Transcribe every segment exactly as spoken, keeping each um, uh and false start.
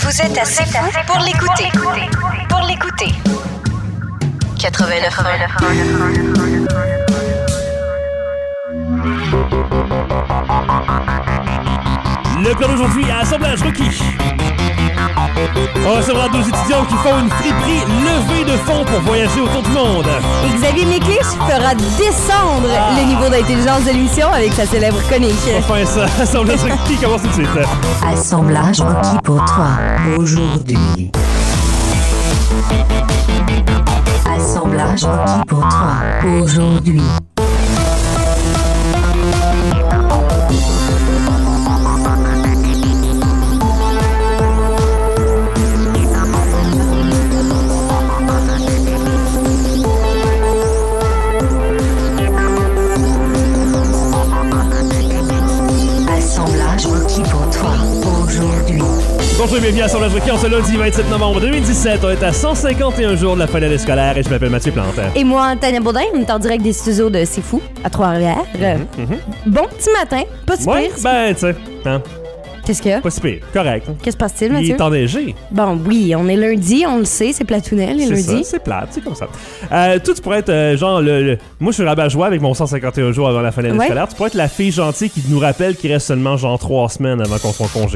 Vous êtes assez fou pour l'écouter. Pour l'écouter. quatre-vingt-neuf Le plan d'aujourd'hui à Assemblage requis. On recevra deux étudiants qui font une friperie levée de fonds pour voyager autour du monde. Et Xavier Méclich fera descendre ah. le niveau d'intelligence de l'émission avec sa célèbre chronique. Enfin ça, Assemblage requis commence tout de suite. Assemblage requis pour toi aujourd'hui. Assemblage requis pour toi aujourd'hui. Bonjour et bienvenue à Assemblage requis en ce lundi vingt-sept novembre deux mille dix-sept. On est à cent cinquante et un jours de la fin de l'année scolaire et je m'appelle Mathieu Plante. Et moi, Tania Baudin, on est en direct des studios de C'est Fou, à Trois-Rivières. Mm-hmm, mm-hmm. Bon petit matin, pas si ouais, pire. ben, tu sais, hein. Qu'est-ce qu'il y a? Pas si pire, correct. Qu'est-ce qui se passe-t-il, Mathieu? Il est enneigé. Bon, oui, on est lundi, on le sait, c'est platounet, les lundis. C'est ça, c'est plate, c'est comme ça. Euh, toi, tu pourrais être euh, genre, le, le... moi je suis rabat-joie avec mon cent cinquante et un jours avant la fin de l'année ouais. scolaire. Tu pourrais être la fille gentille qui nous rappelle qu'il reste seulement genre trois semaines avant qu'on soit en congé.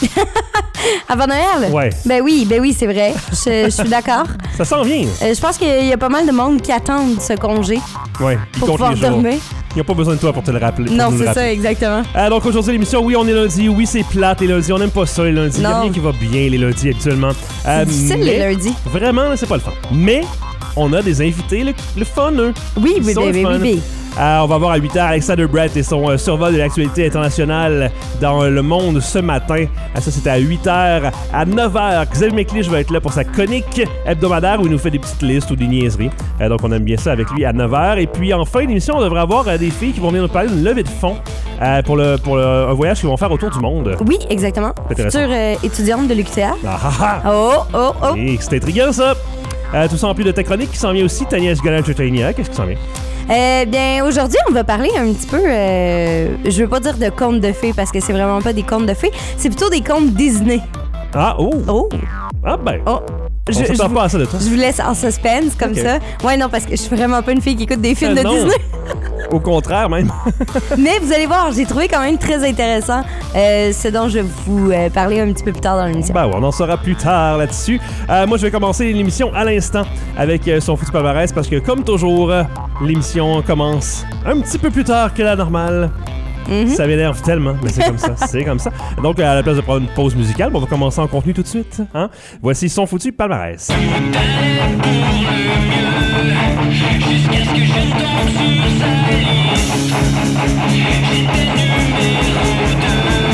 Avant Noël? Ouais. Ben oui, ben oui, c'est vrai. Je, je suis d'accord. Ça s'en vient. Euh, je pense qu'il y a pas mal de monde qui attendent ce congé. Ouais. Pour pouvoir dormir. Ils n'ont pas besoin de toi pour te le rappeler. Non, c'est ça, exactement. Euh, donc aujourd'hui, l'émission, oui, on est lundi. Oui, c'est plate les lundis. On n'aime pas ça les lundis. Il y a rien qui va bien les lundis habituellement. C'est euh, difficile les lundis. Vraiment, c'est pas le fun. Mais on a des invités, le, le fun, eux. Oui, oui, oui, oui, oui. Euh, on va voir à huit heures Alexander Brett et son euh, survol de l'actualité internationale dans euh, Le Monde ce matin. Euh, ça, c'était à huit heures. À neuf heures, Xavier Méclich va être là pour sa chronique hebdomadaire où il nous fait des petites listes ou des niaiseries. Euh, donc, on aime bien ça avec lui à neuf heures. Et puis, en fin d'émission, on devrait avoir euh, des filles qui vont venir nous parler d'une levée de fonds euh, pour, le, pour le, un voyage qu'ils vont faire autour du monde. Oui, exactement. Future euh, étudiante de l'U Q T R. Ah, ah, ah. Oh, oh, oh. Et c'est intriguant, ça. Euh, tout ça en plus de ta chronique qui s'en vient aussi. Tania Esgana-Chutania, qu'est-ce qui s'en vient? Euh, bien, aujourd'hui, on va parler un petit peu, euh, je veux pas dire de contes de fées parce que c'est vraiment pas des contes de fées, c'est plutôt des contes Disney. Ah, oh! Oh! Ah, ben! Oh! On je, je, pas à ça de toi. Je vous laisse en suspense comme okay. ça. Ouais, non, parce que je suis vraiment pas une fille qui écoute des films euh, de non. Disney. Au contraire, même. Mais vous allez voir, j'ai trouvé quand même très intéressant euh, ce dont je vais vous euh, parler un petit peu plus tard dans l'émission. Ben ouais, on en saura plus tard là-dessus. Euh, moi, je vais commencer l'émission à l'instant avec euh, son foutu palmarès parce que, comme toujours, euh, l'émission commence un petit peu plus tard que la normale. Mm-hmm. Ça m'énerve tellement, mais c'est comme ça, c'est comme ça. Donc, à la place de prendre une pause musicale, on va commencer en contenu tout de suite. Hein? Voici son foutu palmarès. Jusqu'à ce que je tombe sur sa liste. J'étais numéro deux.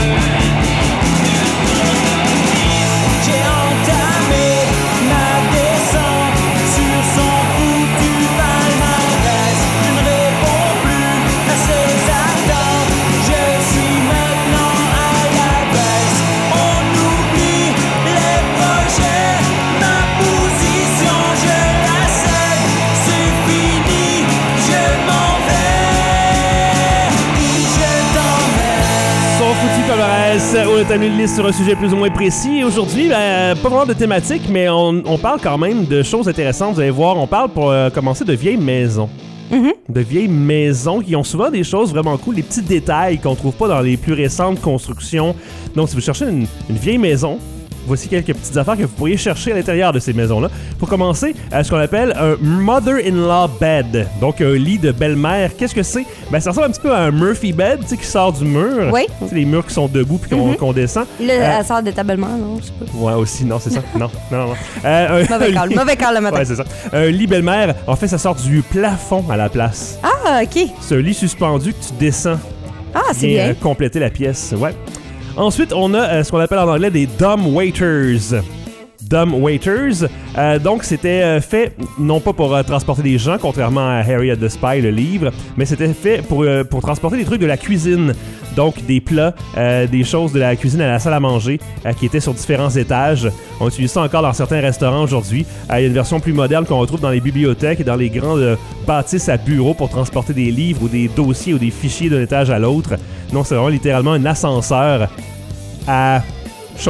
J'ai entamé ma descente sur son foutu palmarès. Je ne réponds plus à ses attentes. Je suis maintenant à la baisse. On oublie les projets, ma position, je la cède. C'est fini, je m'en vais. Je t'emmène. Son foutu palmarès, on est amené une liste sur un sujet plus ou moins précis. Et aujourd'hui, ben, pas vraiment de thématique, mais on, on parle quand même de choses intéressantes. Vous allez voir, on parle pour euh, commencer de vieilles maisons. Mm-hmm. De vieilles maisons qui ont souvent des choses vraiment cool, des petits détails qu'on trouve pas dans les plus récentes constructions. Donc, si vous cherchez une, une vieille maison, voici quelques petites affaires que vous pourriez chercher à l'intérieur de ces maisons-là. Pour commencer, euh, ce qu'on appelle un mother-in-law bed, donc un lit de belle-mère. Qu'est-ce que c'est? Ben, ça ressemble un petit peu à un Murphy bed, tu sais, qui sort du mur. Oui. Tu sais, les murs qui sont debout puis qu'on, mm-hmm. qu'on descend. Là, euh, elle sort de ta belle-mère, non? Je sais pas. Ouais, aussi, non, c'est ça. Non, non, non. non. Euh, un, mauvais call, mauvais call le matin. Ouais, c'est ça. Un lit belle-mère, en fait, ça sort du plafond à la place. Ah, OK. C'est un lit suspendu que tu descends. Ah, c'est bien. Euh, compléter la pièce, ouais. Ensuite, on a euh, ce qu'on appelle en anglais des dumb waiters. Dumb waiters. Euh, donc, c'était euh, fait non pas pour euh, transporter des gens, contrairement à Harry and the Spy, le livre, mais c'était fait pour, euh, pour transporter des trucs de la cuisine. Donc, des plats, euh, des choses de la cuisine à la salle à manger euh, qui étaient sur différents étages. On utilise ça encore dans certains restaurants aujourd'hui. Euh, il y a une version plus moderne qu'on retrouve dans les bibliothèques et dans les grandes euh, bâtisses à bureaux pour transporter des livres ou des dossiers ou des fichiers d'un étage à l'autre. Donc, c'est vraiment littéralement un ascenseur à choses.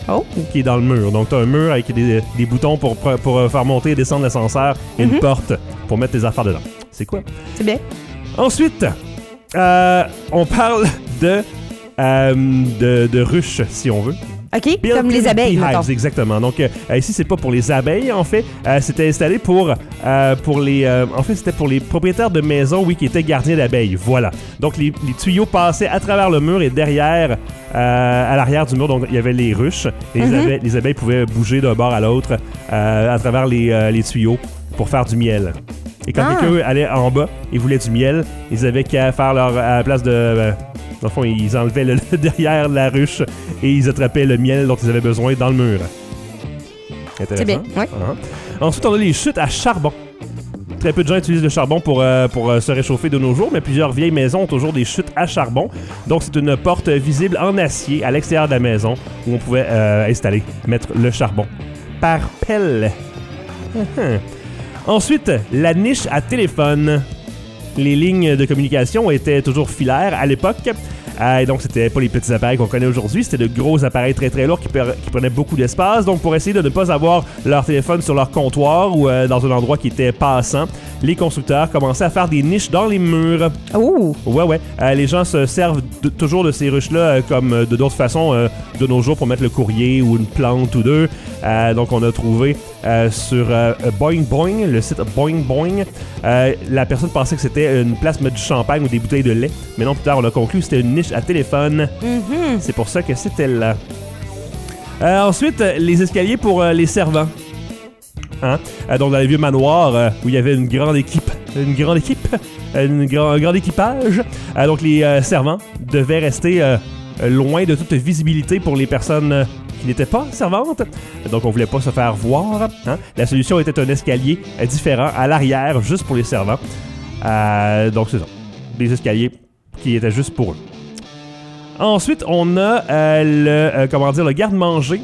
Oh. qui est dans le mur. Donc, tu as un mur avec des, des boutons pour, pour faire monter et descendre l'ascenseur et Mm-hmm. une porte pour mettre tes affaires dedans. C'est quoi? C'est bien. Ensuite, euh, on parle de, euh, de, de ruches, si on veut. OK, Built-in comme les abeilles, beehives, mettons. exactement. Donc, euh, ici, c'est pas pour les abeilles, en fait. Euh, c'était installé pour, euh, pour les... euh, en fait, c'était pour les propriétaires de maisons, oui, qui étaient gardiens d'abeilles. Voilà. Donc, les, les tuyaux passaient à travers le mur et derrière, euh, à l'arrière du mur, donc, il y avait les ruches. Les, Mm-hmm. abeilles, les abeilles pouvaient bouger d'un bord à l'autre euh, à travers les, euh, les tuyaux pour faire du miel. Et quand Ah. quelqu'un allait en bas et voulait du miel, ils avaient qu'à faire leur... à la place de... euh, dans le fond, ils enlevaient le, le derrière de la ruche et ils attrapaient le miel dont ils avaient besoin dans le mur. Intéressant. C'est bien, ouais. Uh-huh. Ensuite, on a les chutes à charbon. Très peu de gens utilisent le charbon pour, euh, pour euh, se réchauffer de nos jours, mais plusieurs vieilles maisons ont toujours des chutes à charbon. Donc, c'est une porte visible en acier à l'extérieur de la maison où on pouvait euh, installer, mettre le charbon par pelle. Uh-huh. Ensuite, la niche à téléphone. Les lignes de communication étaient toujours filaires à l'époque. Euh, et donc, c'était pas les petits appareils qu'on connaît aujourd'hui. C'était de gros appareils très très lourds qui, per- qui prenaient beaucoup d'espace. Donc, pour essayer de ne pas avoir leur téléphone sur leur comptoir ou euh, dans un endroit qui était passant, les constructeurs commençaient à faire des niches dans les murs. Oh! Ouais, ouais. Euh, les gens se servent de- toujours de ces ruches-là euh, comme euh, de d'autres façons euh, de nos jours pour mettre le courrier ou une plante ou deux. Euh, donc, on a trouvé euh, sur euh, Boing Boing, le site Boing Boing, euh, la personne pensait que c'était une place pour mettre du champagne ou des bouteilles de lait. Mais non, plus tard, on a conclu que c'était une niche à téléphone. Mm-hmm. C'est pour ça que c'était là. Euh, ensuite, euh, les escaliers pour euh, les servants. Hein? Euh, donc, dans les vieux manoirs euh, où il y avait une grande équipe, une grande équipe, une grand, un grand équipage. Euh, donc, les euh, servants devaient rester euh, loin de toute visibilité pour les personnes euh, qui n'étaient pas servantes. Donc, on voulait pas se faire voir. Hein? La solution était un escalier euh, différent à l'arrière, juste pour les servants. Euh, donc, c'est ça. Des escaliers qui étaient juste pour eux. Ensuite, on a euh, le, euh, comment dire, le garde-manger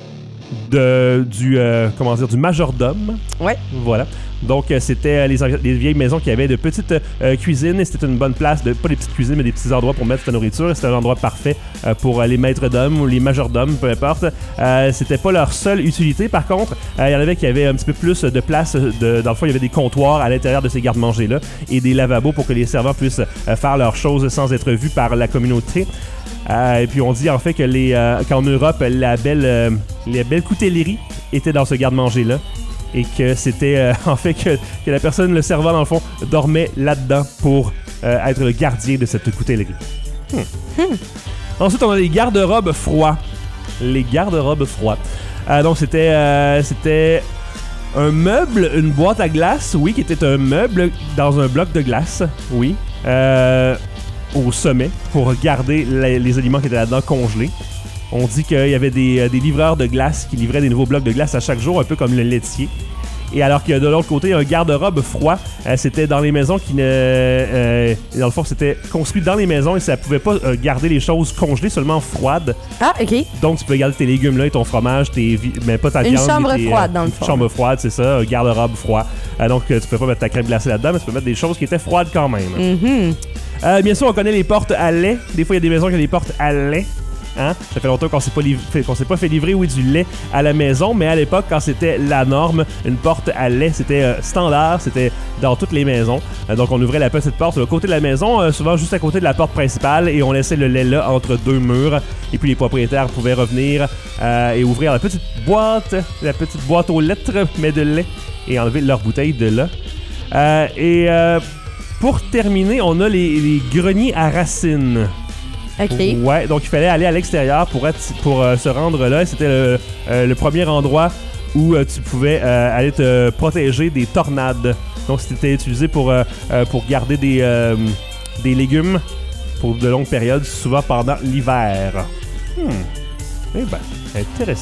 de, du, euh, comment dire, du majordome. Ouais. Voilà. Donc, euh, c'était euh, les, les vieilles maisons qui avaient de petites euh, cuisines et c'était une bonne place, de, pas des petites cuisines, mais des petits endroits pour mettre sa nourriture. C'était un endroit parfait euh, pour euh, les maîtres d'hommes ou les majordomes, peu importe. Euh, c'était pas leur seule utilité. Par contre, il euh, y en avait qui avaient un petit peu plus de place. De, dans le fond, il y avait des comptoirs à l'intérieur de ces garde-manger-là et des lavabos pour que les servants puissent euh, faire leurs choses sans être vus par la communauté. Euh, et puis on dit en fait que les, euh, qu'en Europe, la belle, euh, les belles coutelleries étaient dans ce garde-manger-là. Et que c'était euh, en fait que, que la personne, le servant dans le fond, dormait là-dedans pour euh, être le gardien de cette coutellerie. Hmm. Hmm. Ensuite, on a les garde-robes froids. Les garde-robes froids. Euh, donc c'était, euh, c'était un meuble, une boîte à glace, oui, qui était un meuble dans un bloc de glace, oui. Euh, au sommet pour garder les, les aliments qui étaient là-dedans congelés. On dit qu'il y avait des, des livreurs de glace qui livraient des nouveaux blocs de glace à chaque jour, un peu comme le laitier. Et alors que de l'autre côté, un garde-robe froid, euh, c'était dans les maisons qui ne... Euh, dans le fond, c'était construit dans les maisons et ça pouvait pas euh, garder les choses congelées, seulement froides. Ah, OK. Donc, tu peux garder tes légumes là et ton fromage, tes vi- mais pas ta Une viande. chambre mais tes, froide, euh, dans le une fond. chambre froide, c'est ça, un garde-robe froid. Euh, donc, euh, tu peux pas mettre ta crème glacée là-dedans, mais tu peux mettre des choses qui étaient froides quand même. Mm-hmm. Euh, bien sûr, on connaît les portes à lait. Des fois, il y a des maisons qui ont des portes à lait. Hein? Ça fait longtemps qu'on s'est pas, liv- qu'on s'est pas fait livrer oui, du lait à la maison, mais à l'époque, quand c'était la norme, une porte à lait, c'était euh, standard, c'était dans toutes les maisons. Euh, donc, on ouvrait la petite porte au côté de la maison, euh, souvent juste à côté de la porte principale, et on laissait le lait là entre deux murs. Et puis, les propriétaires pouvaient revenir euh, et ouvrir la petite boîte, la petite boîte aux lettres, mais de lait, et enlever leur bouteille de là. Euh, et euh, pour terminer, on a les, les greniers à racines. OK. Ouais, donc il fallait aller à l'extérieur pour, être, pour euh, se rendre là. C'était le, euh, le premier endroit où euh, tu pouvais euh, aller te protéger des tornades. Donc c'était utilisé pour, euh, euh, pour garder des, euh, des légumes pour de longues périodes, souvent pendant l'hiver. Hmm. Eh ben, intéressant.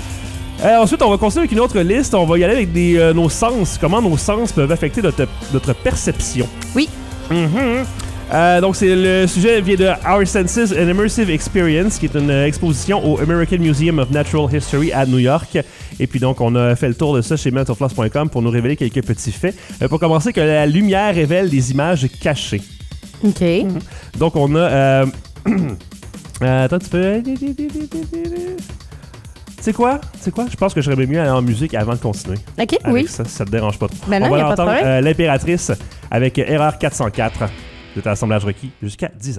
Euh, ensuite, on va continuer avec une autre liste. On va y aller avec des, euh, nos sens. Comment nos sens peuvent affecter notre, notre perception. Oui. Mm-hmm. Euh, donc, c'est le sujet vient de Our Senses an Immersive Experience, qui est une euh, exposition au American Museum of Natural History à New York. Et puis, donc, on a fait le tour de ça chez mental floss point com pour nous révéler quelques petits faits. Euh, pour commencer, que la lumière révèle des images cachées. OK. Mm-hmm. Donc, on a... Euh, euh, attends, tu peux... C'est quoi? C'est quoi? Je pense que j'aurais mieux aller en musique avant de continuer. OK, Avec oui. ça, si ça te dérange pas trop. Ben non, On va y a pas de entendre problème. euh, l'impératrice avec Erreur quatre cent quatre. C'est à l'assemblage requis jusqu'à dix heures.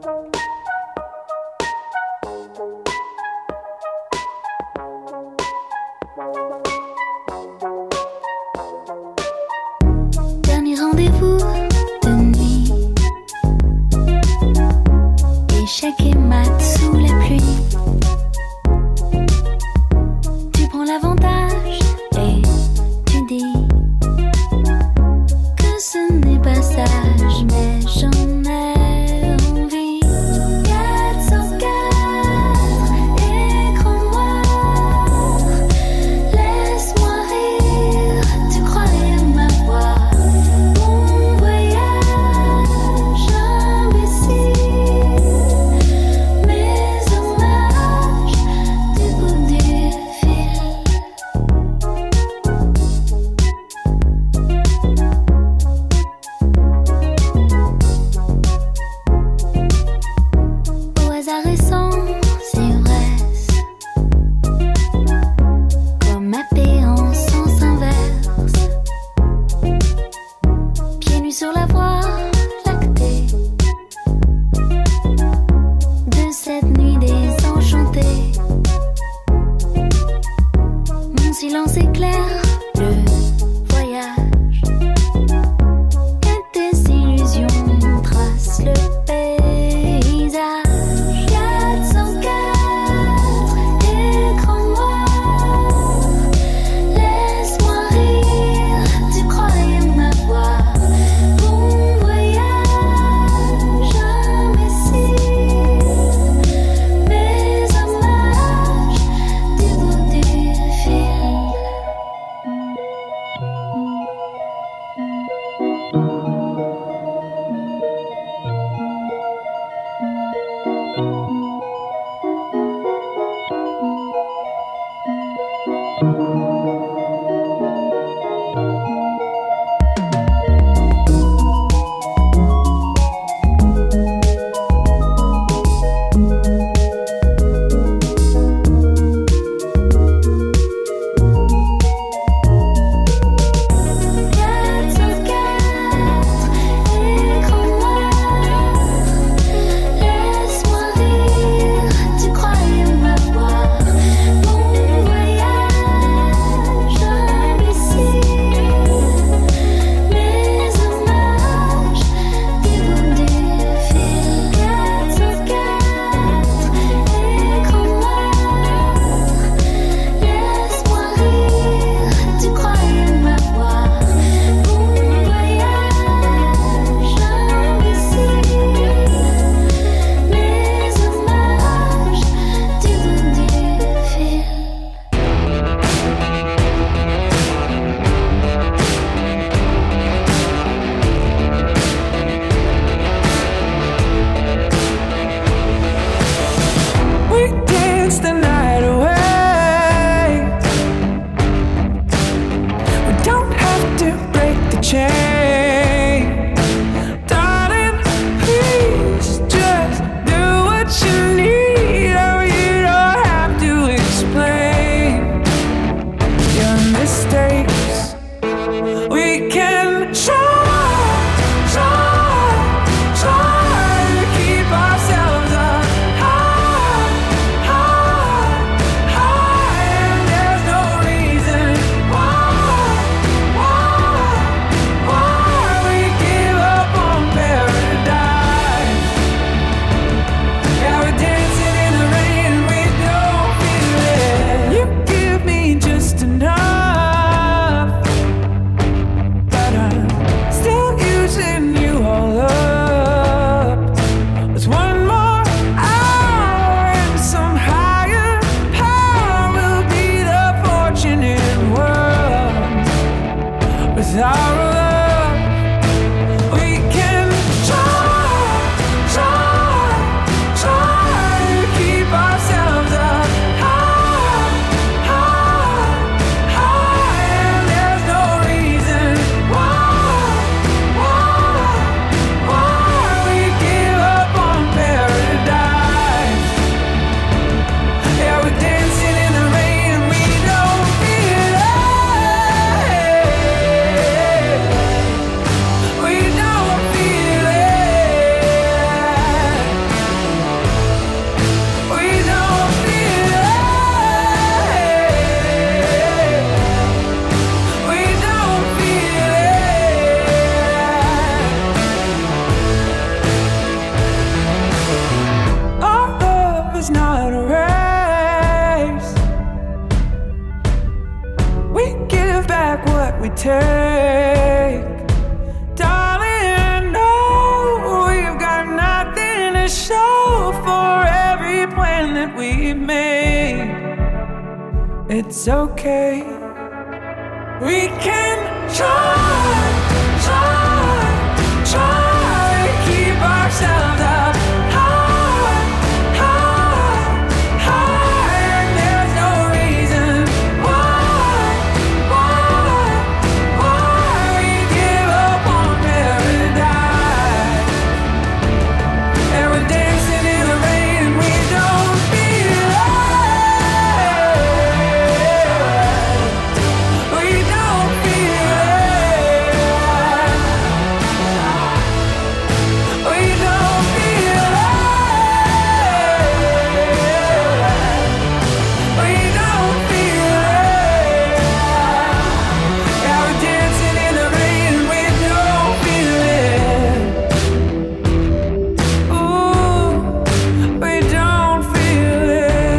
Dernier rendez-vous de nuit. Échec et mat sous la pluie. Tu prends l'avantage et tu dis que ce n'est pas sage, mais j'en ai envie. take. Darling, no, we've got nothing to show for every plan that we've made. It's okay. We can try, try, try to keep ourselves up high, high, high. And there's no reason why, why, why we give up on paradise. And we're dancing in the rain and we don't feel it. We don't feel it. We don't feel it. We don't feel it. Yeah, we're dancing in the rain and we don't feel it. Ooh, we don't feel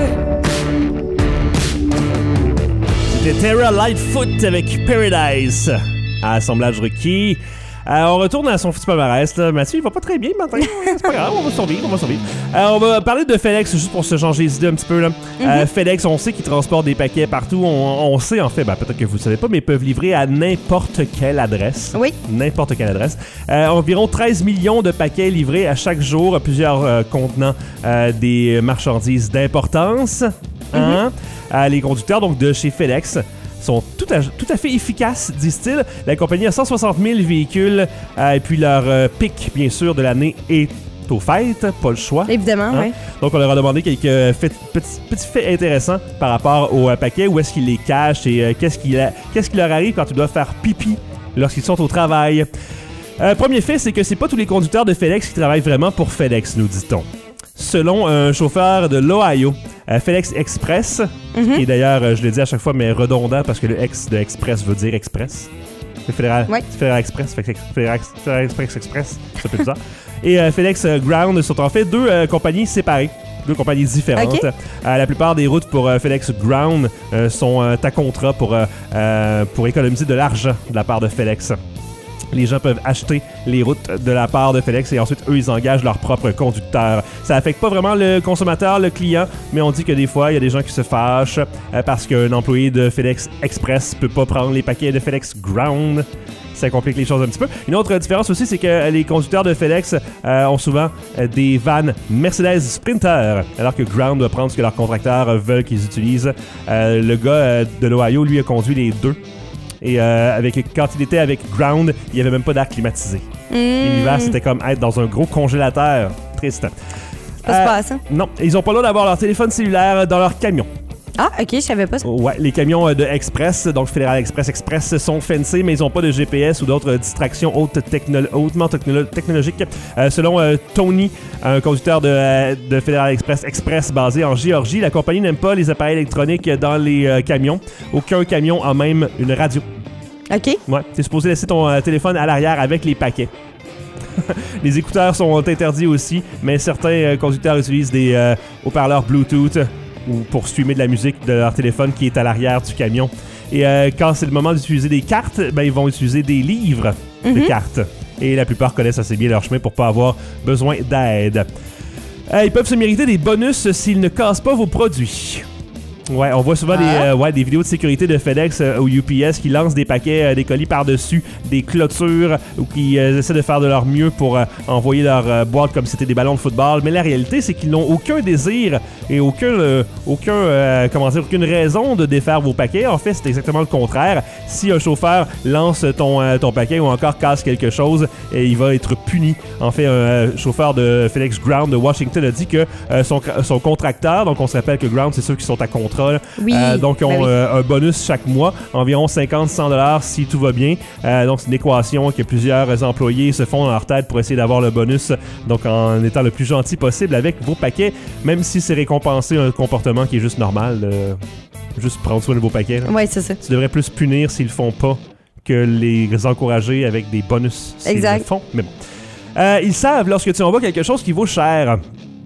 it. C'était Tara Lightfoot avec Paradise à Assemblage requis. Euh, on retourne à son petit palmarès. Là. Mathieu, il va pas très bien le matin. C'est pas grave, on va survivre, on va survivre. Euh, on va parler de FedEx, juste pour se changer les idées un petit peu. Là. Mm-hmm. Euh, FedEx, on sait qu'ils transportent des paquets partout. On, on sait, en fait, ben, peut-être que vous ne savez pas, mais ils peuvent livrer à n'importe quelle adresse. Oui. N'importe quelle adresse. Euh, environ treize millions de paquets livrés à chaque jour à plusieurs euh, contenants euh, des marchandises d'importance. Hein? Mm-hmm. Euh, les conducteurs donc de chez FedEx sont tout à, tout à fait efficaces, disent-ils. La compagnie a cent soixante mille véhicules euh, et puis leur euh, pic, bien sûr, de l'année est aux fêtes, pas le choix. Évidemment, Hein? oui. Donc, on leur a demandé quelques faits- petits, petits faits intéressants par rapport aux euh, paquets, où est-ce qu'ils les cachent et euh, qu'est-ce, qui a- qu'est-ce qui leur arrive quand ils doivent faire pipi lorsqu'ils sont au travail. Euh, premier fait, c'est que c'est pas tous les conducteurs de FedEx qui travaillent vraiment pour FedEx, nous dit-on. Selon un chauffeur de l'Ohio, euh, FedEx Express, Mm-hmm. qui est d'ailleurs, euh, je le dis à chaque fois, mais redondant parce que le X de Express veut dire Express. C'est Fédéral, Ouais. c'est Fédéral Express, fait que c'est Fédéral, Fédéral Express Express, c'est un peu bizarre. Et euh, FedEx euh, Ground sont en fait deux euh, compagnies séparées. Deux compagnies différentes. Ok. Euh, la plupart des routes pour euh, FedEx Ground euh, sont euh, à contrat pour, euh, euh, pour économiser de l'argent de la part de FedEx. Les gens peuvent acheter les routes de la part de FedEx et ensuite, eux, ils engagent leurs propres conducteurs. Ça affecte pas vraiment le consommateur, le client, mais on dit que des fois, il y a des gens qui se fâchent euh, parce qu'un employé de FedEx Express peut pas prendre les paquets de FedEx Ground. Ça complique les choses un petit peu. Une autre différence aussi, c'est que les conducteurs de FedEx euh, ont souvent euh, des vannes Mercedes Sprinter, alors que Ground doit prendre ce que leurs contracteurs euh, veulent qu'ils utilisent. Euh, le gars euh, de l'Ohio, lui, a conduit les deux. Et euh, avec, quand il était avec Ground, il n'y avait même pas d'air climatisé. Mmh. Et l'hiver, c'était comme être dans un gros congélateur. Triste. Ça se passe, hein? Non, ils n'ont pas le droit d'avoir leur téléphone cellulaire dans leur camion. Ah, ok, je savais pas ça. Ouais, les camions euh, de Express, donc Fédéral Express Express, sont fancy, mais ils n'ont pas de G P S ou d'autres distractions haute technolo- hautement technolo- technologiques. Euh, selon euh, Tony, un conducteur de, euh, de Fédéral Express Express basé en Géorgie, la compagnie n'aime pas les appareils électroniques dans les euh, camions. Aucun camion a même une radio. Ok. Ouais, t'es supposé laisser ton euh, téléphone à l'arrière avec les paquets. Les écouteurs sont interdits aussi, mais certains euh, conducteurs utilisent des euh, haut-parleurs Bluetooth ou pour streamer de la musique de leur téléphone qui est à l'arrière du camion. Et euh, quand c'est le moment d'utiliser des cartes, ben, ils vont utiliser des livres de Mhm. cartes. Et la plupart connaissent assez bien leur chemin pour pas avoir besoin d'aide. Euh, ils peuvent se mériter des bonus s'ils ne cassent pas vos produits. Ouais, on voit souvent des, Ah. euh, ouais, des vidéos de sécurité de FedEx euh, ou U P S qui lancent des paquets, euh, des colis par-dessus des clôtures ou qui euh, essaient de faire de leur mieux pour euh, envoyer leur euh, boîte comme si c'était des ballons de football. Mais la réalité, c'est qu'ils n'ont aucun désir et aucun, euh, aucun, euh, comment dire, aucune raison de défaire vos paquets. En fait, c'est exactement le contraire. Si un chauffeur lance ton, euh, ton paquet ou encore casse quelque chose, et il va être puni. En fait, un euh, chauffeur de FedEx Ground de Washington a dit que euh, son, son contracteur, donc on se rappelle que Ground, c'est ceux qui sont à contrat, là, Oui. euh, donc ils ont Ben oui. euh, un bonus chaque mois, environ cinquante à cent dollars si tout va bien. Euh, donc c'est une équation que plusieurs employés se font dans leur tête pour essayer d'avoir le bonus, donc en étant le plus gentil possible avec vos paquets, même si c'est récompensé un comportement qui est juste normal, euh, juste prendre soin de vos paquets. là. Ouais, c'est ça. Tu devrais plus punir s'ils le font pas que les encourager avec des bonus s'ils Exact. le font. Mais bon. Euh, ils savent lorsque tu envoies quelque chose qui vaut cher.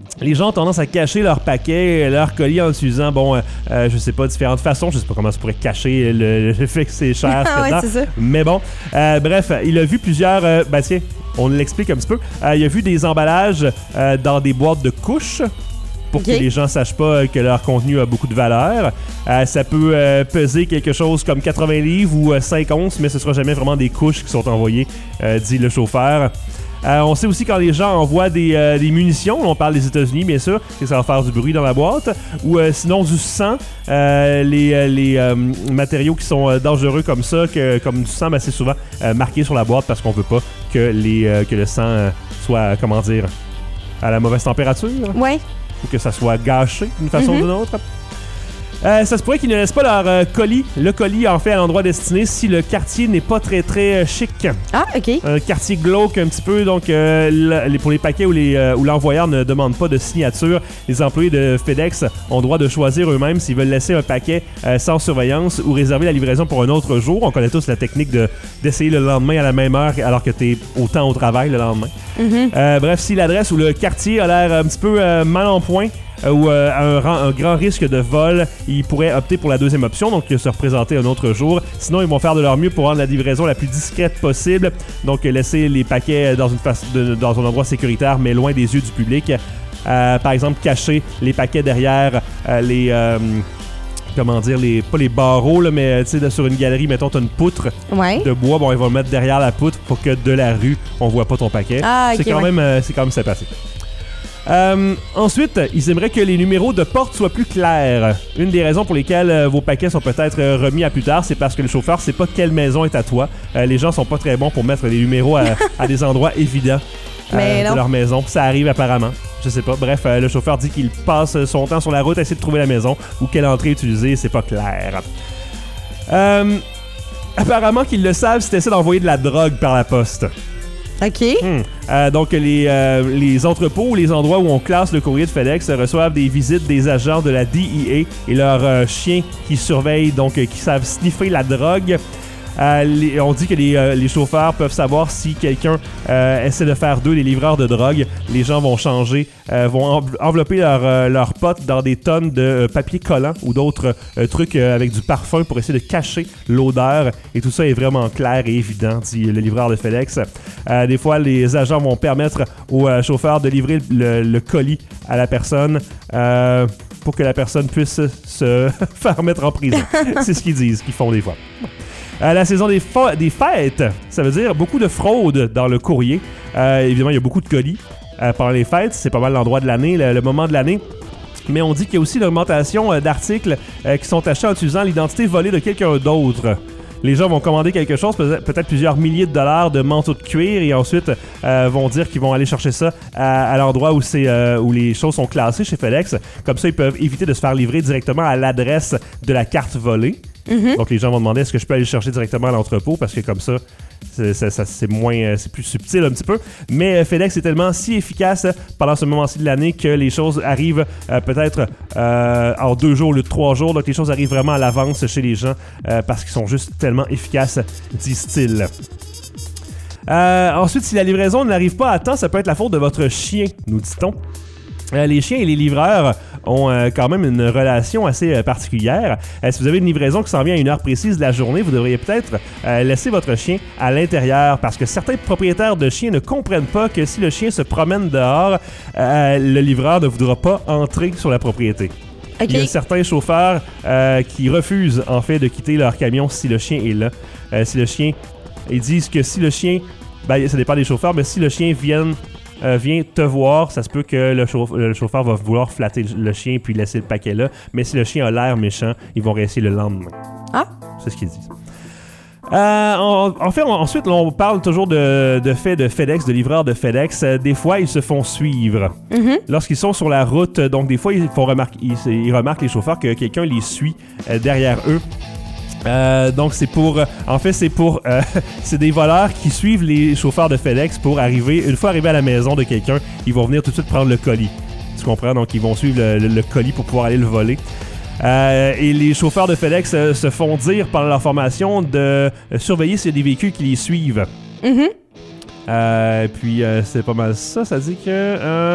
Les gens ont tendance à cacher leurs paquets, leurs colis en utilisant, bon, euh, euh, je sais pas, différentes façons. Je sais pas comment ça pourrait cacher le, le fait que c'est cher. Ah ouais, dedans. c'est ça. Mais bon, euh, bref, il a vu plusieurs... Euh, ben tiens, on l'explique un petit peu. Euh, il a vu des emballages euh, dans des boîtes de couches pour Okay. que les gens sachent pas que leur contenu a beaucoup de valeur. Euh, ça peut euh, peser quelque chose comme quatre-vingts livres ou euh, cinq onces, mais ce sera jamais vraiment des couches qui sont envoyées, euh, dit le chauffeur. Euh, on sait aussi quand les gens envoient des, euh, des munitions, on parle des États-Unis bien sûr, que ça va faire du bruit dans la boîte, ou euh, sinon du sang, euh, les, euh, les euh, matériaux qui sont euh, dangereux comme ça, que, comme du sang, ben, c'est souvent euh, marqué sur la boîte parce qu'on veut pas que, les, euh, que le sang euh, soit, euh, comment dire, à la mauvaise température, Ouais. ou que ça soit gâché d'une façon Mm-hmm. ou d'une autre. Euh, ça se pourrait qu'ils ne laissent pas leur euh, colis, le colis en fait à l'endroit destiné si le quartier n'est pas très très euh, chic. Ah, OK. Un quartier glauque un petit peu, donc euh, le- les- pour les paquets où, les, euh, où l'envoyeur ne demande pas de signature, les employés de FedEx ont droit de choisir eux-mêmes s'ils veulent laisser un paquet euh, sans surveillance ou réserver la livraison pour un autre jour. On connaît tous la technique de, d'essayer le lendemain à la même heure alors que tu es autant au travail le lendemain. Mm-hmm. Euh, bref, si l'adresse ou le quartier a l'air un petit peu euh, mal en point, euh, ou euh, un, ran- un grand risque de vol, ils pourraient opter pour la deuxième option, donc se représenter un autre jour. Sinon, ils vont faire de leur mieux pour rendre la livraison la plus discrète possible. Donc, euh, laisser les paquets dans, une face- de- dans un endroit sécuritaire, mais loin des yeux du public. Euh, par exemple, cacher les paquets derrière euh, les... euh, comment dire, les, pas les barreaux, là, mais tu sais, sur une galerie, mettons, t'as une poutre Ouais. de bois, bon, ils vont le mettre derrière la poutre pour que de la rue, on voit pas ton paquet. Ah, ok, c'est quand ouais. même, euh, c'est quand même sympathique. Euh, ensuite, ils aimeraient que les numéros de porte soient plus clairs. Une des raisons pour lesquelles euh, vos paquets sont peut-être euh, remis à plus tard, c'est parce que le chauffeur sait pas quelle maison est à toi. Euh, les gens sont pas très bons pour mettre les numéros à, à des endroits évidents euh, Mais de non. leur maison. Ça arrive apparemment. Je sais pas. Bref, euh, le chauffeur dit qu'il passe son temps sur la route à essayer de trouver la maison ou quelle entrée utiliser, c'est pas clair. Euh, apparemment qu'ils le savent si t'essaies d'envoyer de la drogue par la poste. OK. Hmm. Euh, donc, les, euh, les entrepôts ou les endroits où on classe le courrier de FedEx reçoivent des visites des agents de la D E A et leurs euh, chiens qui surveillent, donc euh, qui savent sniffer la drogue. Euh, les- on dit que les, euh, les chauffeurs peuvent savoir si quelqu'un euh, essaie de faire d'eux des livreurs de drogue. Les gens vont changer, euh, vont env- envelopper leurs euh, leurs potes dans des tonnes de euh, papier collant ou d'autres euh, trucs euh, avec du parfum pour essayer de cacher l'odeur. Et tout ça est vraiment clair et évident, dit le livreur de FedEx. Euh, des fois, les agents vont permettre aux euh, chauffeurs de livrer le, le colis à la personne euh, pour que la personne puisse se faire mettre en prison. C'est ce qu'ils disent, qu'ils font des fois. Euh, la saison des, fa- des fêtes, ça veut dire beaucoup de fraude dans le courrier. Euh, évidemment, il y a beaucoup de colis euh, pendant les fêtes. C'est pas mal l'endroit de l'année, le, le moment de l'année. Mais on dit qu'il y a aussi une augmentation euh, d'articles euh, qui sont achetés en utilisant l'identité volée de quelqu'un d'autre. Les gens vont commander quelque chose, peut- peut-être plusieurs milliers de dollars de manteaux de cuir, et ensuite euh, vont dire qu'ils vont aller chercher ça à, à l'endroit où, c'est, euh, où les choses sont classées chez FedEx. Comme ça, ils peuvent éviter de se faire livrer directement à l'adresse de la carte volée. Mm-hmm. Donc les gens vont demander est-ce que je peux aller le chercher directement à l'entrepôt, parce que comme ça, c'est, ça, ça, c'est moins, euh, c'est plus subtil un petit peu. Mais euh, FedEx est tellement si efficace euh, pendant ce moment-ci de l'année que les choses arrivent euh, peut-être euh, en deux jours au lieu de trois jours. Donc les choses arrivent vraiment à l'avance chez les gens euh, parce qu'ils sont juste tellement efficaces, disent-ils. Euh, ensuite, si la livraison n'arrive pas à temps, ça peut être la faute de votre chien, nous dit-on. Euh, les chiens et les livreurs ont euh, quand même une relation assez euh, particulière. Euh, si vous avez une livraison qui s'en vient à une heure précise de la journée, vous devriez peut-être euh, laisser votre chien à l'intérieur, parce que certains propriétaires de chiens ne comprennent pas que si le chien se promène dehors, euh, le livreur ne voudra pas entrer sur la propriété. OK. Il y a certains chauffeurs euh, qui refusent en fait de quitter leur camion si le chien est là. Euh, si le chien, ils disent que si le chien, ben, ça dépend des chauffeurs, mais si le chien vient Euh, vient te voir, ça se peut que le, chauffe- le chauffeur va vouloir flatter le chien puis laisser le paquet là. Mais si le chien a l'air méchant, ils vont réessayer le lendemain. Ah. C'est ce qu'ils disent. Euh, en, en fait, on- ensuite, on parle toujours de, de fait de FedEx, de livreurs de FedEx. Euh, des fois, ils se font suivre. Mhm. Lorsqu'ils sont sur la route, euh, donc des fois, ils, font remarquer, ils, ils remarquent, les chauffeurs, que quelqu'un les suit euh, derrière eux. Euh, donc c'est pour, euh, en fait c'est pour, euh, c'est des voleurs qui suivent les chauffeurs de FedEx pour arriver, une fois arrivés à la maison de quelqu'un, ils vont venir tout de suite prendre le colis. Tu comprends? Donc ils vont suivre le, le- le colis pour pouvoir aller le voler. Euh, et les chauffeurs de FedEx euh, se font dire pendant leur formation de euh, surveiller s'il y a des véhicules qui les suivent. Mhm. Euh, puis euh, c'est pas mal ça, ça dit que euh,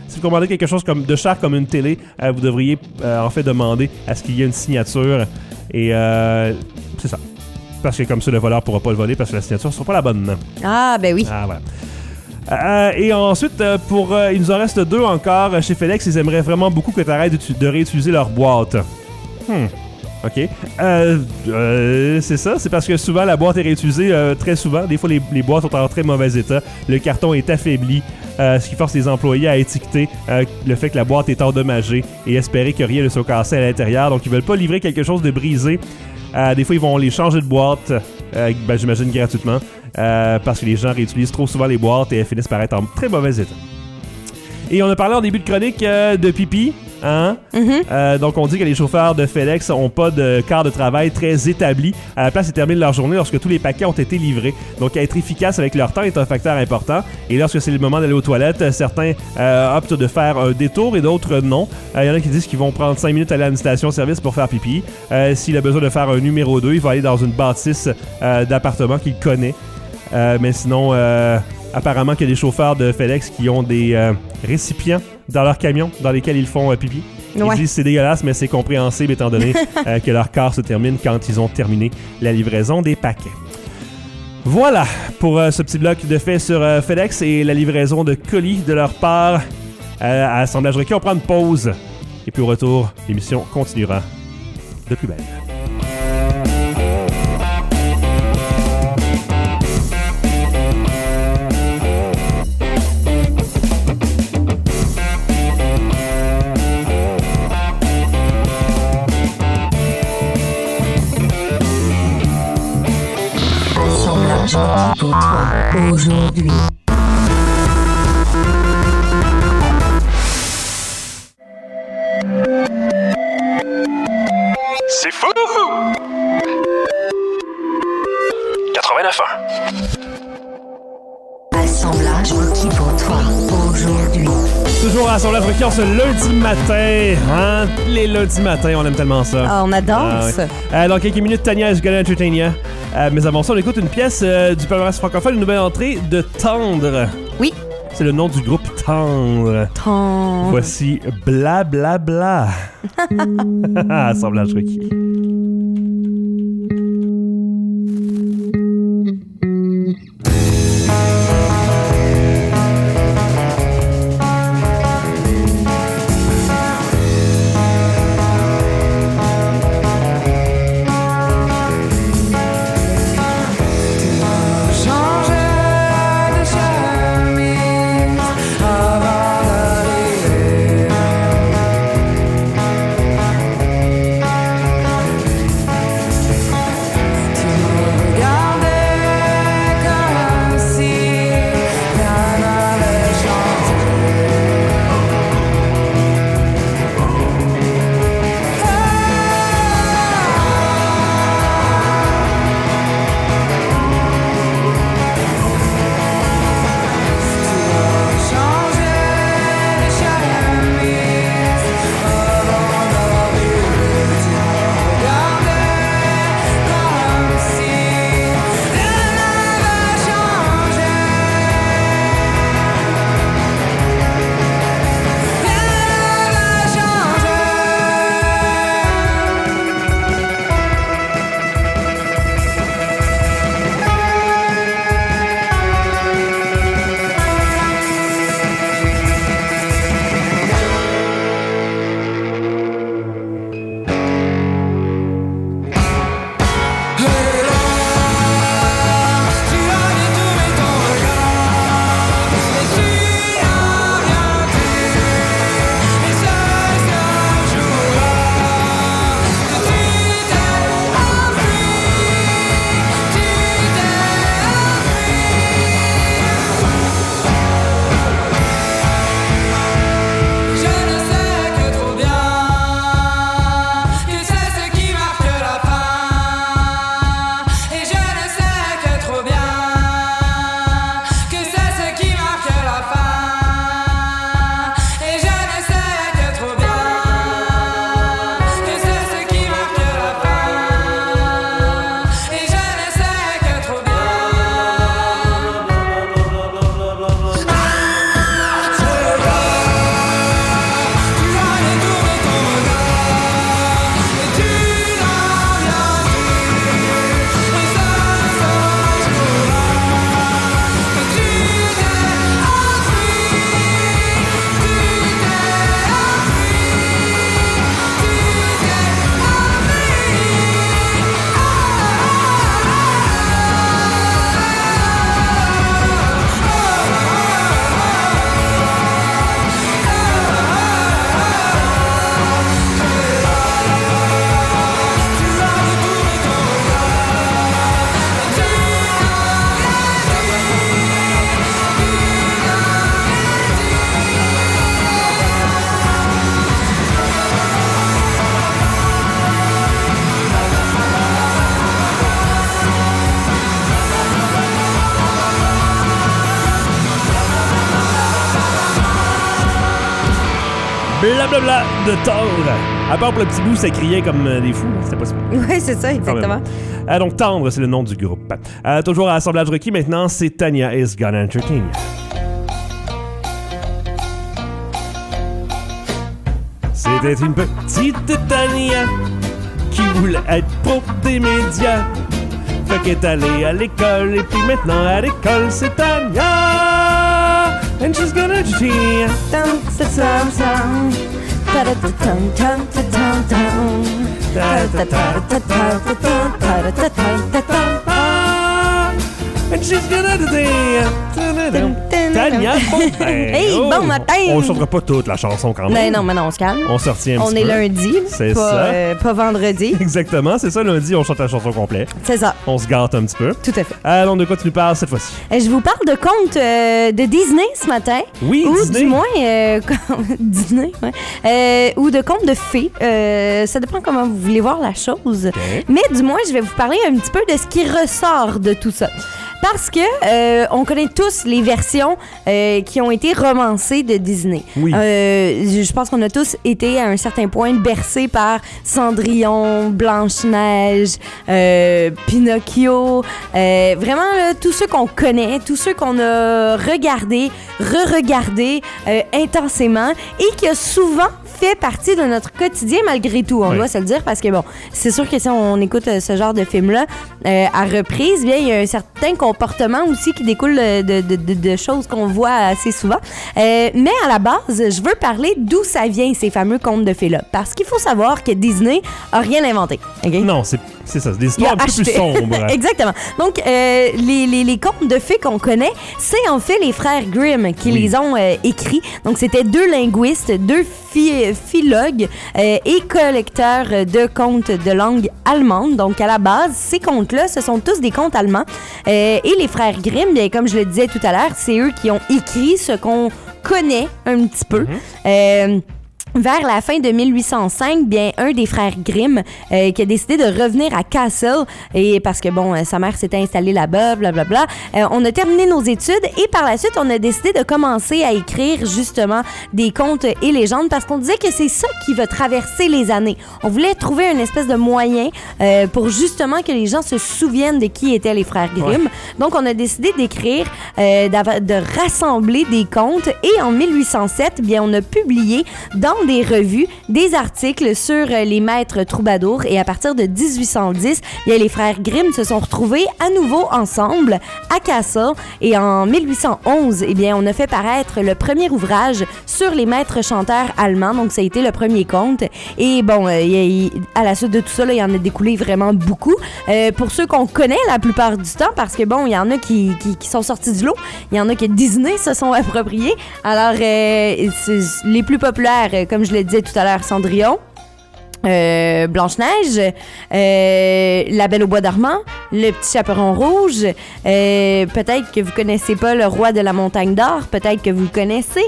Si vous commandez quelque chose comme, de cher comme une télé, euh, vous devriez euh, en fait demander à ce qu'il y ait une signature. Et euh, c'est ça. Parce que comme ça, le voleur ne pourra pas le voler parce que la signature ne sera pas la bonne. Ah, ben oui. Ah, voilà. Euh, et ensuite, euh, pour euh, il nous en reste deux encore. Chez FedEx, ils aimeraient vraiment beaucoup que tu arrêtes de, de réutiliser leur boîte. Hmm. OK. Euh, euh, c'est ça. C'est parce que souvent, la boîte est réutilisée euh, très souvent. Des fois, les, les boîtes sont en très mauvais état. Le carton est affaibli, euh, ce qui force les employés à étiqueter euh, le fait que la boîte est endommagée et espérer que rien ne soit cassé à l'intérieur. Donc, ils veulent pas livrer quelque chose de brisé. Euh, des fois, ils vont les changer de boîte, euh, ben, j'imagine gratuitement, euh, parce que les gens réutilisent trop souvent les boîtes et elles finissent par être en très mauvais état. Et on a parlé en début de chronique euh, de pipi. Hein? Mm-hmm. Euh, donc, on dit que les chauffeurs de FedEx n'ont pas de quart de travail très établi. À la place, ils terminent leur journée lorsque tous les paquets ont été livrés. Donc, être efficace avec leur temps est un facteur important. Et lorsque c'est le moment d'aller aux toilettes, certains euh, optent de faire un détour et d'autres non. Il euh, y en a qui disent qu'ils vont prendre cinq minutes à aller à une station-service pour faire pipi. Euh, s'il a besoin de faire un numéro deux, il va aller dans une bâtisse euh, d'appartement qu'il connaît. Euh, mais sinon, euh, apparemment qu'il y a des chauffeurs de FedEx qui ont des euh, récipients dans leur camion dans lesquels ils font euh, pipi. Ils ouais. disent que c'est dégueulasse, mais c'est compréhensible étant donné euh, que leur quart se termine quand ils ont terminé la livraison des paquets. Voilà pour euh, ce petit bloc de faits sur euh, FedEx et la livraison de colis de leur part euh, à Assemblage Requis. On prend une pause et puis au retour, l'émission continuera de plus belle. Pour toi, aujourd'hui. C'est fou! quatre-vingt-neuf ans. Assemblage requis pour toi, aujourd'hui. Toujours à Assemblage Requis ce lundi matin. Hein? Les lundis matins, on aime tellement ça. Ah, on adore Ah, ouais. ça. Euh, dans quelques minutes, Tania is gonna entertain ya. Euh, mais avant ça, on écoute une pièce euh, du palmarès francophone, une nouvelle entrée de Tendre. Oui. C'est le nom du groupe Tendre. Tendre. Voici Bla Bla Bla. Assemblage Requis. Avant d'arriver Blablabla de Tendre. À part pour le petit bout, ça criait comme euh, des fous. C'était pas super. Oui, c'est ça, exactement. Euh, donc, Tendre, c'est le nom du groupe. Euh, toujours à Assemblage Requis, maintenant, c'est Tanya is Gonna Entertain You. C'était une petite Tanya qui voulait être pro des médias. Fait qu'elle est allée à l'école et puis maintenant à l'école c'est Tanya. And she's gonna entertain you. Tam, tam, tam, tam. Ta-da-ta-tam, tam, ta-tam, tam. Ta-da-ta-ta-ta-ta-ta-ta-ta-ta-ta-ta. And she's gonna entertain you. Tanya Fontaine. Hey, bon matin! On ne chantera pas toute la chanson quand même. Ben non, mais non, on se calme. On se retient un On petit est peu. lundi, C'est pas, ça. euh, pas vendredi. Exactement, c'est ça, lundi, on chante la chanson complète. C'est ça, On se gâte un petit peu. tout à fait. Alors, de quoi tu nous parles cette fois-ci? Euh, Je vous parle de contes euh, de Disney ce matin. Oui, ou Disney. du moins, euh, Disney, ouais. Euh, ou de contes de fées. Euh, ça dépend comment vous voulez voir la chose. OK. Mais du moins, je vais vous parler un petit peu de ce qui ressort de tout ça. Parce que euh, on connaît tous les versions euh, qui ont été romancées de Disney. Oui. Euh, je pense qu'on a tous été à un certain point bercés par Cendrillon, Blanche-Neige, euh, Pinocchio. Euh, vraiment, là, tous ceux qu'on connaît, tous ceux qu'on a regardés, re-regardés euh, intensément et qui a souvent fait partie de notre quotidien malgré tout, on Oui. doit se le dire, parce que bon, c'est sûr que si on écoute euh, ce genre de film-là euh, à reprise, bien, il y a un certain comportement aussi qui découle de, de, de, de choses qu'on voit assez souvent. Euh, mais à la base, je veux parler d'où ça vient, ces fameux contes de fées-là. Parce qu'il faut savoir que Disney a rien inventé. OK? Non, c'est c'est ça, c'est des Il histoires a un peu acheté. plus sombres. Exactement. Donc, euh, les, les, les contes de fées qu'on connaît, c'est en fait les frères Grimm qui Oui. les ont euh, écrits. Donc, c'était deux linguistes, deux phi- philologues euh, et collecteurs de contes de langue allemande. Donc, à la base, ces contes-là, ce sont tous des contes allemands. Euh, et les frères Grimm, bien, comme je le disais tout à l'heure, c'est eux qui ont écrit ce qu'on connaît un petit peu. Euh, Vers la fin de mille huit cent cinq, bien, un des frères Grimm euh, qui a décidé de revenir à Kassel, et parce que, bon, euh, sa mère s'était installée là-bas, blablabla, euh, on a terminé nos études et par la suite, on a décidé de commencer à écrire, justement, des contes et légendes parce qu'on disait que c'est ça qui va traverser les années. On voulait trouver une espèce de moyen euh, pour, justement, que les gens se souviennent de qui étaient les frères Grimm. Ouais. Donc, on a décidé d'écrire, euh, d'av- de rassembler des contes et en mille huit cent sept, bien, on a publié dans des revues, des articles sur euh, les maîtres troubadours et à partir de dix-huit cent dix, bien, les frères Grimm se sont retrouvés à nouveau ensemble à Kassel et en mille huit cent onze, eh bien, on a fait paraître le premier ouvrage sur les maîtres chanteurs allemands, donc ça a été le premier conte et bon, euh, y a- y- à la suite de tout ça, là, il y en a découlé vraiment beaucoup. Euh, pour ceux qu'on connaît la plupart du temps, parce que bon, il y en a qui, qui, qui sont sortis du lot, il y en a que Disney se sont appropriés. Alors, euh, c'est- les plus populaires, euh, comme je le disais tout à l'heure, Cendrillon, euh, Blanche-Neige, euh, La Belle au bois dormant, Le Petit Chaperon rouge, euh, peut-être que vous connaissez pas Le Roi de la Montagne d'Or, peut-être que vous le connaissez.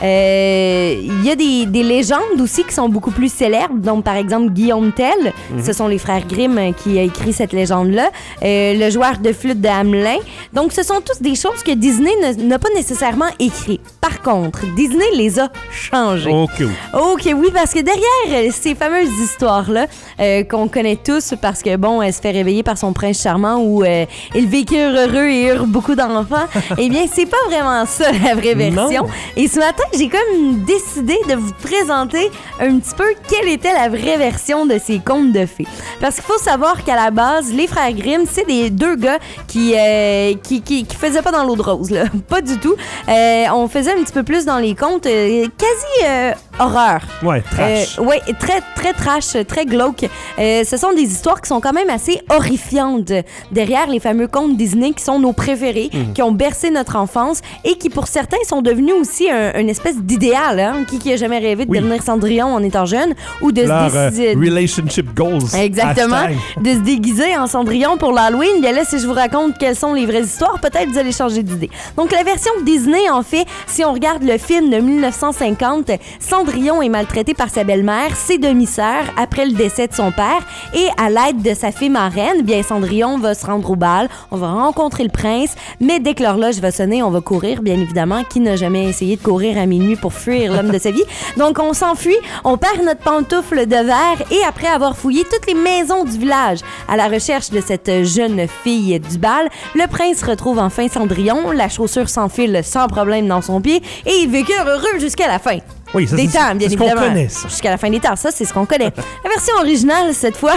Euh, Il y a des, des légendes aussi qui sont beaucoup plus célèbres, donc par exemple Guillaume Tell, ce sont les frères Grimm euh, qui a écrit cette légende-là, euh, Le joueur de flûte de Hamelin. Donc ce sont tous des choses que Disney ne- n'a pas nécessairement écrit. Par contre, Disney les a changées. Ok, oui. Ok, oui, parce que derrière euh, ces fameuses histoires-là, euh, qu'on connaît tous, parce que, bon, elle se fait réveiller par son prince charmant où euh, ils vécurent heureux et eurent beaucoup d'enfants, eh bien, c'est pas vraiment ça, la vraie version. Non. Et ce matin, j'ai comme décidé de vous présenter un petit peu quelle était la vraie version de ces contes de fées. Parce qu'il faut savoir qu'à la base, les frères Grimm, c'est des deux gars qui, euh, qui, qui, qui faisaient pas dans l'eau de rose, là. Pas du tout. Euh, on faisait un petit peu plus dans les contes euh, quasi euh, horreur. Ouais, trash. Euh, oui, très, très trash, très glauque. Euh, ce sont des histoires qui sont quand même assez horrifiantes derrière les fameux contes Disney qui sont nos préférés, Mhm. qui ont bercé notre enfance et qui, pour certains, sont devenus aussi un, une espèce d'idéal. Hein? Qui, qui a jamais rêvé de Oui. devenir Cendrillon en étant jeune ou de Leur se euh, décider... relationship goals. Exactement. Hashtag. De se déguiser en Cendrillon pour l'Halloween. Bien là, si je vous raconte quelles sont les vraies histoires, peut-être vous allez changer d'idée. Donc, la version Disney, en fait, si on regarde le film de mille neuf cent cinquante, Cendrillon est maltraité par sa belle-mère, ses demi-sœurs, après le décès de son père. Et à l'aide de sa fée marraine, bien Cendrillon va se rendre au bal, on va rencontrer le prince, mais dès que l'horloge va sonner, on va courir, bien évidemment. Qui n'a jamais essayé de courir à minuit pour fuir l'homme de sa vie? Donc on s'enfuit, on perd notre pantoufle de verre et après avoir fouillé toutes les maisons du village à la recherche de cette jeune fille du bal, le prince retrouve enfin Cendrillon, la chaussure s'enfile sans problème dans son pied et ils vécurent heureux jusqu'à la fin. Oui, ça, des c'est, temps, bien c'est ce qu'on évidemment. connaît, ça. Jusqu'à la fin des temps, ça, c'est ce qu'on connaît. La version originale, cette fois,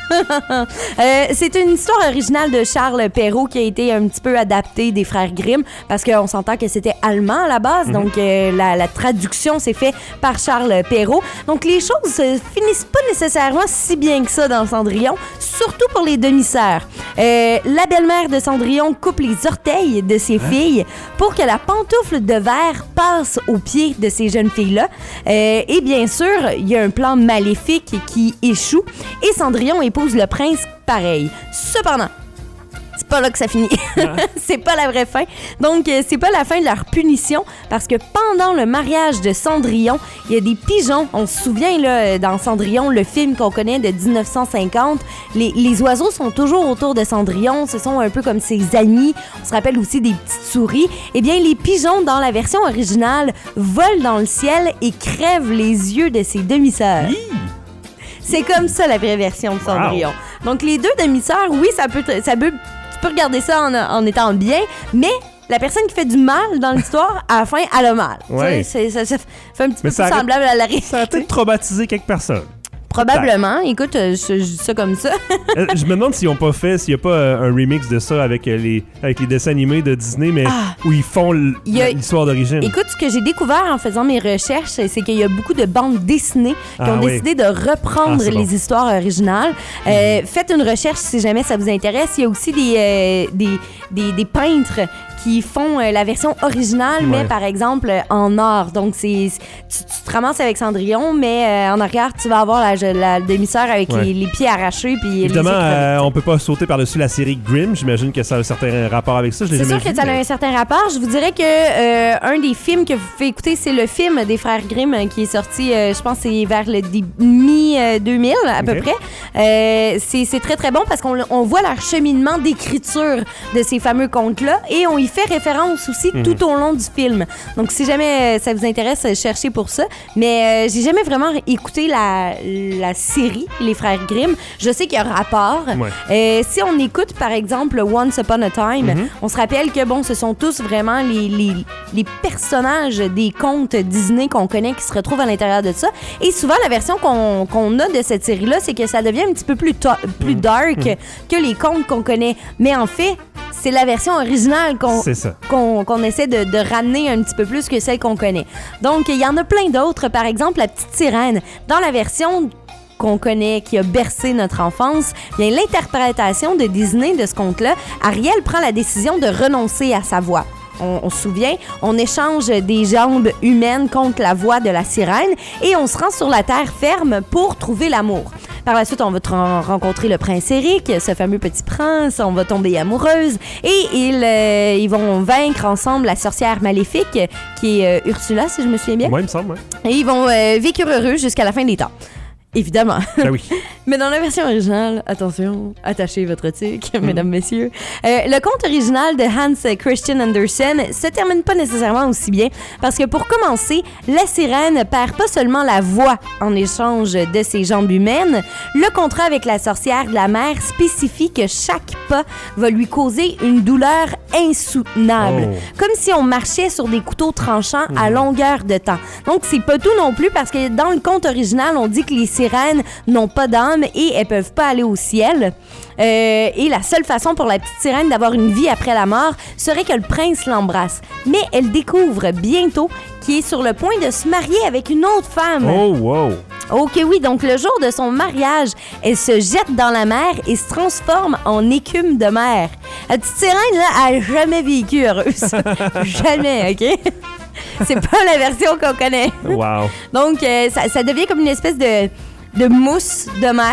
euh, c'est une histoire originale de Charles Perrault qui a été un petit peu adaptée des frères Grimm, parce qu'on s'entend que c'était allemand à la base, mm-hmm. donc euh, la, la traduction s'est faite par Charles Perrault. Donc les choses euh, finissent pas nécessairement si bien que ça dans Cendrillon, surtout pour les demi-sœurs. Euh, la belle-mère de Cendrillon coupe les orteils de ses hein? filles pour que la pantoufle de verre passe au pied de ces jeunes filles-là. Euh, et bien sûr, il y a un plan maléfique qui échoue et Cendrillon épouse le prince pareil. Cependant, c'est pas là que ça finit. Ah. C'est pas la vraie fin. Donc, euh, c'est pas la fin de leur punition parce que pendant le mariage de Cendrillon, il y a des pigeons. On se souvient, là, dans Cendrillon, le film qu'on connaît de dix-neuf cent cinquante, les, les oiseaux sont toujours autour de Cendrillon. Ce sont un peu comme ses amis. On se rappelle aussi des petites souris. Eh bien, les pigeons, dans la version originale, volent dans le ciel et crèvent les yeux de ses demi-sœurs. Oui. C'est comme ça, la vraie version de Cendrillon. Wow. Donc, les deux demi-sœurs, oui, ça peut... Ça peut Tu peux regarder ça en, en étant bien, mais la personne qui fait du mal dans l'histoire, à la fin, elle a mal. Ouais. C'est, ça, ça fait un petit mais peu plus semblable à la réalité. Ça a peut-être traumatisé quelques personnes. Probablement. Écoute, je, je dis ça comme ça. Je me demande s'ils n'ont pas fait, s'il n'y a pas euh, un remix de ça avec, euh, les, avec les dessins animés de Disney, mais ah, où ils font l- a, l'histoire d'origine. Écoute, ce que j'ai découvert en faisant mes recherches, c'est qu'il y a beaucoup de bandes dessinées qui ah, ont oui. décidé de reprendre ah, les bon. histoires originales. Euh, mmh. Faites une recherche si jamais ça vous intéresse. Il y a aussi des, euh, des, des, des peintres qui font euh, la version originale, ouais. mais par exemple euh, en or. Donc, c'est, tu, tu te ramasses avec Cendrillon, mais euh, en arrière, tu vas avoir la, la demi-sœur avec ouais. les, les pieds arrachés. Puis évidemment, euh, on peut pas sauter par-dessus la série Grimm. J'imagine que ça a un certain rapport avec ça. Je l'ai c'est jamais sûr vu, que ça mais... a un certain rapport. Je vous dirais que euh, un des films que vous pouvez écouter, c'est le film des frères Grimm euh, qui est sorti, euh, je pense, c'est vers le mi-deux mille à okay. peu près. Euh, c'est, c'est très, très bon parce qu'on on voit leur cheminement d'écriture de ces fameux contes-là et on y fait référence aussi mmh. tout au long du film. Donc, si jamais ça vous intéresse, cherchez pour ça. Mais euh, j'ai jamais vraiment écouté la, la série Les Frères Grimm. Je sais qu'il y a un rapport. Ouais. Euh, si on écoute, par exemple, Once Upon a Time, mmh. on se rappelle que, bon, ce sont tous vraiment les, les, les personnages des contes Disney qu'on connaît qui se retrouvent à l'intérieur de ça. Et souvent, la version qu'on, qu'on a de cette série-là, c'est que ça devient un petit peu plus, to- plus dark mmh. que les contes qu'on connaît. Mais en fait, c'est la version originale qu'on, qu'on, qu'on essaie de, de ramener un petit peu plus que celle qu'on connaît. Donc, il y en a plein d'autres. Par exemple, la petite sirène. Dans la version qu'on connaît, qui a bercé notre enfance, bien, l'interprétation de Disney de ce conte-là, Ariel prend la décision de renoncer à sa voix. On, on se souvient, on échange des jambes humaines contre la voix de la sirène et on se rend sur la terre ferme pour trouver l'amour. Par la suite, on va tra- rencontrer le prince Eric, ce fameux petit prince, on va tomber amoureuse et ils, euh, ils vont vaincre ensemble la sorcière maléfique qui est euh, Ursula, si je me souviens bien. Oui, il me semble, oui. Et ils vont euh, vécure heureux jusqu'à la fin des temps. Évidemment. Ben oui. Mais dans la version originale, attention, attachez votre tic, mm. mesdames, messieurs. Euh, le conte original de Hans Christian Andersen se termine pas nécessairement aussi bien parce que pour commencer, la sirène perd pas seulement la voix en échange de ses jambes humaines. Le contrat avec la sorcière de la mer spécifie que chaque pas va lui causer une douleur insoutenable. Oh. Comme si on marchait sur des couteaux tranchants mm. à longueur de temps. Donc, c'est pas tout non plus parce que dans le conte original, on dit que les sirènes n'ont pas d'âme et elles peuvent pas aller au ciel. Euh, et la seule façon pour la petite sirène d'avoir une vie après la mort serait que le prince l'embrasse. Mais elle découvre bientôt qu'il est sur le point de se marier avec une autre femme. Oh, wow! Ok, oui, donc le jour de son mariage, elle se jette dans la mer et se transforme en écume de mer. La petite sirène, là, a jamais vécu heureuse. Jamais, ok? C'est pas la version qu'on connaît. Wow. Donc, euh, ça, ça devient comme une espèce de... de mousse de mer.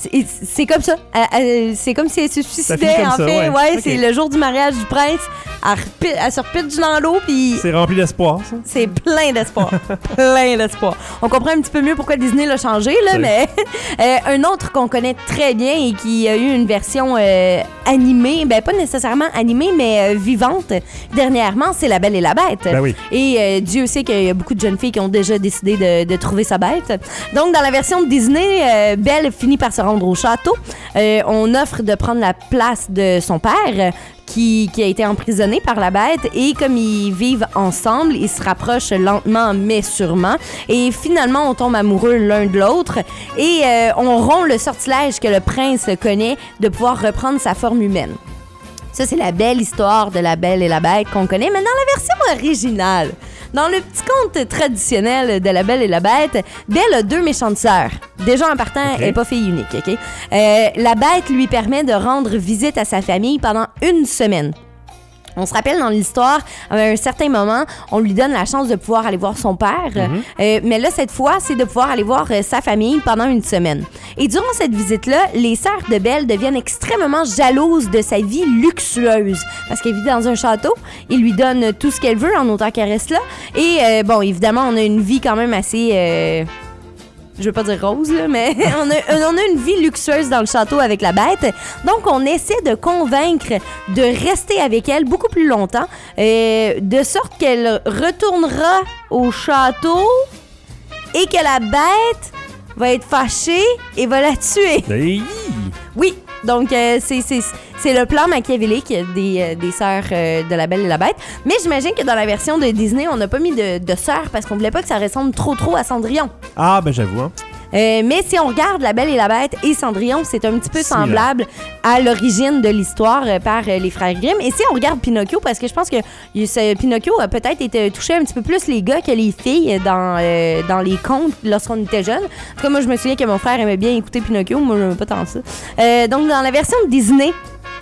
C'est, c'est comme ça. Elle- elle- c'est comme si elle se suicidait, finit comme en ça, fait. ouais. Ouais, Ok. c'est le jour du mariage du prince. Elle, repi- elle se repitche dans l'eau, puis C'est rempli d'espoir, ça. c'est plein d'espoir. plein d'espoir. On comprend un petit peu mieux pourquoi Disney l'a changé, là, C'est- mais euh, un autre qu'on connaît très bien et qui a eu une version euh, animée, ben pas nécessairement animée, mais euh, vivante, dernièrement, c'est La Belle et la Bête. Ben oui. Et euh, Dieu sait qu'il y a beaucoup de jeunes filles qui ont déjà décidé de, de trouver sa bête. Donc, dans la version de Disney, euh, Belle finit par se rendre au château. Euh, on offre de prendre la place de son père, qui, qui a été emprisonné par la bête. Et comme ils vivent ensemble, ils se rapprochent lentement mais sûrement. Et finalement, on tombe amoureux l'un de l'autre. Et euh, on rompt le sortilège que le prince connaît de pouvoir reprendre sa forme humaine. Ça, c'est la belle histoire de La Belle et la Bête qu'on connaît, mais dans la version originale. Dans le petit conte traditionnel de La Belle et la Bête, Belle a deux méchantes sœurs. Déjà, en partant, Ok. elle n'est pas fille unique, OK? Euh, la Bête lui permet de rendre visite à sa famille pendant une semaine. On se rappelle dans l'histoire, à un certain moment, on lui donne la chance de pouvoir aller voir son père. Euh, mais là, cette fois, c'est de pouvoir aller voir euh, sa famille pendant une semaine. Et durant cette visite-là, les sœurs de Belle deviennent extrêmement jalouses de sa vie luxueuse. Parce qu'elle vit dans un château. Il lui donne tout ce qu'elle veut en autant qu'elle reste là. Et euh, bon, évidemment, on a une vie quand même assez... euh, je veux pas dire rose, là, mais on, a, on a une vie luxueuse dans le château avec la bête. Donc, on essaie de convaincre de rester avec elle beaucoup plus longtemps, euh, de sorte qu'elle retournera au château et que la bête va être fâchée et va la tuer. Hey! Oui, donc euh, c'est, c'est, c'est le plan machiavélique des, euh, des sœurs euh, de La Belle et la Bête. Mais j'imagine que dans la version de Disney, on n'a pas mis de, de sœurs parce qu'on voulait pas que ça ressemble trop trop à Cendrillon. Ah, ben j'avoue, hein. Euh, mais si on regarde La Belle et la Bête et Cendrillon, c'est un petit peu Similaire. semblable à l'origine de l'histoire euh, par euh, les frères Grimm. Et si on regarde Pinocchio, parce que je pense que y- ce- Pinocchio a peut-être été touché un petit peu plus les gars que les filles dans, euh, dans les contes lorsqu'on était jeune. En tout cas, moi, je me souviens que mon frère aimait bien écouter Pinocchio. Moi, je n'aimais pas tant ça. Euh, donc, dans la version de Disney,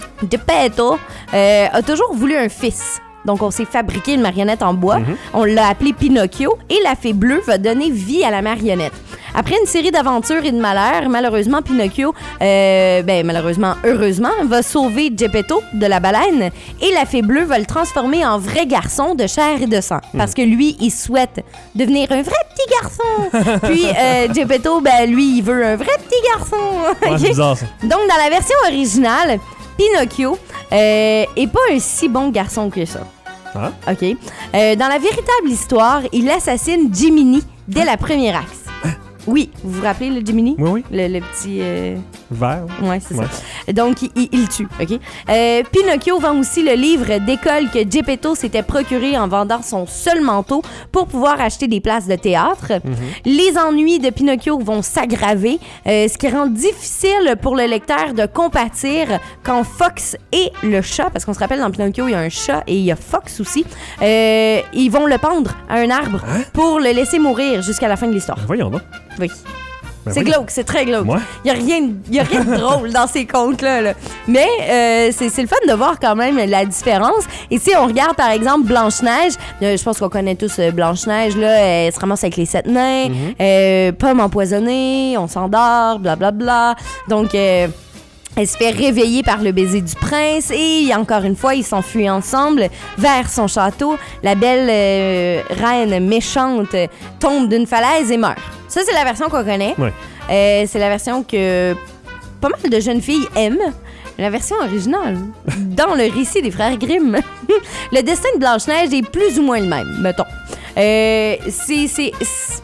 Geppetto euh, a toujours voulu un fils. Donc, on s'est fabriqué une marionnette en bois. Mhm. On l'a appelé Pinocchio et la fée bleue va donner vie à la marionnette. Après une série d'aventures et de malheurs, malheureusement, Pinocchio, euh, ben malheureusement, heureusement, va sauver Geppetto de la baleine et la fée bleue va le transformer en vrai garçon de chair et de sang. Parce que lui, il souhaite devenir un vrai petit garçon. Puis euh, Geppetto, ben lui, il veut un vrai petit garçon. Ouais, Ok? c'est bizarre, ça. Donc, dans la version originale, Pinocchio euh, est pas un si bon garçon que ça. Ah. OK. Euh, dans la véritable histoire, il assassine Jiminy dès la première axe. Oui, vous vous rappelez le Jiminy? Oui, oui. Le, le petit... euh, Vert. Ouais, c'est Ouais. ça. Donc, il, il- il tue, OK? Euh, Pinocchio vend aussi le livre d'école que Geppetto s'était procuré en vendant son seul manteau pour pouvoir acheter des places de théâtre. Les ennuis de Pinocchio vont s'aggraver, euh, ce qui rend difficile pour le lecteur de compatir quand Fox et le chat, parce qu'on se rappelle dans Pinocchio, il y a un chat et il y a Fox aussi, euh, ils vont le pendre à un arbre pour le laisser mourir jusqu'à la fin de l'histoire. Ben, voyons donc. Oui. Ben c'est oui. glauque, c'est très glauque. Ouais. Il n'y a, rien- y a rien de drôle dans ces contes-là. là. Mais euh, c'est c'est le fun de voir quand même la différence. Et si on regarde, par exemple, Blanche-Neige, euh, je pense qu'on connaît tous euh, Blanche-Neige, là, elle se ramasse avec les sept nains, euh, pomme empoisonnée, on s'endort, blablabla. Donc... euh, elle se fait réveiller par le baiser du prince et encore une fois, ils s'enfuient ensemble vers son château. La belle euh, reine méchante tombe d'une falaise et meurt. Ça, c'est la version qu'on connaît. Ouais. Euh, c'est la version que pas mal de jeunes filles aiment. La version originale, dans le récit des frères Grimm. Le destin de Blanche-Neige est plus ou moins le même, mettons. Euh, c'est... c'est- c'est-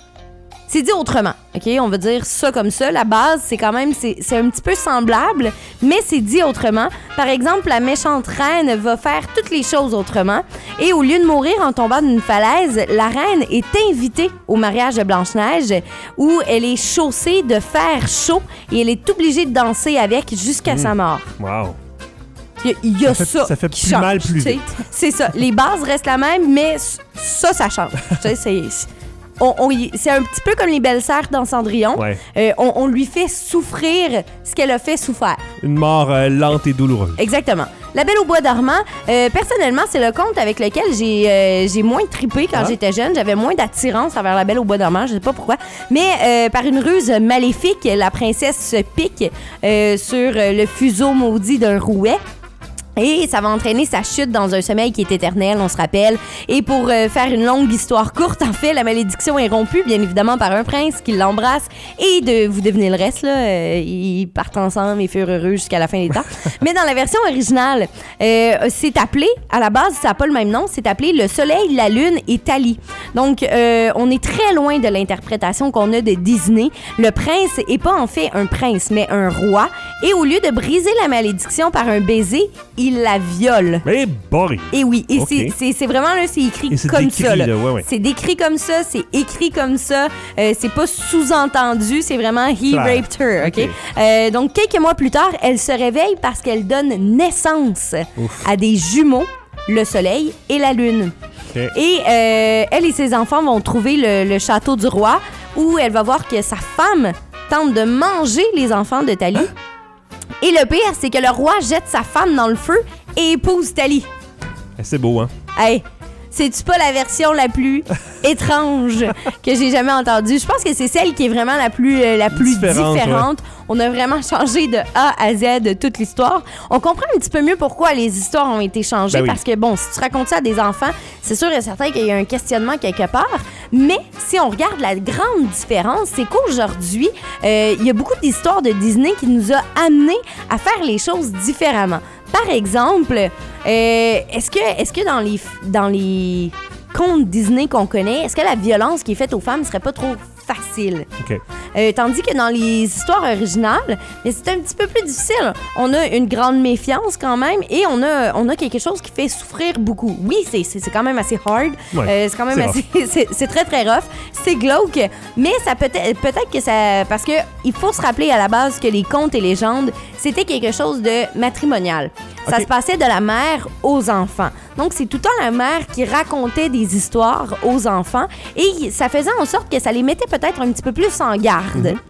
C'est dit autrement, OK? On va dire ça comme ça. La base, c'est quand même, c'est c'est un petit peu semblable, mais c'est dit autrement. Par exemple, la méchante reine va faire toutes les choses autrement. Et au lieu de mourir en tombant d'une falaise, la reine est invitée au mariage de Blanche-Neige où elle est chaussée de fer chaud et elle est obligée de danser avec jusqu'à sa mort. Wow. Il y a, il y a Ça ça. fait- ça fait qui plus change, mal, plus tu sais. vite. C'est ça. Les bases restent la même, mais ça, ça change. Tu sais, c'est... On, on y- c'est un petit peu comme les belles-sœurs dans Cendrillon. Ouais. Euh, on, on lui fait souffrir ce qu'elle a fait souffrir. Une mort euh, lente et douloureuse. Exactement. La Belle au bois dormant, euh, personnellement, c'est le conte avec lequel j'ai euh, j'ai moins trippé quand Ah. j'étais jeune. J'avais moins d'attirance envers la Belle au bois dormant, je sais pas pourquoi. Mais euh, par une ruse maléfique, la princesse se pique euh, sur euh, le fuseau maudit d'un rouet. Et ça va entraîner sa chute dans un sommeil qui est éternel, on se rappelle. Et pour euh, faire une longue histoire courte, en fait, la malédiction est rompue, bien évidemment, par un prince qui l'embrasse. Et de, vous devinez le reste, là, euh, ils partent ensemble et furent heureux jusqu'à la fin des temps. Mais dans la version originale, euh, c'est appelé, à la base, ça n'a pas le même nom, c'est appelé Le Soleil, la Lune et Thalie. Donc, euh, on est très loin de l'interprétation qu'on a de Disney. Le prince est pas en fait un prince, mais un roi. Et au lieu de briser la malédiction par un baiser, il la viole. Mais boring. Et oui, et Ok. c'est- c'est c'est vraiment là, c'est écrit Et c'est comme décrit, ça. là. là, ouais, ouais. C'est décrit comme ça, c'est écrit comme ça. Euh, c'est pas sous-entendu, c'est vraiment he Clair. raped her, ok. Ok. Euh, donc quelques mois plus tard, elle se réveille parce qu'elle donne naissance Ouf. à des jumeaux, le Soleil et la Lune. Ok. Et euh, elle et ses enfants vont trouver le, le château du roi où elle va voir que sa femme tente de manger les enfants de Thalie. Et le pire, c'est que le roi jette sa femme dans le feu et épouse Thalie. C'est beau, hein? Hey, c'est-tu pas la version la plus étrange que j'ai jamais entendue? Je pense que c'est celle qui est vraiment la plus, euh, la plus Différente, différente. On a vraiment changé de A à Z de toute l'histoire. On comprend un petit peu mieux pourquoi les histoires ont été changées. Ben oui. Parce que, bon, si tu racontes ça à des enfants, c'est sûr et certain qu'il y a un questionnement quelque part. Mais si on regarde la grande différence, c'est qu'aujourd'hui, euh, il y a beaucoup d'histoires de Disney qui nous a amenés à faire les choses différemment. Par exemple, euh, est-ce que, est-ce que dans les, dans les contes Disney qu'on connaît, est-ce que la violence qui est faite aux femmes serait pas trop facile? OK. Euh, tandis que dans les histoires originales, mais c'est un petit peu plus difficile. On a une grande méfiance quand même et on a, on a quelque chose qui fait souffrir beaucoup. Oui, c'est, c'est, c'est quand même assez hard. Ouais, Euh, c'est quand même c'est assez... C'est, c'est très, très rough. C'est glauque, mais ça peut être... Peut-être que ça... Parce que il faut se rappeler à la base que les contes et légendes, c'était quelque chose de matrimonial. Ça Ok. se passait de la mère aux enfants. Donc, c'est tout le temps la mère qui racontait des histoires aux enfants et ça faisait en sorte que ça les mettait peut-être un petit peu plus en garde.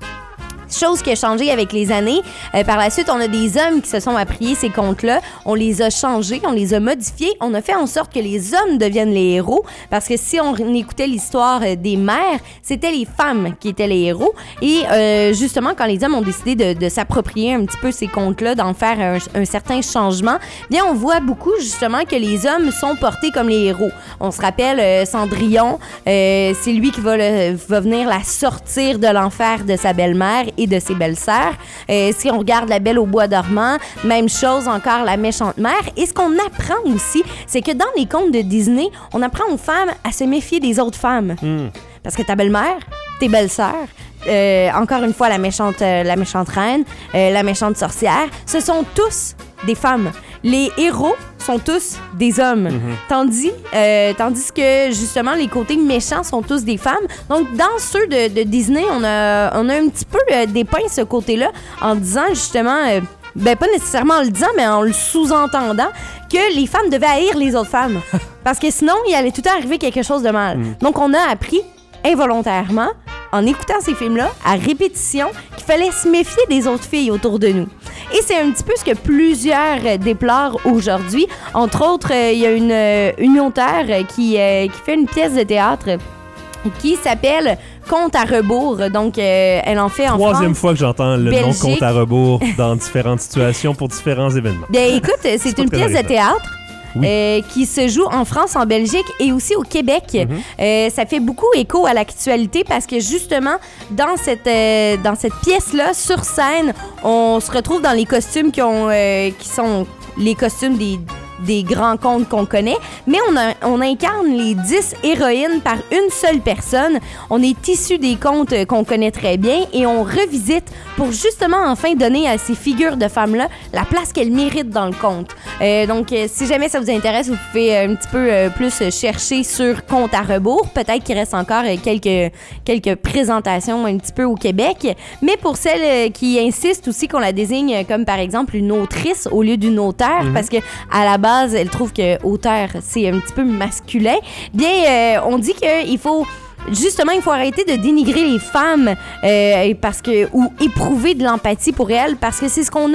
Chose qui a changé avec les années. Euh, par la suite, on a des hommes qui se sont appropriés ces contes-là. On les a changés, on les a modifiés. On a fait en sorte que les hommes deviennent les héros. Parce que si on écoutait l'histoire euh, des mères, c'était les femmes qui étaient les héros. Et euh, justement, quand les hommes ont décidé de, de s'approprier un petit peu ces contes-là, d'en faire un, un certain changement, bien, on voit beaucoup justement que les hommes sont portés comme les héros. On se rappelle euh, Cendrillon, euh, c'est lui qui va, le, va venir la sortir de l'enfer de sa belle-mère et de ses belles-sœurs. Euh, si on regarde La Belle au bois dormant, même chose encore la méchante mère. Et ce qu'on apprend aussi, c'est que dans les contes de Disney, on apprend aux femmes à se méfier des autres femmes. Mm. Parce que ta belle-mère, tes belles-sœurs, euh, encore une fois la méchante, euh, la méchante reine, euh, la méchante sorcière, ce sont tous des femmes. Les héros sont tous des hommes. Mm-hmm. Tandis, euh, tandis que, justement, les côtés méchants sont tous des femmes. Donc, dans ceux de, de Disney, on a, on a un petit peu euh, dépeint ce côté-là en disant, justement... Euh, ben, pas nécessairement en le disant, mais en le sous-entendant, que les femmes devaient haïr les autres femmes. Parce que sinon, il allait tout le temps arriver quelque chose de mal. Mm. Donc, on a appris involontairement, en écoutant ces films-là, à répétition, qu'il fallait se méfier des autres filles autour de nous. Et c'est un petit peu ce que plusieurs euh, déplorent aujourd'hui. Entre autres, euh, il y a une, euh, une auteure euh, qui, euh, qui fait une pièce de théâtre qui s'appelle Conte à rebours. Donc, euh, elle en fait en Troisième France. fois que j'entends le nom Belgique. compte à rebours dans différentes situations pour différents événements. Ben, écoute, c'est pas une très pièce de original. théâtre. Oui. euh, qui se joue en France, en Belgique et aussi au Québec. Mm-hmm. Euh, ça fait beaucoup écho à l'actualité parce que justement, dans cette, euh, dans cette pièce-là, sur scène, on se retrouve dans les costumes qui, ont, euh, qui sont les costumes des des grands contes qu'on connaît, mais on, a, on incarne les dix héroïnes par une seule personne. On est issu des contes qu'on connaît très bien et on revisite pour justement enfin donner à ces figures de femmes-là la place qu'elles méritent dans le conte. Euh, donc, euh, si jamais ça vous intéresse, vous pouvez euh, un petit peu euh, plus chercher sur Conte à rebours. Peut-être qu'il reste encore euh, quelques, quelques présentations un petit peu au Québec, mais pour celles euh, qui insistent aussi qu'on la désigne comme par exemple une autrice au lieu d'une auteure, Mm-hmm. parce que à la base, elle trouve que auteur, c'est un petit peu masculin. Bien, euh, on dit qu'il faut... Justement, il faut arrêter de dénigrer les femmes euh, parce que, ou éprouver de l'empathie pour elles parce que c'est ce qu'on a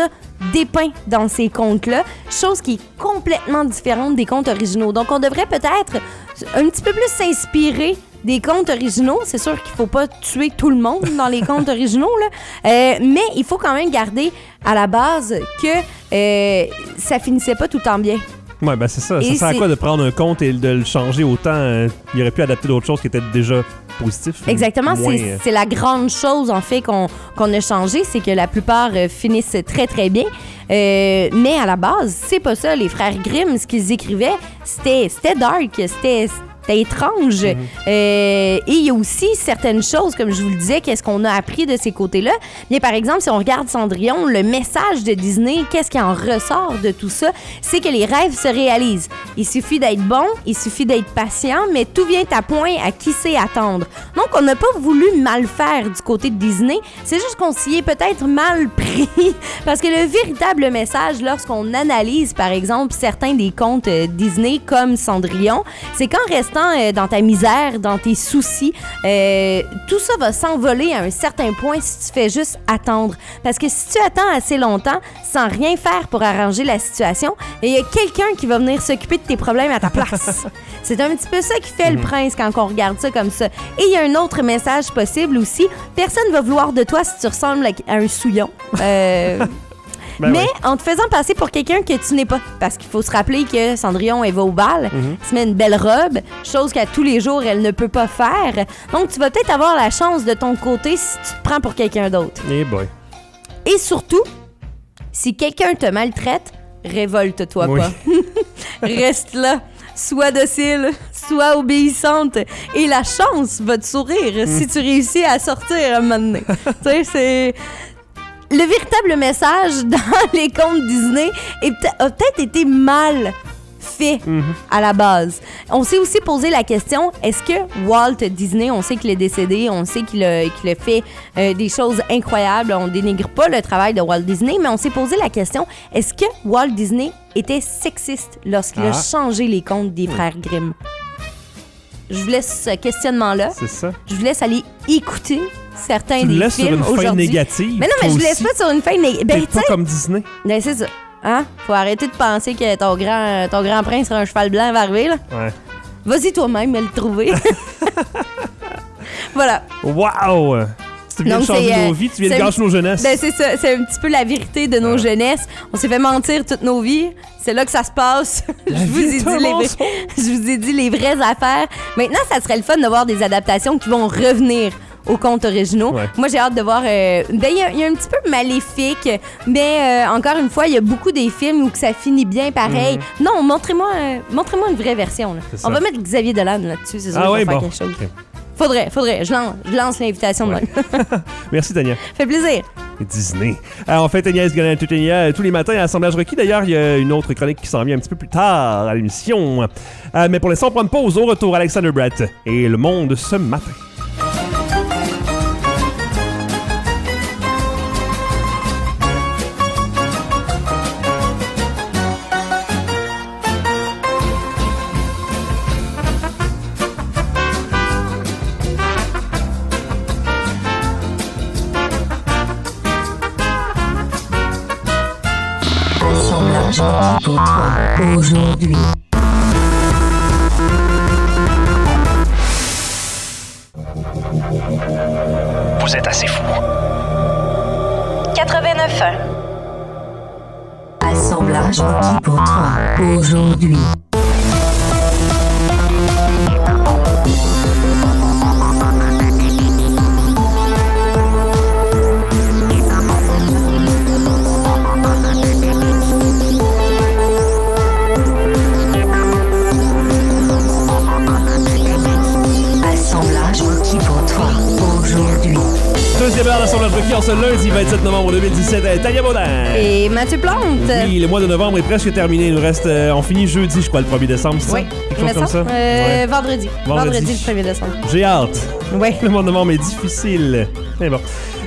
dépeint dans ces contes-là, chose qui est complètement différente des contes originaux. Donc, on devrait peut-être un petit peu plus s'inspirer des contes originaux. C'est sûr qu'il faut pas tuer tout le monde dans les contes originaux, là. Euh, mais il faut quand même garder à la base que euh, ça finissait pas tout le temps bien. Ouais, ben c'est ça. Et ça sert à c'est- quoi de prendre un conte et de le changer autant? euh, il aurait pu adapter d'autres choses qui étaient déjà positives. Exactement, moins, c'est, euh, c'est la grande chose en fait qu'on, qu'on a changé, c'est que la plupart euh, finissent très très bien. Euh, mais à la base, c'est pas ça. Les frères Grimm, ce qu'ils écrivaient, c'était, c'était dark, c'était, c'était étrange. Mm-hmm. Euh, et il y a aussi certaines choses, comme je vous le disais, qu'est-ce qu'on a appris de ces côtés-là. Bien, par exemple, si on regarde Cendrillon, le message de Disney, qu'est-ce qui en ressort de tout ça, c'est que les rêves se réalisent. Il suffit d'être bon, il suffit d'être patient, mais tout vient à point à qui sait attendre. Donc, on n'a pas voulu mal faire du côté de Disney, c'est juste qu'on s'y est peut-être mal pris. Parce que le véritable message, lorsqu'on analyse, par exemple, certains des contes euh, Disney, comme Cendrillon, c'est qu'en restant euh, dans ta misère, dans tes soucis, euh, tout ça va s'envoler à un certain point si tu fais juste attendre. Parce que si tu attends assez longtemps, sans rien faire pour arranger la situation, il y a quelqu'un qui va venir s'occuper de tes problèmes à ta place. C'est un petit peu ça qui fait le prince quand on regarde ça comme ça. Et il y a un autre message possible aussi. Personne va vouloir de toi si tu ressembles à un souillon. Euh... Ben mais oui. en te faisant passer pour quelqu'un que tu n'es pas. Parce qu'il faut se rappeler que Cendrillon, elle va au bal, Mm-hmm. se met une belle robe, chose qu'à tous les jours, elle ne peut pas faire. Donc, tu vas peut-être avoir la chance de ton côté si tu te prends pour quelqu'un d'autre. Eh boy. Et surtout, si quelqu'un te maltraite, révolte-toi Oui. pas. Reste là. Sois docile, sois obéissante et la chance va te sourire si tu réussis à sortir un moment donné. Tu sais, c'est... Le véritable message dans les contes Disney est peut- a peut-être été mal fait à la base. On s'est aussi posé la question, est-ce que Walt Disney, on sait qu'il est décédé, on sait qu'il a, qu'il a fait euh, des choses incroyables, on dénigre pas le travail de Walt Disney, mais on s'est posé la question, est-ce que Walt Disney était sexiste lorsqu'il Ah. a changé les contes des frères Grimm? Je vous laisse ce questionnement-là. C'est ça. Je vous laisse aller écouter certains Tu le des laisses sur films une fin aujourd'hui. négative. Mais non, mais toi je laisse aussi. pas sur une fin négative. Ben, T'es tu pas sais, comme Disney. ben, c'est ça. Hein? Faut arrêter de penser que ton grand, ton grand prince sur un cheval blanc va arriver, là. Ouais. Vas-y toi-même à le trouver. Voilà. Wow! Tu viens de Donc, changer c'est, euh, nos vies, tu viens de c'est un gâcher nos jeunesses. Ben, c'est ça. C'est un petit peu la vérité de nos Ah. jeunesses. On s'est fait mentir toutes nos vies. C'est là que ça se passe. je, vous vie ai est dit un les vrais- mensonge. je vous ai dit les vraies affaires. Maintenant, ça serait le fun de voir des adaptations qui vont revenir aux contes originaux. Ouais. Moi, j'ai hâte de voir... euh, ben, il y, a- il y a un petit peu Maléfique, mais euh, encore une fois, il y a beaucoup des films où que ça finit bien pareil. Non, montrez-moi euh, montrez-moi une vraie version. Là. Mhm. C'est On ça. va mettre Xavier Dolan là-dessus, c'est sûr Ah qu'il ouais, va faire bon. quelque chose. Ok. Faudrait, faudrait. Je lance, je lance l'invitation Ouais. de même. Merci, Tania. Fait plaisir. Disney. Alors, on fait Agnès Galant Tutenia tous les matins à Assemblage Requis. D'ailleurs, il y a une autre chronique qui s'en vient un petit peu plus tard à l'émission. Euh, mais pour l'instant, on prend une pause. Au retour, Alexander Brett et Le Monde ce matin. Assemblage requis pour toi aujourd'hui. Vous êtes assez fou. quatre-vingt-neuf ans. Assemblage requis pour toi aujourd'hui. Assemblage requis pour toi aujourd'hui. Deuxième heure d'Assemblage Requis en ce lundi vingt-sept novembre deux mille dix-sept. Euh, Tania Baudin. Et Mathieu Plante. Oui, le mois de novembre est presque terminé. Il nous reste. euh, on finit jeudi, je crois, le premier décembre, c'est Oui, ça? Quelque il chose me comme ça? semble. Euh, Ouais. Vendredi. Vendredi. Vendredi le premier décembre. J'ai hâte. Ouais. Le mois de novembre est difficile. Mais bon.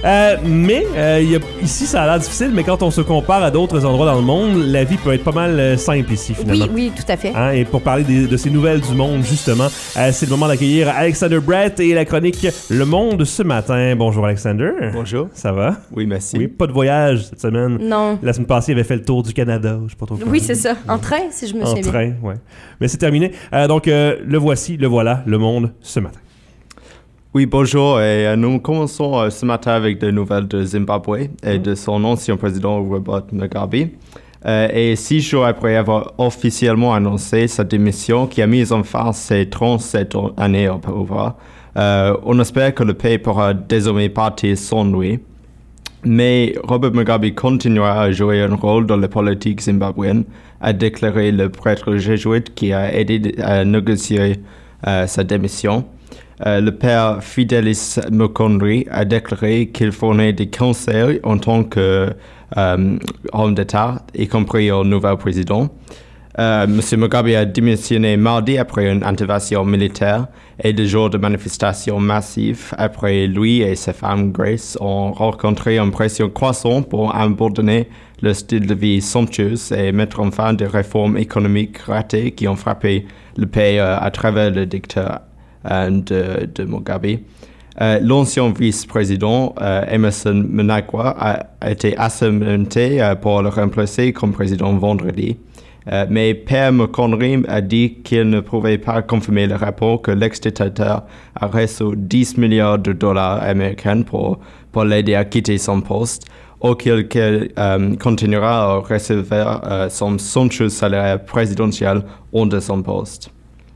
Euh, mais euh, y a, ici, ça a l'air difficile, mais quand on se compare à d'autres endroits dans le monde, la vie peut être pas mal euh, simple ici, finalement. Oui, oui, tout à fait. Hein, et pour parler des, de ces nouvelles du monde, justement, euh, c'est le moment d'accueillir Alexander Brett et la chronique Le Monde ce matin. Bonjour, Alexander. Bonjour. Ça va? Oui, merci. Oui, pas de voyage cette semaine. Non. La semaine passée, il avait fait le tour du Canada. Je sais pas trop quoi. Oui, c'est ça. En train, si je me En souviens bien. train, ouais. Mais c'est terminé. Euh, donc, euh, le voici, le voilà, Le Monde ce matin. Oui, bonjour. Et euh, nous commençons euh, ce matin avec des nouvelles de Zimbabwe et de son ancien président Robert Mugabe. Euh, et six jours après avoir officiellement annoncé sa démission qui a mis en fin ses trente-sept années au pouvoir, euh, on espère que le pays pourra désormais partir sans lui. Mais Robert Mugabe continuera à jouer un rôle dans la politique zimbabwéenne, a déclaré le prêtre jésuite qui a aidé à négocier euh, sa démission. Euh, le père Fidelis Mukondri a déclaré qu'il fournait des conseils en tant qu'homme euh, d'État, y compris au nouveau président. Euh, M. Mugabe a démissionné mardi après une intervention militaire et des jours de manifestations massives après lui et sa femme Grace ont rencontré une pression croissante pour abandonner le style de vie somptueux et mettre en fin des réformes économiques ratées qui ont frappé le pays euh, à travers le dictat De, de Mugabe. Euh, l'ancien vice-président euh, Emerson Mnangagwa a, a été assermenté euh, pour le remplacer comme président vendredi. Euh, mais Père Mukondri a dit qu'il ne pouvait pas confirmer le rapport que l'ex-dictateur a reçu dix milliards de dollars américains pour, pour l'aider à quitter son poste, ou qu'il qu'il, euh, continuera à recevoir euh, son somptueux salaire présidentiel hors de son poste.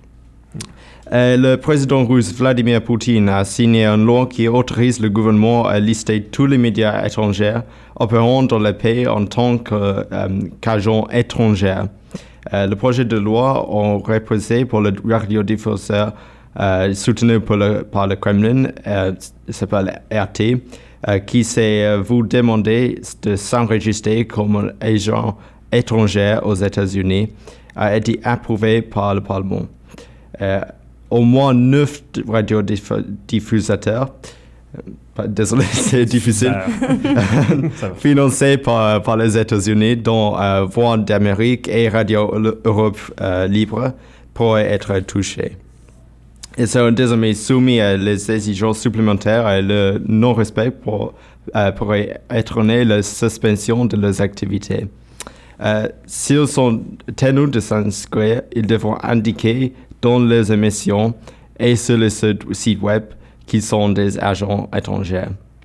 Euh, le président russe Vladimir Poutine a signé une loi qui autorise le gouvernement à lister tous les médias étrangers opérant dans le pays en tant que, euh, qu'agents étrangers. Euh, le projet de loi a reposé pour le radiodiffuseur euh, soutenu par le, par le Kremlin, euh, s'appelle R T, euh, qui s'est euh, vous demander de s'enregistrer comme agent étranger aux États-Unis, a été approuvé par le Parlement. Euh, Au moins neuf radiodiffusateurs, euh, désolé, c'est difficile, financés par, par les États-Unis, dont euh, Voix d'Amérique et Radio Europe euh, Libre, pourraient être touchés. Ils seront désormais soumis à les exigences supplémentaires et le non-respect pour, euh, pourrait entraîner la suspension de leurs activités. Euh, s'ils sont tenus de s'inscrire, ils devront indiquer dans les émissions et sur le site web qui sont des agents étrangers.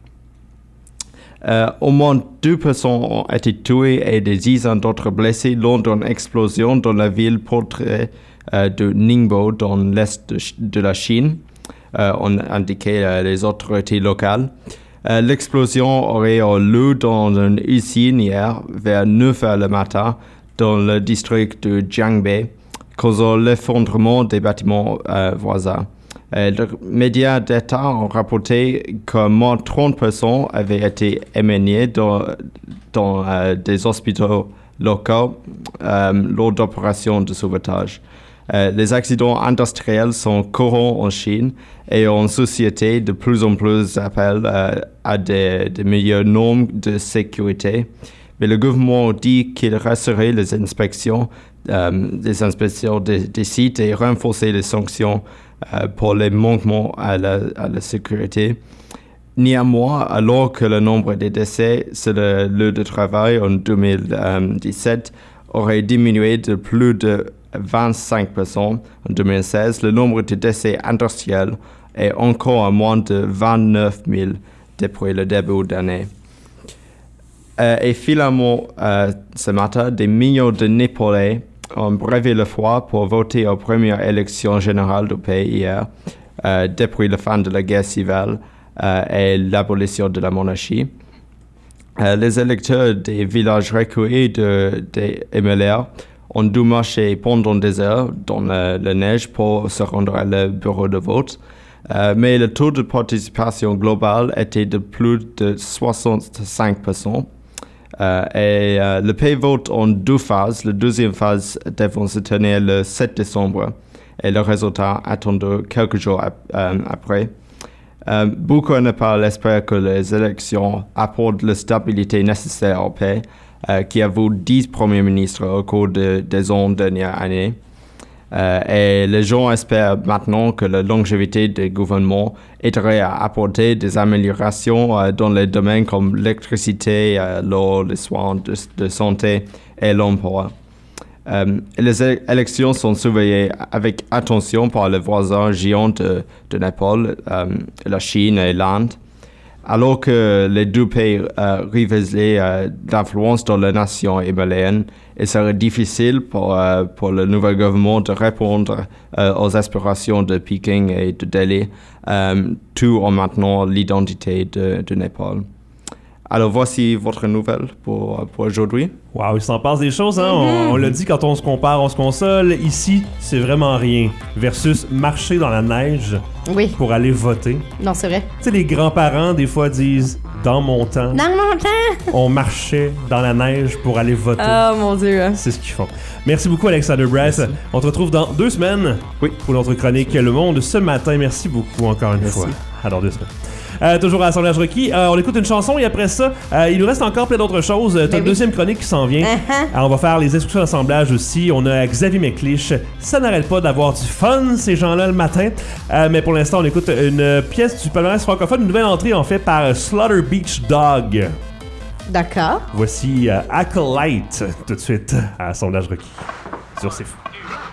Euh, au moins deux personnes ont été tuées et des dizaines d'autres blessées lors d'une explosion dans la ville portée euh, de Ningbo dans l'est de, de la Chine, euh, ont indiqué euh, les autorités locales. Euh, l'explosion aurait eu lieu dans une usine hier vers neuf heures le matin dans le district de Jiangbai, causant l'effondrement des bâtiments euh, voisins. Euh, les médias d'État ont rapporté que moins trente personnes avaient été émenées dans, dans euh, des hôpitaux locaux euh, lors d'opérations de sauvetage. Euh, les accidents industriels sont courants en Chine et en société de plus en plus appellent euh, à des, des meilleures normes de sécurité. Mais le gouvernement dit qu'il rassurerait les inspections, euh, les inspections des, des sites et renforcer les sanctions euh, pour les manquements à la, à la sécurité. Néanmoins, alors que le nombre de décès sur le lieu de travail en deux mille dix-sept aurait diminué de plus de vingt-cinq pour cent en deux mille seize, le nombre de décès industriels est encore à moins de vingt-neuf mille depuis le début d'année. Euh, et finalement, euh, ce matin, des millions de Népalais ont bravé le froid pour voter aux premières élections générales du pays hier, euh, depuis la fin de la guerre civile euh, et l'abolition de la monarchie. Euh, les électeurs des villages reculés de, de M L R ont dû marcher pendant des heures dans la, la neige pour se rendre à leur bureau de vote. Euh, mais le taux de participation global était de plus de soixante-cinq pour cent. Euh, et euh, le pays vote en deux phases. La deuxième phase devrait se tenir le sept décembre et le résultat attendu quelques jours ap- euh, après. Euh, beaucoup en Népal espèrent que les élections apportent la stabilité nécessaire au pays, euh, qui a vu dix premiers ministres au cours de, des onze dernières années. Euh, et les gens espèrent maintenant que la longévité des gouvernements aiderait à apporter des améliorations euh, dans les domaines comme l'électricité, euh, l'eau, les soins de, de santé et l'emploi. Euh, les é- élections sont surveillées avec attention par les voisins géants de, de Népal, euh, la Chine et l'Inde, alors que les deux pays euh, rivalisaient euh, d'influence dans la nation himalayienne. Il serait difficile pour, euh, pour le nouvel gouvernement de répondre euh, aux aspirations de Pékin et de Delhi, euh, tout en maintenant l'identité de, de Népal. Alors voici votre nouvelle pour, pour aujourd'hui. Wow, il s'en passe des choses, hein? Mm-hmm. On, on l'a dit, quand on se compare, on se console. Ici, c'est vraiment rien. Versus marcher dans la neige Oui. pour aller voter. Non, c'est vrai. Tu sais, les grands-parents, des fois, disent « Dans mon temps, Dans mon temps! on marchait dans la neige pour aller voter. » Oh mon Dieu. C'est ce qu'ils font. Merci beaucoup, Alexander Brass. Merci. On te retrouve dans deux semaines Oui. pour notre chronique Le Monde ce matin. Merci beaucoup encore une Merci. fois. À dans deux semaines. Euh, toujours à Assemblage Requis. Euh, on écoute une chanson et après ça, euh, il nous reste encore plein d'autres choses. Euh, T'as Ben une oui. deuxième chronique qui s'en vient. Uh-huh. Alors, on va faire les instructions d'assemblage aussi. On a Xavier McLeish. Ça n'arrête pas d'avoir du fun, ces gens-là, le matin. Euh, mais pour l'instant, on écoute une pièce du palmarès francophone, une nouvelle entrée en fait par Slaughter Beach Dog. D'accord. Voici euh, Acolyte tout de suite à Assemblage Requis. Sur C'est Fou.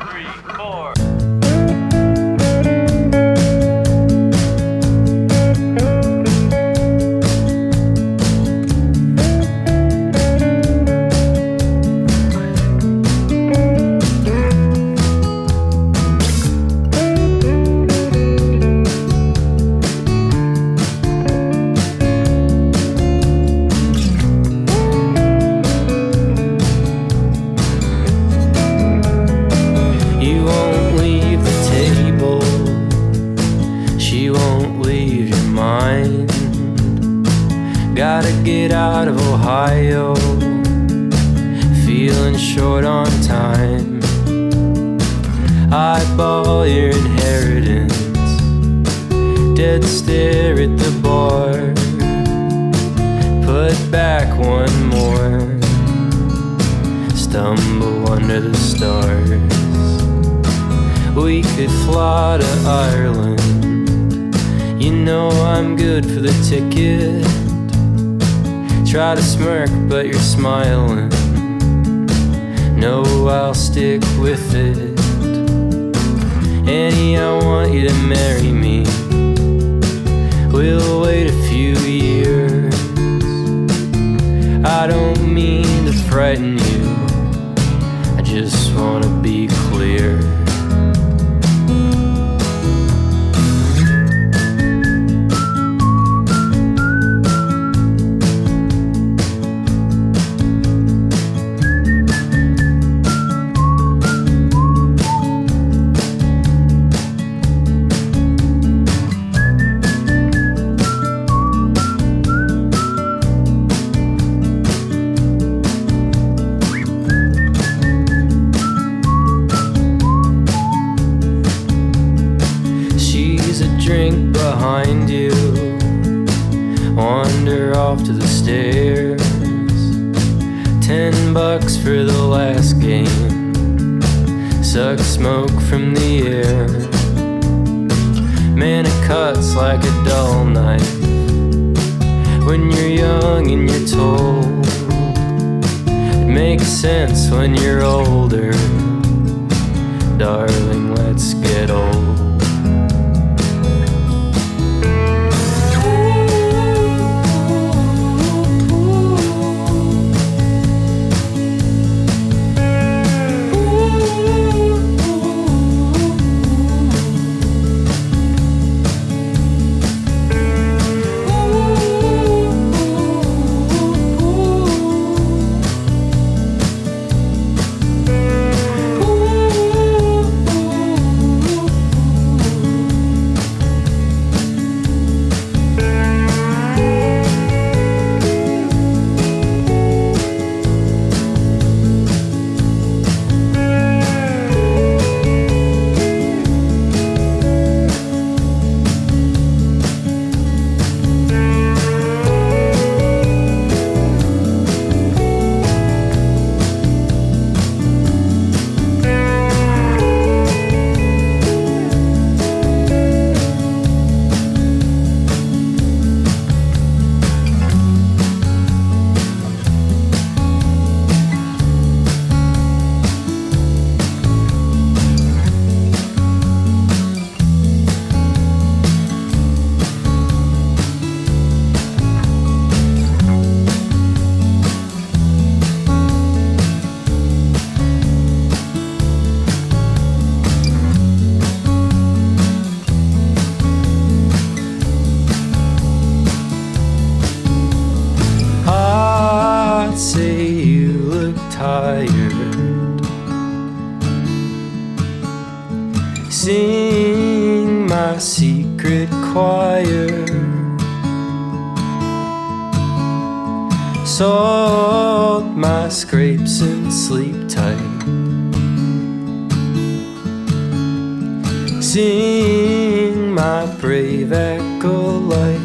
You won't leave the table. She won't leave your mind. Gotta get out of Ohio. Feeling short on time. Eyeball your inheritance. Dead stare at the bar. Put back one more. Stumble under the stars. We could fly to Ireland. You know I'm good for the ticket. Try to smirk but you're smiling. No, I'll stick with it. Annie, I want you to marry me. We'll wait a few years. I don't mean to frighten you. I just wanna be clear. She's a drink behind you. Wander off to the stairs. Ten bucks for the last game. Suck smoke from the air. Man, it cuts like a dull knife. When you're young and you're told, it makes sense when you're older. Darling, let's get old. tired. Sing my secret choir. Salt my scrapes and sleep tight. Sing my brave acolyte.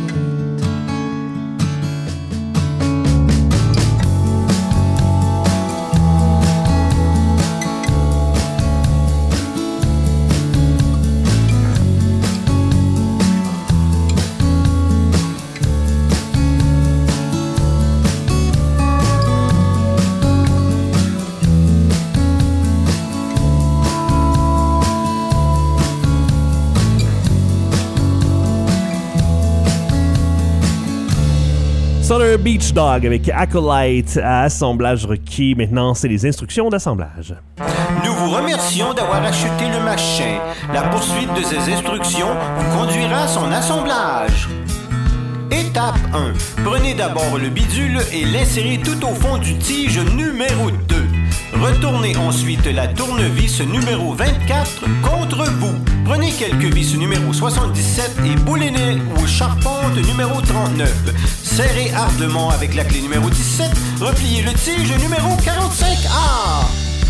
Southern Beach Dog avec Acolyte à assemblage requis. Maintenant, c'est les instructions d'assemblage. Nous vous remercions d'avoir acheté le machin. La poursuite de ces instructions vous conduira à son assemblage. Étape un. Prenez d'abord le bidule et l'insérez tout au fond du tige numéro deux. Retournez ensuite la tournevis numéro vingt-quatre contre vous. Prenez quelques vis numéro soixante-dix-sept et boulez-les aux charpentes numéro trente-neuf. Serrez ardemment avec la clé numéro dix-sept. Repliez le tige numéro quarante-cinq A.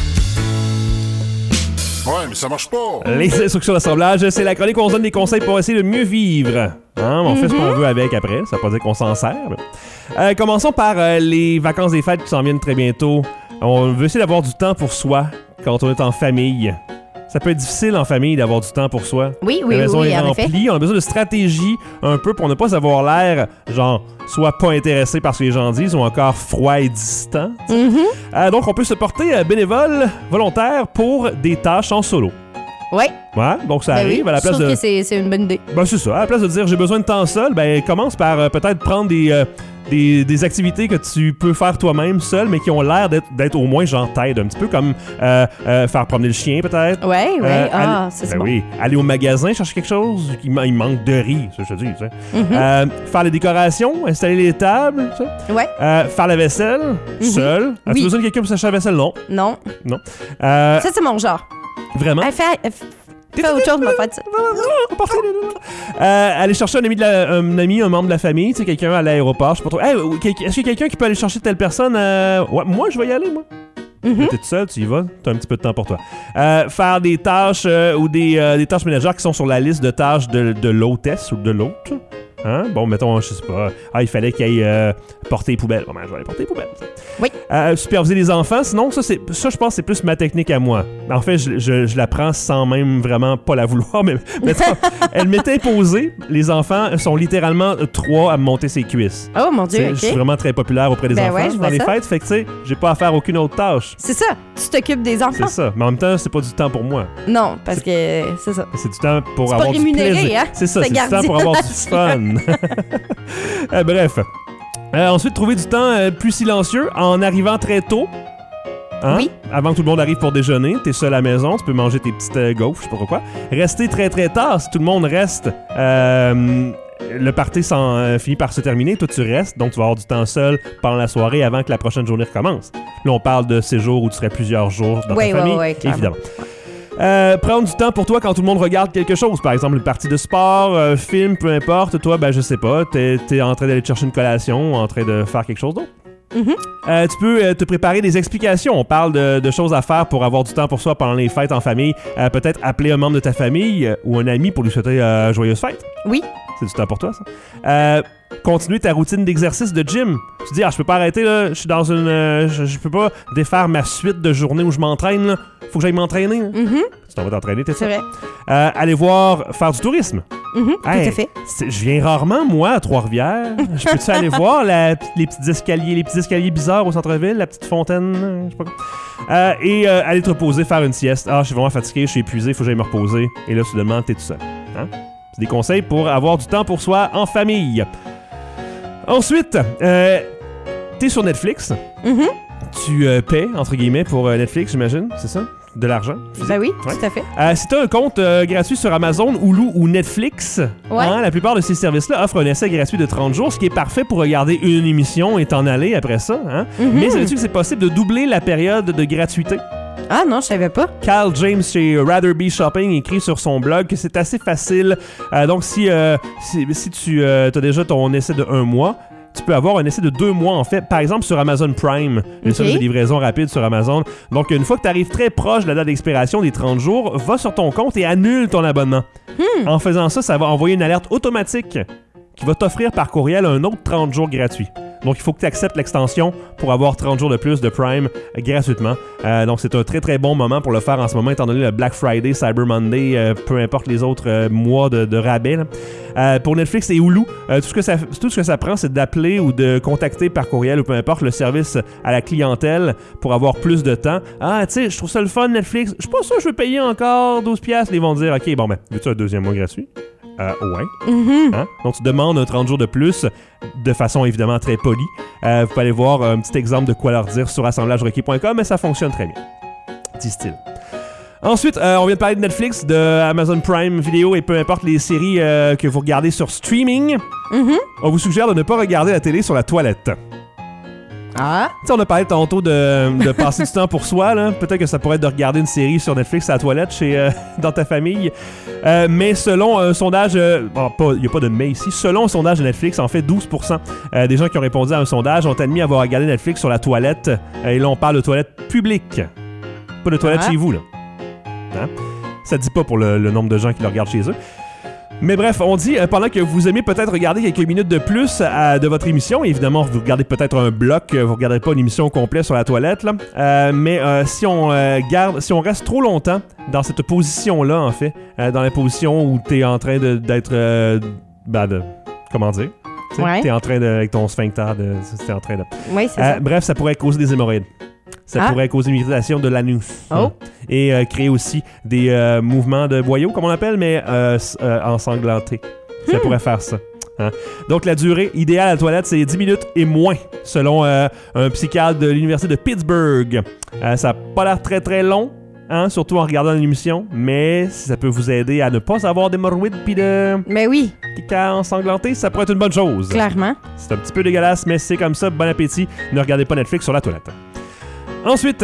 Ouais, mais ça marche pas. Les instructions d'assemblage, c'est la chronique où on se donne des conseils pour essayer de mieux vivre. Hein? On mm-hmm. fait ce qu'on veut avec après, ça veut pas dire qu'on s'en sert. Euh, commençons par euh, les vacances des fêtes qui s'en viennent très bientôt. On veut essayer d'avoir du temps pour soi quand on est en famille. Ça peut être difficile en famille d'avoir du temps pour soi. Oui, oui, La maison oui, est en remplie. effet. On a besoin de stratégie un peu pour ne pas avoir l'air, genre, soit pas intéressé par ce que les gens disent ou encore froid et distant. Mm-hmm. Euh, donc, on peut se porter euh, bénévole, volontaire pour des tâches en solo. Oui. Ouais, donc ça ben arrive oui, à la place je trouve de... que c'est, c'est une bonne idée. Ben c'est ça, à la place de dire j'ai besoin de temps seul, ben commence par euh, peut-être prendre des, euh, des, des activités que tu peux faire toi-même seul, mais qui ont l'air d'être, d'être au moins genre t'aide un petit peu, comme euh, euh, faire promener le chien peut-être. Ouais, ouais, Euh, ah, aller- ça, c'est ben bon. oui, aller au magasin chercher quelque chose, il, man- il manque de riz, ça je te dis. Tu sais. Mhm. Euh, faire les décorations, installer les tables, tu sais. Ouais. Euh, faire la vaisselle, Mhm. seul. As-tu Oui. besoin de quelqu'un pour sécher la vaisselle? Non. Non. Non. Euh, Ça, c'est mon genre. vraiment? Hey, fais, fais- fais autre chose, ma fête. ça. Euh, aller chercher un ami, de la, un ami, un membre de la famille, tu sais, quelqu'un à l'aéroport, je sais pas trop. Hey, ou quel- est-ce qu'il y a quelqu'un qui peut aller chercher telle personne? euh, Ouais, moi, je vais y aller, moi. Mhm. T'es tout seul, tu y vas, t'as un petit peu de temps pour toi. Euh, faire des tâches euh, ou des, euh, des tâches ménagères qui sont sur la liste de tâches de, de l'hôtesse ou de l'hôte. Hein? Bon, mettons, je sais pas, ah, il fallait qu'il aille euh, porter les poubelles. Bon, ben, je vais aller porter les poubelles. Oui. Euh, superviser les enfants, sinon, ça, c'est, ça je pense, c'est plus ma technique à moi. En fait, je, je, je la prends sans même vraiment pas la vouloir, mais mettons, elle m'est imposée. Les enfants sont littéralement trois à me monter ses cuisses. Oh mon Tu sais, Dieu, Je suis ok. vraiment très populaire auprès des Ben enfants ouais, je dans vois les ça. fêtes, fait que tu sais, j'ai pas à faire aucune autre tâche. C'est ça, tu t'occupes des enfants. C'est ça. Mais en même temps, c'est pas du temps pour moi. Non, parce que c'est ça. C'est du temps pour C'est avoir pas du rémunéré, plaisir. hein? C'est ça, C'est c'est du temps pour avoir du fun. Euh, bref. Euh, ensuite, trouver du temps euh, plus silencieux en arrivant très tôt. Hein? Oui. Avant que tout le monde arrive pour déjeuner, t'es seul à la maison, tu peux manger tes petites euh, gaufres, je sais pas trop quoi. Rester très très tard, si tout le monde reste, euh, le party s'en, euh, finit par se terminer, toi tu restes, donc tu vas avoir du temps seul pendant la soirée avant que la prochaine journée recommence. Là, on parle de séjours où tu serais plusieurs jours dans Ouais, ta ouais, famille, ouais, clairement. évidemment. Euh, prendre du temps pour toi quand tout le monde regarde quelque chose, par exemple une partie de sport, euh, film, peu importe. Toi, ben je sais pas, t'es, t'es en train d'aller te chercher une collation ou en train de faire quelque chose d'autre. Mhm. Euh, tu peux euh, te préparer des explications. On parle de, de choses à faire pour avoir du temps pour soi pendant les fêtes en famille. Euh, peut-être appeler un membre de ta famille euh, ou un ami pour lui souhaiter euh, joyeuse fête. Oui. C'est du temps pour toi, ça. Euh, continuer ta routine d'exercice de gym. Tu dis, ah, je peux pas arrêter, là. Je suis dans une. euh, je, je peux pas défaire ma suite de journée où je m'entraîne, là. Faut que j'aille m'entraîner. là. Mhm. Tu t'en vas t'entraîner, t'es ça? C'est vrai. Euh, aller voir, faire du tourisme. Mhm, Hey, tout à fait. c'est- Je viens rarement, moi, à Trois-Rivières. Je peux-tu aller voir la- les petits escaliers, les petits escaliers bizarres au centre-ville, la petite fontaine, euh, je sais pas quoi. Euh, et euh, aller te reposer, faire une sieste. Ah, je suis vraiment fatigué, je suis épuisé, faut que j'aille me reposer. Et là, soudainement, t'es tout seul. Hein? C'est des conseils pour avoir du temps pour soi en famille. Ensuite, euh, t'es sur Netflix. Mhm. Tu euh, paies, entre guillemets, pour euh, Netflix, j'imagine, c'est ça? de l'argent. Ben oui, Ouais. tout à fait. Euh, si tu as un compte euh, gratuit sur Amazon, Hulu ou Netflix, Ouais. hein, la plupart de ces services-là offrent un essai gratuit de trente jours, ce qui est parfait pour regarder une émission et t'en aller après ça. Hein? Mhm. Mais savais-tu que c'est possible de doubler la période de gratuité? Ah non, je savais pas. Kyle James chez Rather Be Shopping écrit sur son blog que c'est assez facile. Euh, donc, si, euh, si, si tu as déjà ton essai de un mois, tu peux avoir un essai de deux mois, en fait. Par exemple, sur Amazon Prime, le Ok. service de livraison rapide sur Amazon. Donc, une fois que tu arrives très proche de la date d'expiration des trente jours, va sur ton compte et annule ton abonnement. Hmm. En faisant ça, ça va envoyer une alerte automatique qui va t'offrir par courriel un autre trente jours gratuits. Donc, il faut que tu acceptes l'extension pour avoir trente jours de plus de Prime euh, gratuitement. Euh, donc, c'est un très, très bon moment pour le faire en ce moment, étant donné le Black Friday, Cyber Monday, euh, peu importe les autres euh, mois de, de rabais. là. Euh, pour Netflix et Hulu, euh, tout, ce que ça, tout ce que ça prend, c'est d'appeler ou de contacter par courriel ou peu importe le service à la clientèle pour avoir plus de temps. Ah, tu sais, je trouve ça le fun, Netflix. Je suis pas sûr que je veux payer encore douze piastres. Ils vont dire, OK, bon, ben, veux-tu un deuxième mois gratuit? Euh, ouais. Mhm. Hein? Donc, tu demandes un trente jours de plus de façon évidemment très polie. Euh, vous pouvez aller voir un petit exemple de quoi leur dire sur assemblage requis point com, mais ça fonctionne très bien, disent-ils. Ensuite, euh, on vient de parler de Netflix, de Amazon Prime Video et peu importe les séries euh, que vous regardez sur streaming. Mhm. On vous suggère de ne pas regarder la télé sur la toilette. Ah. Tu sais, on a parlé tantôt de, de passer du temps pour soi, là. Peut-être que ça pourrait être de regarder une série sur Netflix à la toilette chez, euh, dans ta famille. Euh, mais selon un sondage, euh, bon, pas- il n'y a pas de mais ici, selon un sondage de Netflix, en fait, douze pour cent euh, des gens qui ont répondu à un sondage ont admis avoir regardé Netflix sur la toilette. Euh, et là, on parle de toilette publique, pas de toilette Ah. chez vous, là. Hein? Ça dit pas pour le, le nombre de gens qui le regardent chez eux. Mais bref, on dit, euh, pendant que vous aimez peut-être regarder quelques minutes de plus euh, de votre émission, évidemment, vous regardez peut-être un bloc, euh, vous regarderez pas une émission complète sur la toilette, là, euh, mais euh, si on euh, garde, si on reste trop longtemps dans cette position-là, en fait, euh, dans la position où t'es en train de, d'être, euh, ben, de, comment dire, Tu sais, Ouais. t'es en train de, avec ton sphincter, de, t'es en train de... Oui, c'est Euh, ça. bref, ça pourrait causer des hémorroïdes. Ça Ah. pourrait causer une irritation de l'anus. Oh. Et euh, créer aussi des euh, mouvements de boyau, comme on appelle, mais euh, s- euh, ensanglantés. Ça Hmm. pourrait faire ça. Hein? Donc, la durée idéale à la toilette, c'est dix minutes et moins, selon euh, un psychiatre de l'Université de Pittsburgh. Euh, ça n'a pas l'air très très long, hein, surtout en regardant l'émission, mais si ça peut vous aider à ne pas avoir d'hémorroïdes puis de Mais oui, caca ensanglanté, ça pourrait être une bonne chose. clairement. C'est un petit peu dégueulasse, mais c'est comme ça. Bon appétit. Ne regardez pas Netflix sur la toilette. Ensuite,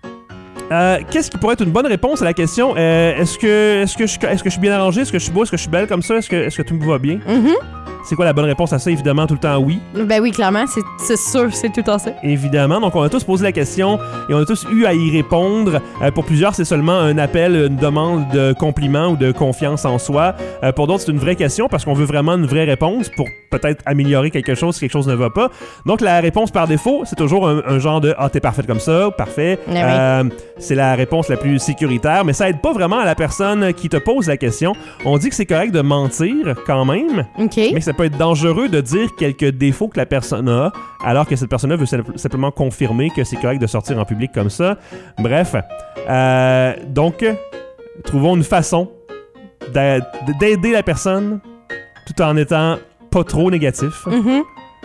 euh, qu'est-ce qui pourrait être une bonne réponse à la question euh, est-ce que est-ce que je est-ce que je suis bien arrangé, est-ce que je suis beau, est-ce que je suis belle comme ça, est-ce que est-ce que tout me va bien? Mhm. C'est quoi la bonne réponse à ça? Évidemment, tout le temps oui. Ben oui, clairement, c'est, c'est sûr, c'est tout le temps ça. Évidemment. Donc, on a tous posé la question et on a tous eu à y répondre. Euh, pour plusieurs, c'est seulement un appel, une demande de compliment ou de confiance en soi. Euh, pour d'autres, c'est une vraie question parce qu'on veut vraiment une vraie réponse pour peut-être améliorer quelque chose si quelque chose ne va pas. Donc, la réponse par défaut, c'est toujours un, un genre de « Ah, t'es parfaite comme ça, parfait. Ah oui. Euh, c'est la réponse la plus sécuritaire, mais ça aide pas vraiment à la personne qui te pose la question. On dit que c'est correct de mentir quand même, OK. mais que ça peut être dangereux de dire quelques défauts que la personne a, alors que cette personne-là veut simple- simplement confirmer que c'est correct de sortir en public comme ça. Bref, euh, donc, trouvons une façon d'a- d'aider la personne tout en étant pas trop négatif. Mhm.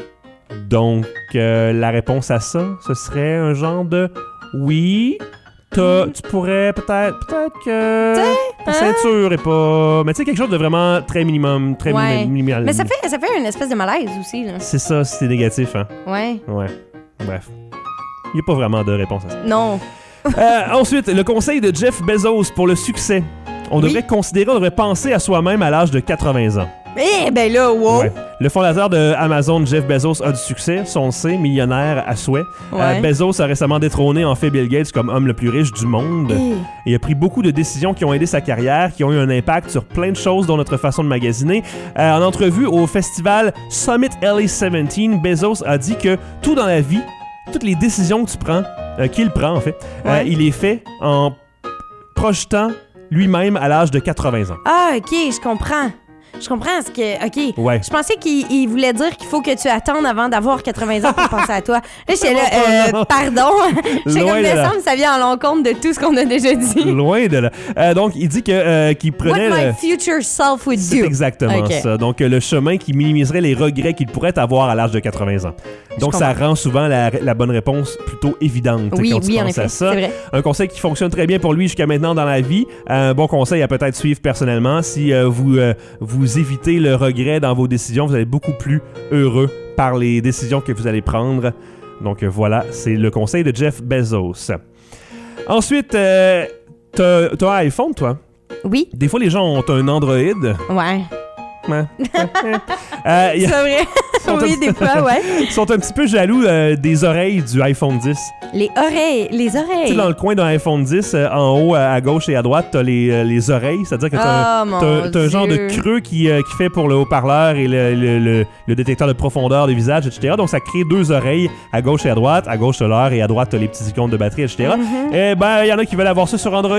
Donc, euh, la réponse à ça, ce serait un genre de oui. t'as- Tu pourrais peut-être, peut-être que ta hein? ceinture est pas. Mais tu sais, quelque chose de vraiment très minimum, très Ouais. mini- minimal. Mais ça fait, ça fait une espèce de malaise aussi, là. C'est ça, si c'est négatif, hein. Ouais. Ouais. Bref. Il n'y a pas vraiment de réponse à ça. Non. Euh, ensuite, le conseil de Jeff Bezos pour le succès. On Oui. devrait considérer, on devrait penser à soi-même à l'âge de quatre-vingts ans. Eh ben là, wow. Ouais. Le fondateur de Amazon, Jeff Bezos, a du succès, on le sait, millionnaire à souhait. Ouais. Euh, Bezos a récemment détrôné en fait Bill Gates comme homme le plus riche du monde. Eh. Et il a pris beaucoup de décisions qui ont aidé sa carrière, qui ont eu un impact sur plein de choses, dont notre façon de magasiner. Euh, en entrevue au festival Summit L A dix-sept, Bezos a dit que tout dans la vie, toutes les décisions que tu prends, euh, qu'il prend en fait, euh, Ouais. il les fait en projetant lui-même à l'âge de quatre-vingts ans. Ah, OK, je comprends. Je comprends ce que. OK. Ouais. Je pensais qu'il il voulait dire qu'il faut que tu attendes avant d'avoir quatre-vingts ans pour penser à toi. Là, j'étais là, euh, pardon. J'étais Loin comme de là. décembre, ça vient à l'encontre de tout ce qu'on a déjà dit. Loin de là. Euh, donc, il dit que, euh, qu'il prenait... What le- my future self would C'est do. exactement Ok. ça. Donc, euh, le chemin qui minimiserait les regrets qu'il pourrait avoir à l'âge de quatre-vingts ans. Donc, Je ça comprends. rend souvent la, la bonne réponse plutôt évidente Oui, quand tu oui, en penses effet, à ça. c'est vrai. Un conseil qui fonctionne très bien pour lui jusqu'à maintenant dans la vie. Un bon conseil à peut-être suivre personnellement. Si euh, vous, euh, vous évitez le regret dans vos décisions, vous allez être beaucoup plus heureux par les décisions que vous allez prendre. Donc, euh, voilà, c'est le conseil de Jeff Bezos. Ensuite, euh, t'as, t'as un iPhone, toi? Oui. Des fois, les gens ont un Android. Ouais. Ouais. Euh, y a- C'est vrai. sont Oui, un- des fois, ouais. Ils sont un petit peu jaloux euh, des oreilles du iPhone dix. Les oreilles. Les Tu sais, oreilles. dans le coin d'un iPhone dix, euh, en haut, à, à gauche et à droite, t'as les, euh, les oreilles. C'est-à-dire que t'as, Oh, un, mon t'as, t'as un genre de Dieu. creux qui, euh, qui fait pour le haut-parleur et le, le, le, le détecteur de profondeur du visage, et cetera. Donc, ça crée deux oreilles à gauche et à droite. À gauche, t'as l'heure et à droite, t'as les petits icônes de batterie, et cetera. Mm-hmm. Eh ben, il y en a qui veulent avoir ça sur Android.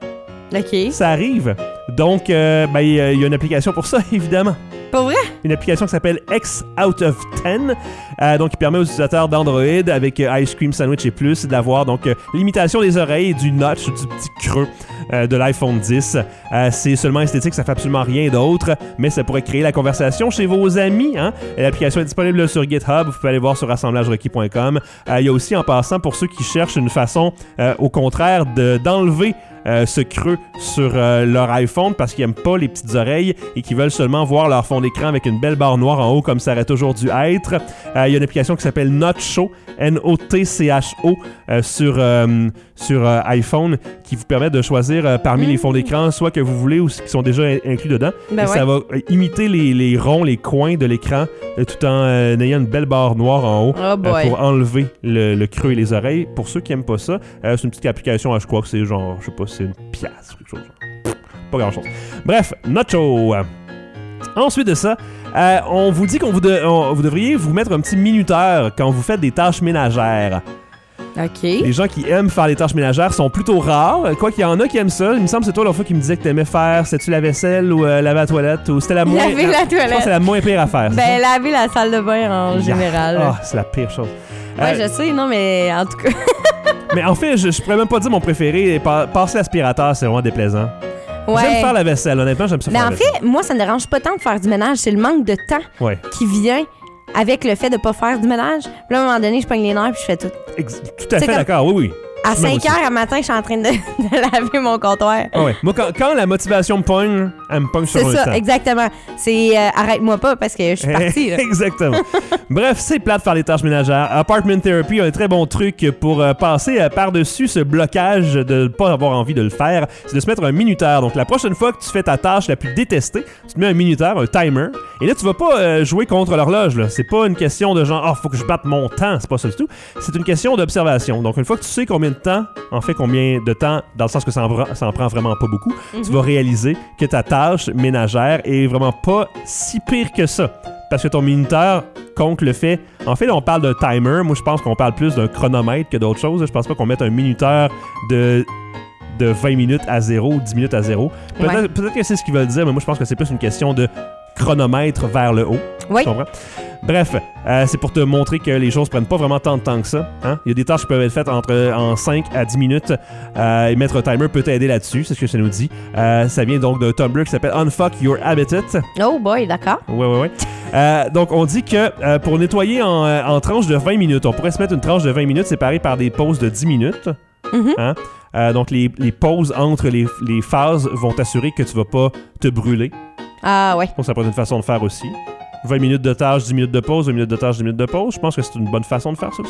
OK. Ça arrive. Donc, euh, ben, il y a il y a une application pour ça, évidemment. Pour vrai? Une application qui s'appelle X Out of dix, euh, donc qui permet aux utilisateurs d'Android avec euh, Ice Cream Sandwich et plus d'avoir donc euh, l'imitation des oreilles et du notch, du petit creux euh, de l'iPhone dix. Euh, c'est seulement esthétique, ça fait absolument rien d'autre, mais ça pourrait créer la conversation chez vos amis. Hein? L'application est disponible sur GitHub, vous pouvez aller voir sur assemblage requis point com. Euh, il y a aussi, en passant, pour ceux qui cherchent une façon, euh, au contraire, de, d'enlever Euh, ce creux sur euh, leur iPhone parce qu'ils n'aiment pas les petites oreilles et qu'ils veulent seulement voir leur fond d'écran avec une belle barre noire en haut comme ça aurait toujours dû être. Euh, Il y a une application qui s'appelle Notcho, N O T C H O, euh, sur, euh, sur euh, iPhone qui vous permet de choisir euh, parmi mmh. les fonds d'écran soit que vous voulez ou qui sont déjà in- inclus dedans. Ben et ouais. ça va euh, imiter les, les ronds, les coins de l'écran euh, tout en euh, ayant une belle barre noire en haut Oh euh, boy. pour enlever le, le creux et les oreilles. Pour ceux qui n'aiment pas ça, euh, c'est une petite application, euh, je crois que c'est genre, je sais pas, c'est une pièce, quelque chose. Pas grand chose. Bref, Nacho. Ensuite de ça, euh, on vous dit qu'on vous, de- on- vous devriez vous mettre un petit minuteur quand vous faites des tâches ménagères. OK. Les gens qui aiment faire les tâches ménagères sont plutôt rares. Quoi qu'il y en a qui aiment ça. Il me semble que c'est toi l'autre fois qui me disait que t'aimais faire, c'était-tu la vaisselle ou euh, laver la toilette ou c'était la moins... Laver la Je pense toilette. que c'est la moins pire à faire. c'est Ben, ça? laver la salle de bain en général. Ah, c'est la pire chose. Ouais, Euh, je sais, non, mais en tout cas. Mais en fait, je, je pourrais même pas dire mon préféré. Pa- passer l'aspirateur, c'est vraiment déplaisant. Ouais. J'aime faire la vaisselle, honnêtement, j'aime ça Mais faire en la vaisselle. fait, moi, ça ne dérange pas tant de faire du ménage. C'est le manque de temps Ouais. qui vient avec le fait de pas faire du ménage. Puis là, à un moment donné, je pogne les nerfs puis je fais tout. Ex- tout à C'est fait comme- d'accord, oui, oui. À Moi cinq aussi. heures à matin, je suis en train de, de laver mon comptoir. Ah ouais. Moi, quand, quand la motivation me pogne, elle me pogne sur C'est un ça, instant. exactement. C'est euh, arrête-moi pas parce que je suis partie. là. Exactement. Bref, c'est plate de faire les tâches ménagères. Apartment Therapy a un très bon truc pour euh, passer euh, par-dessus ce blocage de ne pas avoir envie de le faire. C'est de se mettre un minuteur. Donc, la prochaine fois que tu fais ta tâche la plus détestée, tu te mets un minuteur, un timer. Et là, tu vas pas euh, jouer contre l'horloge. Là. C'est pas une question de genre, ah, oh, faut que je batte mon temps. C'est pas ça du tout. C'est une question d'observation. Donc, une fois que tu sais combien de temps, en fait, combien de temps, dans le sens que ça en, vra- ça en prend vraiment pas beaucoup, tu vas réaliser que ta tâche ménagère est vraiment pas si pire que ça. Parce que ton minuteur compte le fait... En fait, là, on parle d'un timer. Moi, je pense qu'on parle plus d'un chronomètre que d'autre chose. Je pense pas qu'on mette un minuteur de... de vingt minutes à zéro ou dix minutes à zéro. Peut-être, Ouais. peut-être que c'est ce qu'ils veulent dire, mais moi, je pense que c'est plus une question de chronomètre vers le haut. Oui. Tu comprends? Bref, euh, c'est pour te montrer que les choses prennent pas vraiment tant de temps que ça. Hein? Il y a des tâches qui peuvent être faites entre en cinq à dix minutes euh, et mettre un timer peut t'aider là-dessus, c'est ce que ça nous dit. Euh, ça vient donc d'un Tumblr qui s'appelle Unfuck Your Habitat. Oh boy, d'accord. Ouais, ouais, ouais. Euh, donc, on dit que euh, pour nettoyer en, euh, en tranches de vingt minutes, on pourrait se mettre une tranche de vingt minutes séparée par des pauses de dix minutes. Mhm. Hein? Euh, donc, les, les pauses entre les, les phases vont t'assurer que tu vas pas te brûler. Ah ouais. Donc, ça peut être une façon de faire aussi. vingt minutes de tâche, dix minutes de pause, vingt minutes de tâche, dix minutes de pause. Je pense que c'est une bonne façon de faire ça aussi.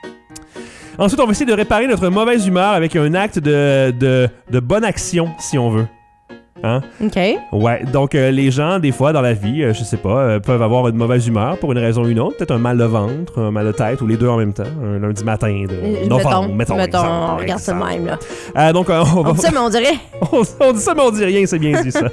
Ensuite, on va essayer de réparer notre mauvaise humeur avec un acte de, de, de bonne action, si on veut. Hein? OK. Ouais, donc euh, les gens, des fois, dans la vie, euh, je sais pas, euh, peuvent avoir une mauvaise humeur pour une raison ou une autre. Peut-être un mal de ventre, un mal de tête, ou les deux en même temps. Un lundi matin de Euh, novembre, mettons, mettons. mettons, exemple, on regarde ça de exemple. même, là. Euh, donc, euh, on va... On dit ça, mais on dirait. on, on dit ça, mais on dit rien, c'est bien dit, ça.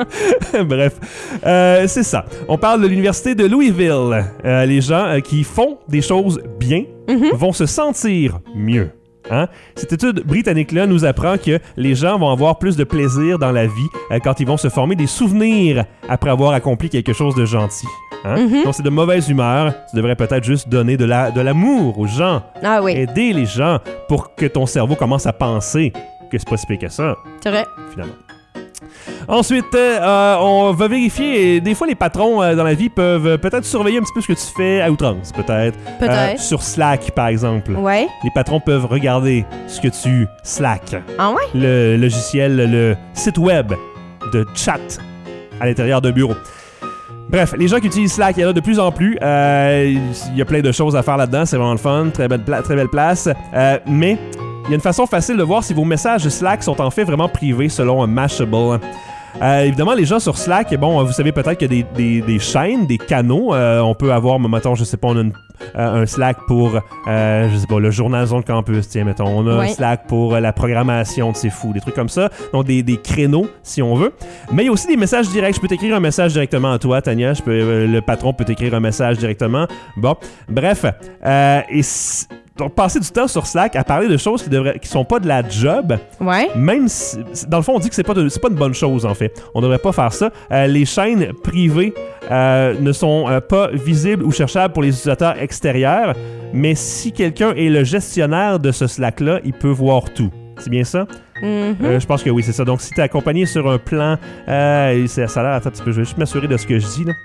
Bref, euh, c'est ça. On parle de l'université de Louisville. Euh, les gens euh, qui font des choses bien Mhm. vont se sentir mieux. Hein? Cette étude britannique-là nous apprend que les gens vont avoir plus de plaisir dans la vie euh, quand ils vont se former des souvenirs après avoir accompli quelque chose de gentil. Hein? Mm-hmm. Donc, c'est de mauvaise humeur. Tu devrais peut-être juste donner de, la, de l'amour aux gens. Ah oui. Aider les gens pour que ton cerveau commence à penser que c'est pas si pire que ça. C'est vrai. Finalement. Ensuite, euh, on va vérifier. Et des fois, les patrons euh, dans la vie peuvent euh, peut-être surveiller un petit peu ce que tu fais à outrance, peut-être. Peut-être. Euh, sur Slack, par exemple. Ouais. Les patrons peuvent regarder ce que tu Slack. Ah ouais? Le logiciel, le site web de chat à l'intérieur d'un bureau. Bref, les gens qui utilisent Slack, il y en a de plus en plus. Euh, il y a plein de choses à faire là-dedans. C'est vraiment le fun. Très belle, pla- très belle place. Euh, mais il y a une façon facile de voir si vos messages Slack sont en fait vraiment privés selon Mashable. Euh, évidemment, les gens sur Slack, bon, vous savez peut-être qu'il y a des, des, des chaînes, des canaux. Euh, on peut avoir, mettons, je sais pas, on a une, euh, un Slack pour, euh, je sais pas, le journal Zone Campus, tiens, mettons. On a ouais. un Slack pour euh, la programmation de C'est Fou, des trucs comme ça. Donc, des, des créneaux, si on veut. Mais il y a aussi des messages directs. Je peux t'écrire un message directement à toi, Tania. Je peux, euh, le patron peut t'écrire un message directement. Bon, bref. Euh, et c- Donc, passer du temps sur Slack à parler de choses qui devraient, qui sont pas de la job, ouais. même si, dans le fond, on dit que c'est pas, de, c'est pas une bonne chose, en fait. On devrait pas faire ça. Euh, les chaînes privées euh, ne sont euh, pas visibles ou cherchables pour les utilisateurs extérieurs, mais si quelqu'un est le gestionnaire de ce Slack-là, il peut voir tout. C'est bien ça? Mm-hmm. Euh, je pense que oui, c'est ça. Donc, si t'es accompagné sur un plan... Euh, ça a l'air... Attends un petit peu, je vais juste m'assurer de ce que je dis, là.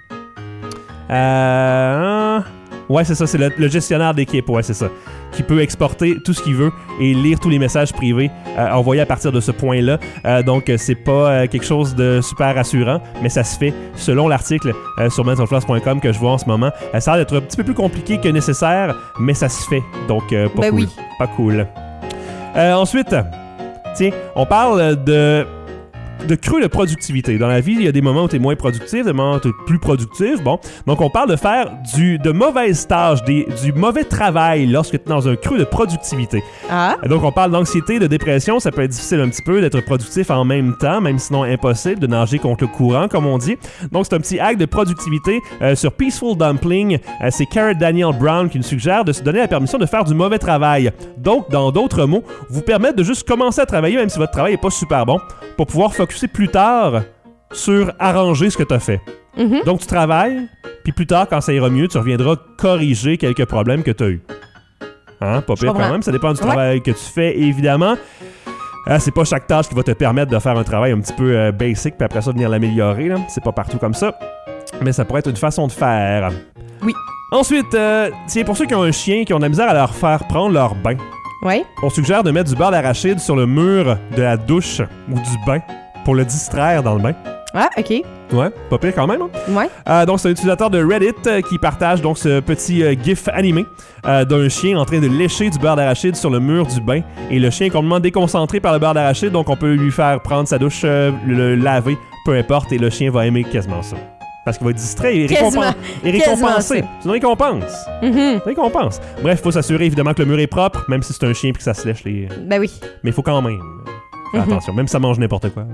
Euh... Ouais, c'est ça, c'est le, le gestionnaire d'équipe, ouais, c'est ça. Qui peut exporter tout ce qu'il veut et lire tous les messages privés euh, envoyés à partir de ce point-là. Euh, donc, c'est pas euh, quelque chose de super rassurant, mais ça se fait selon l'article euh, sur mental floss point com que je vois en ce moment. Euh, ça a l'air d'être un petit peu plus compliqué que nécessaire, mais ça se fait. Donc, euh, pas ben cool. Oui. Pas cool. Euh, ensuite, tiens, on parle de... de creux de productivité. Dans la vie, il y a des moments où tu es moins productif, des moments où tu es plus productif. Bon, donc on parle de faire du, de mauvaises tâches, des, du mauvais travail lorsque tu es dans un creux de productivité. Ah. Donc on parle d'anxiété, de dépression. Ça peut être difficile un petit peu d'être productif en même temps, même sinon impossible, de nager contre le courant, comme on dit. Donc c'est un petit hack de productivité euh, sur Peaceful Dumpling. Euh, c'est Cara Daniel Brown qui nous suggère de se donner la permission de faire du mauvais travail. Donc, dans d'autres mots, vous permettre de juste commencer à travailler, même si votre travail n'est pas super bon, pour pouvoir focuser plus tard sur arranger ce que tu as fait. Mm-hmm. Donc, tu travailles, puis plus tard, quand ça ira mieux, tu reviendras corriger quelques problèmes que tu as eus. Hein? Pas pire quand même, ça dépend du ouais. travail que tu fais, évidemment. Euh, c'est pas chaque tâche qui va te permettre de faire un travail un petit peu euh, basic, puis après ça, venir l'améliorer. Là. C'est pas partout comme ça. Mais ça pourrait être une façon de faire. Oui. Ensuite, euh, tiens, pour ceux qui ont un chien, qui ont de la misère à leur faire prendre leur bain, ouais. on suggère de mettre du beurre d'arachide sur le mur de la douche ou du bain pour le distraire dans le bain. Ah, OK. Ouais, pas pire quand même. Hein? Ouais. Euh, donc, c'est un utilisateur de Reddit euh, qui partage donc ce petit euh, gif animé euh, d'un chien en train de lécher du beurre d'arachide sur le mur du bain. Et le chien est complètement déconcentré par le beurre d'arachide, donc on peut lui faire prendre sa douche, euh, le laver, peu importe, et le chien va aimer quasiment ça. Parce qu'il va être distrait et, récompen- et récompensé. C'est une récompense. Mm-hmm. Une récompense. Bref, il faut s'assurer évidemment que le mur est propre, même si c'est un chien et que ça se lèche les... Ben oui. Mais il faut quand même faire mm-hmm. attention, même si ça mange n'importe quoi.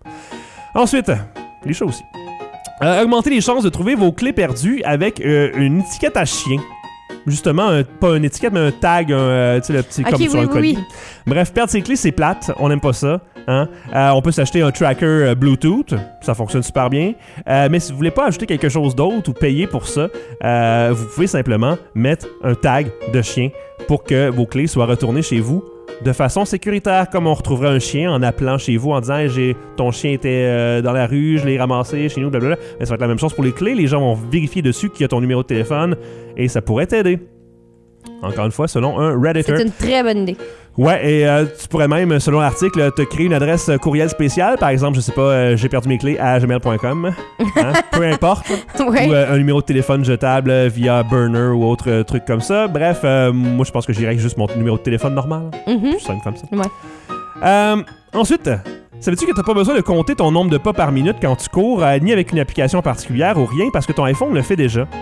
Ensuite, les chats aussi. Euh, augmentez les chances de trouver vos clés perdues avec euh, une étiquette à chien. Justement, un, pas une étiquette, mais un tag, un, euh, tu sais, le petit okay, comme oui, sur un oui, colis. oui. Bref, perdre ses clés, c'est plate. On n'aime pas ça. Hein? Euh, on peut s'acheter un tracker euh, Bluetooth. Ça fonctionne super bien. Euh, mais si vous voulez pas ajouter quelque chose d'autre ou payer pour ça, euh, vous pouvez simplement mettre un tag de chien pour que vos clés soient retournées chez vous de façon sécuritaire, comme on retrouverait un chien en appelant chez vous en disant hey, j'ai ton chien était euh, dans la rue, je l'ai ramassé chez nous, blablabla. Mais ça va être la même chose pour les clés. Les gens vont vérifier dessus qu'il y a ton numéro de téléphone et ça pourrait t'aider. Encore une fois, selon un Redditor. C'est une très bonne idée. Ouais, et euh, tu pourrais même, selon l'article, te créer une adresse courriel spéciale. Par exemple, je sais pas, euh, j'ai perdu mes clés à gmail point com. Hein? Peu importe. Ouais. Ou euh, un numéro de téléphone jetable euh, via Burner ou autre euh, truc comme ça. Bref, euh, moi, je pense que j'irais avec juste mon numéro de téléphone normal. Mm-hmm. Plus simple comme ça. Ouais. Euh, ensuite, savais-tu que t'as pas besoin de compter ton nombre de pas par minute quand tu cours, euh, ni avec une application particulière ou rien, parce que ton iPhone le fait déjà?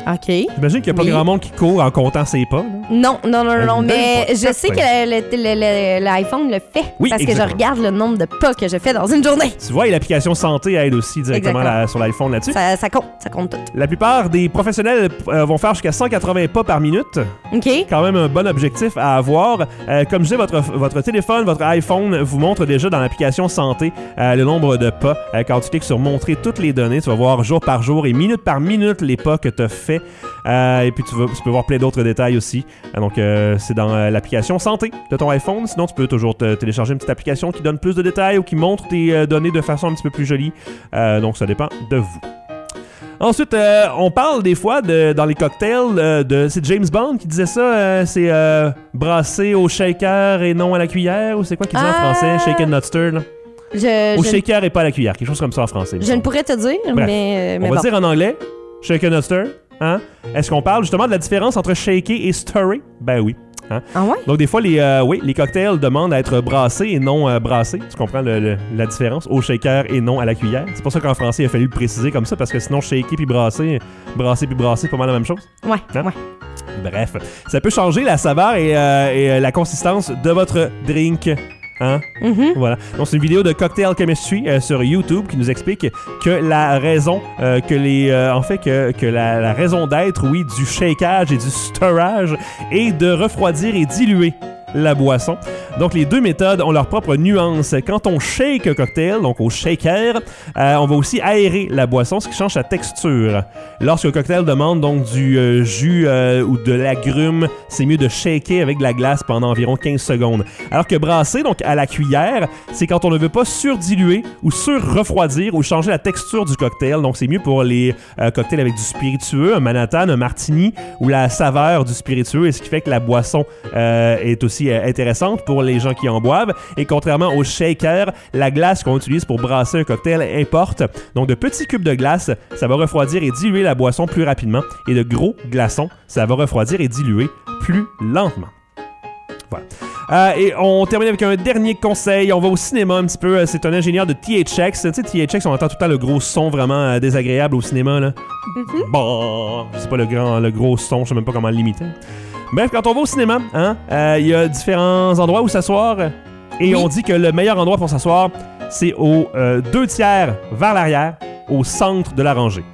OK. J'imagine qu'il n'y a pas Oui. grand monde qui court en comptant ses pas. Là. Non, non, non, non, Même mais pas. je sais que le- le- le- le- l'iPhone le fait. Oui, parce exactement. que je regarde le nombre de pas que je fais dans une journée. Tu vois, et l'application santé aide aussi directement Exactement. la- sur l'iPhone là-dessus. Ça, ça compte, ça compte tout. La plupart des professionnels euh, vont faire jusqu'à cent quatre-vingts pas par minute. OK. Quand même un bon objectif à avoir. Euh, comme je disais, votre, votre téléphone, votre iPhone vous montre déjà dans l'application santé euh, le nombre de pas. Euh, quand tu cliques sur montrer toutes les données, tu vas voir jour par jour et minute par minute les pas que tu as fait. Euh, et puis tu, vas, tu peux voir plein d'autres détails aussi. Euh, donc euh, c'est dans euh, l'application santé de ton iPhone. Sinon, tu peux toujours te télécharger une petite application qui donne plus de détails ou qui montre tes euh, données de façon un petit peu plus jolie. Euh, donc ça dépend de vous. Ensuite, euh, on parle des fois de, dans les cocktails euh, de... C'est James Bond qui disait ça, euh, c'est euh, brasser au shaker et non à la cuillère, ou c'est quoi qu'il dit Ah! en français? Shaken not stirred, là? Je, Au je, shaker et pas à la cuillère, quelque chose comme ça en français. je ne pourrais te dire, Bref, mais, mais on va bon. dire en anglais, shaken not stirred, hein? Est-ce qu'on parle justement de la différence entre shaker et stirrer? Ben oui. Hein? Ah ouais? Donc des fois, les, euh, oui, les cocktails demandent à être brassés et non euh, brassés. Tu comprends le, le, la différence? Au shaker et non à la cuillère. C'est pour ça qu'en français, il a fallu le préciser comme ça, parce que sinon, shaker puis brasser, brasser puis brasser, c'est pas mal la même chose. Ouais, Hein? ouais. Bref, ça peut changer la saveur et, euh, et euh, la consistance de votre drink. Hein? Mhm. Voilà. Donc, c'est une vidéo de Cocktail Chemistry euh, sur YouTube qui nous explique que la raison, euh, que les, euh, en fait, que, que la, la raison d'être, oui, du shakeage et du stirrage est de refroidir et diluer la boisson. Donc, les deux méthodes ont leur propre nuance. Quand on shake un cocktail, donc au shaker, euh, on va aussi aérer la boisson, ce qui change sa texture. Lorsqu'un cocktail demande donc du euh, jus euh, ou de l'agrume, c'est mieux de shaker avec de la glace pendant environ quinze secondes. Alors que brasser, donc à la cuillère, c'est quand on ne veut pas surdiluer ou sur-refroidir ou changer la texture du cocktail. Donc, c'est mieux pour les euh, cocktails avec du spiritueux, un Manhattan, un martini, ou la saveur du spiritueux, et ce qui fait que la boisson euh, est aussi euh, intéressante pour les gens qui en boivent. Et contrairement au shaker, la glace qu'on utilise pour brasser un cocktail importe. Donc, de petits cubes de glace, ça va refroidir et diluer la boisson plus rapidement. Et de gros glaçons, ça va refroidir et diluer plus lentement. Voilà. Euh, et on termine avec un dernier conseil. On va au cinéma un petit peu. C'est un ingénieur de T H X. Tu sais, T H X, on entend tout le temps le gros son vraiment euh, désagréable au cinéma, là. Mm-hmm. Bon, c'est pas le grand, le gros son, je sais même pas comment le limiter. Bref, quand on va au cinéma, hein, euh, il y a différents endroits où s'asseoir. Et Oui. on dit que le meilleur endroit pour s'asseoir, c'est aux euh, deux tiers vers l'arrière, au centre de la rangée.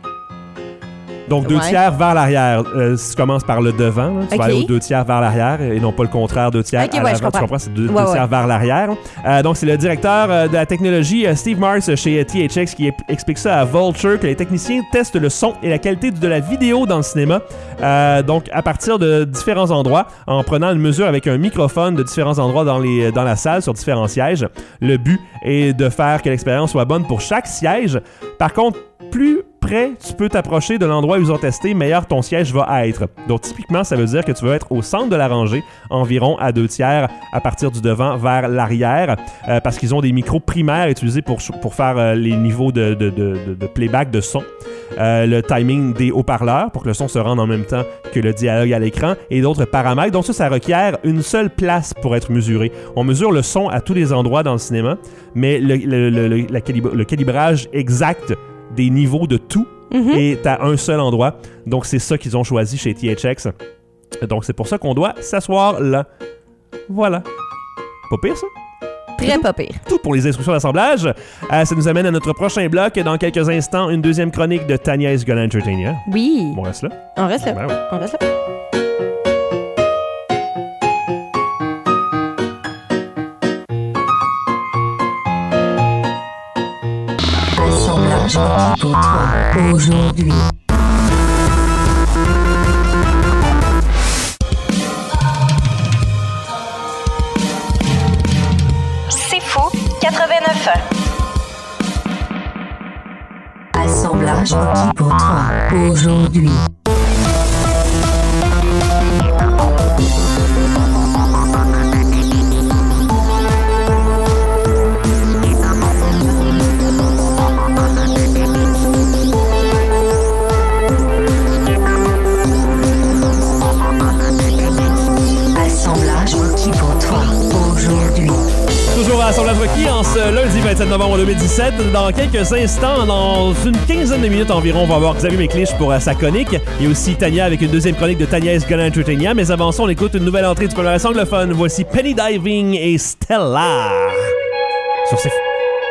Donc, deux Ouais. tiers vers l'arrière. Euh, si tu commences par le devant, là, tu Ok. vas aller aux deux tiers vers l'arrière et non pas le contraire, deux tiers Ok, à ouais, je l'avant. Tu comprends. comprends? C'est deux, Ouais, deux tiers ouais. vers l'arrière. Euh, donc, c'est le directeur euh, de la technologie, euh, Steve Mars, chez euh, T H X, qui ep- explique ça à Vulture, que les techniciens testent le son et la qualité de la vidéo dans le cinéma. Euh, donc, à partir de différents endroits, en prenant une mesure avec un microphone de différents endroits dans, les, dans la salle, sur différents sièges. Le but est de faire que l'expérience soit bonne pour chaque siège. Par contre, plus près tu peux t'approcher de l'endroit où ils ont testé, meilleur ton siège va être. Donc, typiquement, ça veut dire que tu vas être au centre de la rangée, environ à deux tiers à partir du devant vers l'arrière, euh, parce qu'ils ont des micros primaires utilisés pour, pour faire euh, les niveaux de, de, de, de, de playback de son, euh, le timing des haut-parleurs pour que le son se rende en même temps que le dialogue à l'écran et d'autres paramètres. Donc ça, ça requiert une seule place pour être mesuré. On mesure le son à tous les endroits dans le cinéma, mais le, le, le, le, la calib- le calibrage exact des niveaux de tout Mhm. est à un seul endroit. Donc, c'est ça qu'ils ont choisi chez T H X. Donc, c'est pour ça qu'on doit s'asseoir là. Voilà. Pas pire, ça? Très pas pire. Tout pour les instructions d'assemblage. Euh, ça nous amène à notre prochain bloc. Dans quelques instants, une deuxième chronique de Tania is Gonna Entertain You. Oui. On reste là. On reste là. Ben oui. On reste là. Assemblage requis pour toi aujourd'hui. C'est fou, quatre-vingt-neuf ans. Assemblage requis pour toi aujourd'hui. Toujours Assemblage requis pour toi aujourd'hui. Toujours à à Son Lave Rocky en ce lundi vingt-sept novembre deux mille dix-sept. Dans quelques instants, dans une quinzaine de minutes environ, on va avoir Xavier Méclich pour euh, sa chronique. Il y a aussi Tania avec une deuxième chronique de Tania is Gonna Entertain Ya. Mais avant ça, on écoute une nouvelle entrée du palmarès anglophone. Voici Penny Diving et Stella. Sur ces...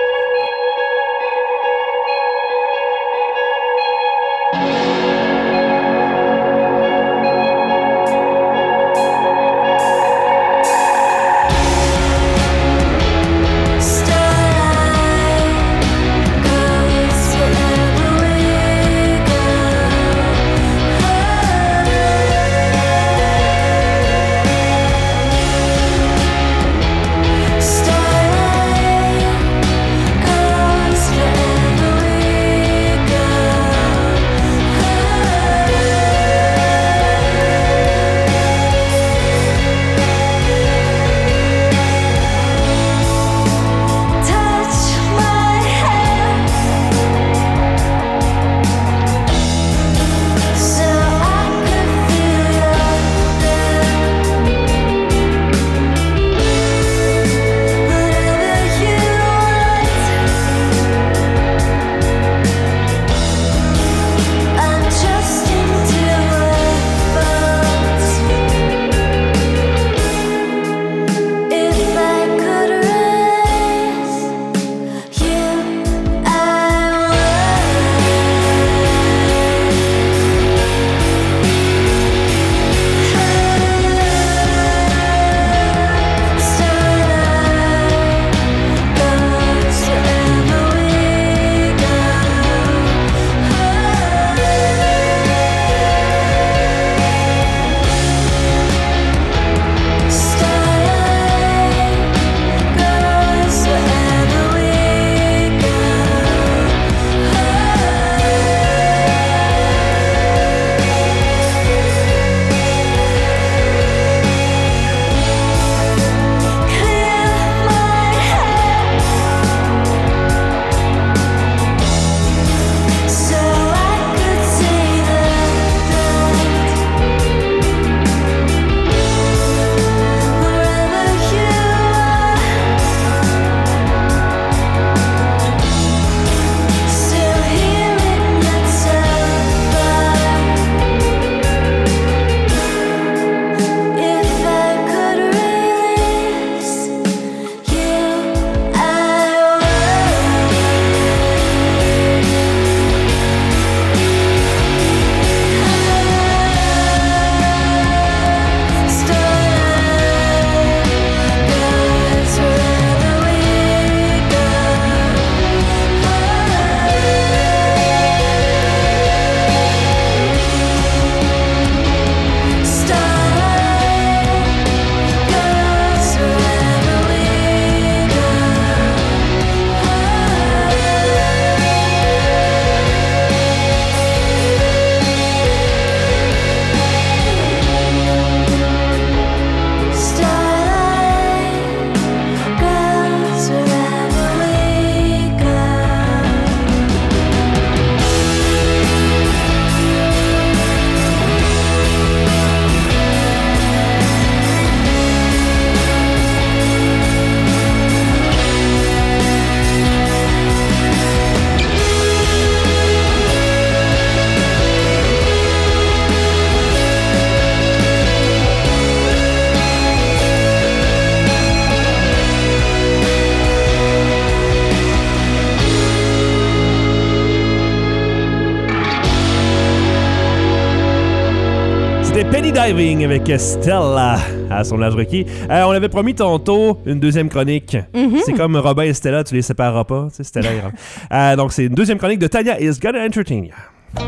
Penny Diving avec Stella à Son Lave Rocky. Euh, on avait promis tantôt une deuxième chronique. Mm-hmm. C'est comme Robin et Stella, tu les sépareras pas. Tu sais, Stella et Robin. euh, donc, c'est une deuxième chronique de Tania is Gonna Entertain Ya.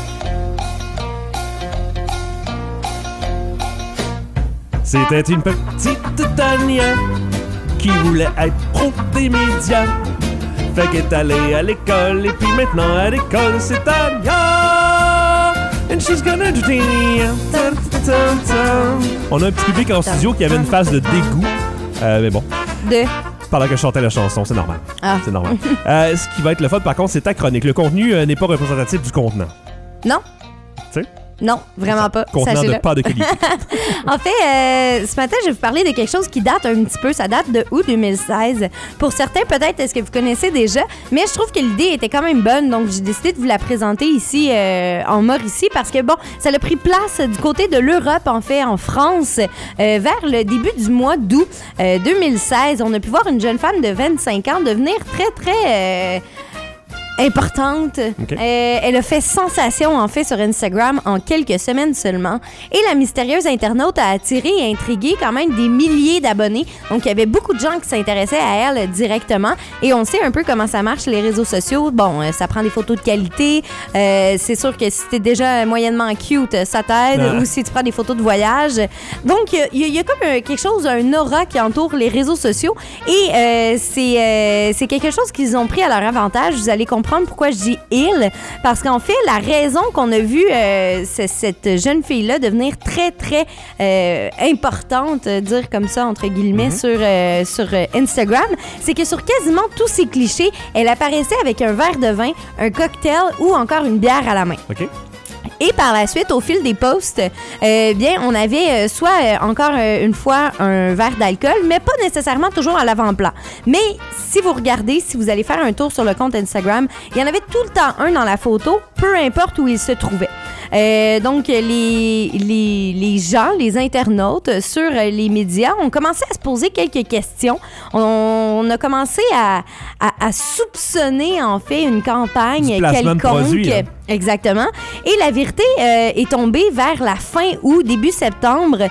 C'était une petite Tania qui voulait être pro des médias. Fait qu'elle est allée à l'école et puis maintenant à l'école c'est Tania. And she's gonna entertain ya. On a un petit public en studio qui avait une phase de dégoût. Euh, mais bon. De? Pendant que je chantais la chanson, c'est normal. Ah. C'est normal. euh, ce qui va être le fun, par contre, c'est ta chronique. Le contenu euh, n'est pas représentatif du contenant. Non. Tu sais? Non, vraiment pas. Contenant Sachez-le. de pas de qualité. En fait, euh, ce matin, je vais vous parler de quelque chose qui date un petit peu. Ça date de août deux mille seize. Pour certains, peut-être, est-ce que vous connaissez déjà? Mais je trouve que l'idée était quand même bonne. Donc, j'ai décidé de vous la présenter ici, euh, en Mauricie, parce que, bon, ça a pris place du côté de l'Europe, en fait, en France, euh, vers le début du mois d'août euh, deux mille seize. On a pu voir une jeune femme de vingt-cinq ans devenir très, très... Euh, importante. Okay. Euh, elle a fait sensation, en fait, sur Instagram en quelques semaines seulement. Et la mystérieuse internaute a attiré et intrigué quand même des milliers d'abonnés. Donc, il y avait beaucoup de gens qui s'intéressaient à elle directement. Et on sait un peu comment ça marche, les réseaux sociaux. Bon, euh, ça prend des photos de qualité. Euh, c'est sûr que si t'es déjà moyennement cute, ça t'aide. Ah. Ou si tu prends des photos de voyage. Donc, il y, y a comme un, quelque chose, un aura qui entoure les réseaux sociaux. Et euh, c'est, euh, c'est quelque chose qu'ils ont pris à leur avantage. Vous allez comprendre pourquoi je dis « il », parce qu'en fait, la raison qu'on a vu euh, c'est cette jeune fille-là devenir très, très euh, importante, dire comme ça, entre guillemets, mm-hmm. sur, euh, sur euh, Instagram, c'est que sur quasiment tous ces clichés, elle apparaissait avec un verre de vin, un cocktail ou encore une bière à la main. OK. Et par la suite, au fil des posts, euh, bien, on avait euh, soit euh, encore euh, une fois un verre d'alcool, mais pas nécessairement toujours à l'avant-plan. Mais si vous regardez, si vous allez faire un tour sur le compte Instagram, il y en avait tout le temps un dans la photo, peu importe où il se trouvait. Euh, donc, les, les, les gens, les internautes sur les médias ont commencé à se poser quelques questions. On, on a commencé à, à, à soupçonner, en fait, une campagne quelconque. Produit, hein. Exactement. Et la vérité euh, est tombée vers la fin août, début septembre.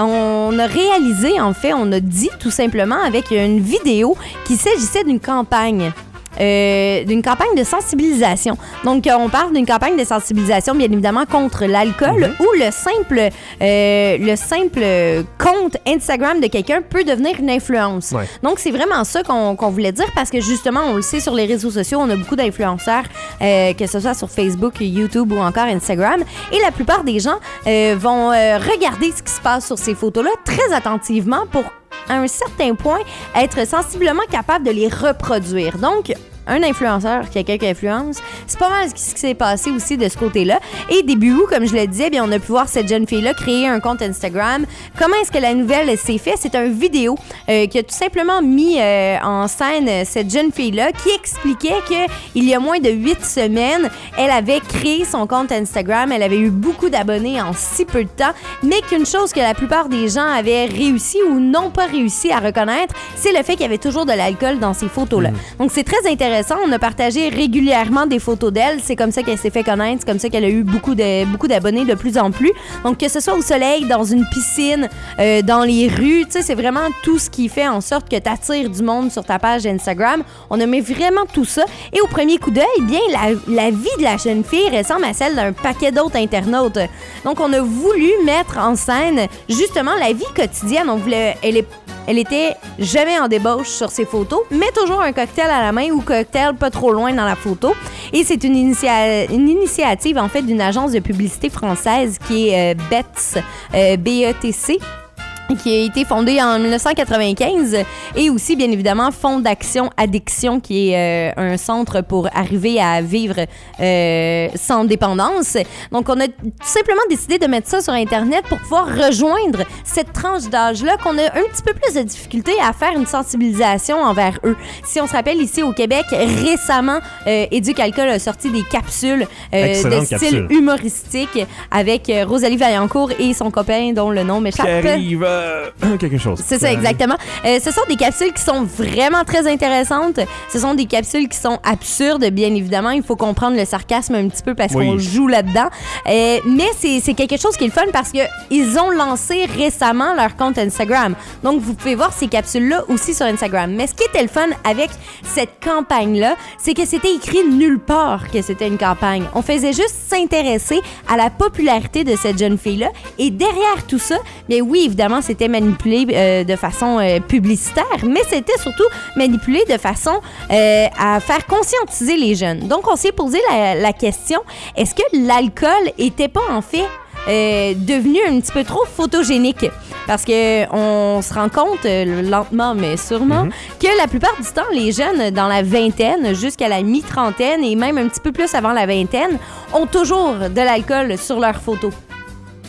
On a réalisé, en fait, on a dit tout simplement avec une vidéo qu'il s'agissait d'une campagne. Euh, d'une campagne de sensibilisation. Donc, euh, on parle d'une campagne de sensibilisation, bien évidemment, contre l'alcool mm-hmm. ou le simple, euh, le simple compte Instagram de quelqu'un peut devenir une influence. Ouais. Donc, c'est vraiment ça qu'on, qu'on voulait dire parce que, justement, on le sait sur les réseaux sociaux, on a beaucoup d'influenceurs, euh, que ce soit sur Facebook, YouTube ou encore Instagram. Et la plupart des gens euh, vont euh, regarder ce qui se passe sur ces photos-là très attentivement pour à un certain point, être sensiblement capable de les reproduire. Donc, un influenceur, quelqu'un qui influence, c'est pas mal ce qui s'est passé aussi de ce côté-là. Et début août, comme je le disais, bien, on a pu voir cette jeune fille-là créer un compte Instagram. Comment est-ce que la nouvelle s'est faite? C'est un vidéo euh, qui a tout simplement mis euh, en scène cette jeune fille-là qui expliquait qu'il y a moins de huit semaines, elle avait créé son compte Instagram. Elle avait eu beaucoup d'abonnés en si peu de temps, mais qu'une chose que la plupart des gens avaient réussi ou n'ont pas réussi à reconnaître, c'est le fait qu'il y avait toujours de l'alcool dans ces photos-là. Mmh. Donc, c'est très intéressant. On a partagé régulièrement des photos d'elle. C'est comme ça qu'elle s'est fait connaître. C'est comme ça qu'elle a eu beaucoup, de, beaucoup d'abonnés de plus en plus. Donc, que ce soit au soleil, dans une piscine, euh, dans les rues, tu sais, c'est vraiment tout ce qui fait en sorte que tu attires du monde sur ta page Instagram. On a mis vraiment tout ça. Et au premier coup d'œil, bien, la, la vie de la jeune fille ressemble à celle d'un paquet d'autres internautes. Donc, on a voulu mettre en scène, justement, la vie quotidienne. On voulait... Elle est Elle était jamais en débauche sur ses photos, mais toujours un cocktail à la main ou cocktail pas trop loin dans la photo. Et c'est une, initia- une initiative, en fait, d'une agence de publicité française qui est euh, B E T C, euh, B E T C, qui a été fondée en dix-neuf cent quatre-vingt-quinze, et aussi, bien évidemment, Fonds d'action addiction, qui est euh, un centre pour arriver à vivre euh, sans dépendance. Donc, on a tout simplement décidé de mettre ça sur Internet pour pouvoir rejoindre cette tranche d'âge-là qu'on a un petit peu plus de difficulté à faire une sensibilisation envers eux. Si on se rappelle, ici au Québec, récemment, euh, Éduc-Alcool a sorti des capsules euh, de style capsule. humoristique avec euh, Rosalie Vaillancourt et son copain dont le nom m'échappe. Qui arrive euh, quelque chose. C'est ça, exactement. Euh, ce sont des capsules qui sont vraiment très intéressantes. Ce sont des capsules qui sont absurdes, bien évidemment. Il faut comprendre le sarcasme un petit peu parce oui. qu'on joue là-dedans. Euh, mais c'est, c'est quelque chose qui est le fun parce qu'ils ont lancé récemment leur compte Instagram. Donc, vous pouvez voir ces capsules-là aussi sur Instagram. Mais ce qui était le fun avec cette campagne-là, c'est que c'était écrit nulle part que c'était une campagne. On faisait juste s'intéresser à la popularité de cette jeune fille-là. Et derrière tout ça, bien oui, évidemment, c'était manipulé euh, de façon euh, publicitaire, mais c'était surtout manipulé de façon euh, à faire conscientiser les jeunes. Donc, on s'est posé la, la question, est-ce que l'alcool était pas en fait Euh, devenu un petit peu trop photogénique parce que on se rend compte euh, lentement mais sûrement mm-hmm. que la plupart du temps les jeunes dans la vingtaine jusqu'à la mi-trentaine et même un petit peu plus avant la vingtaine ont toujours de l'alcool sur leurs photos.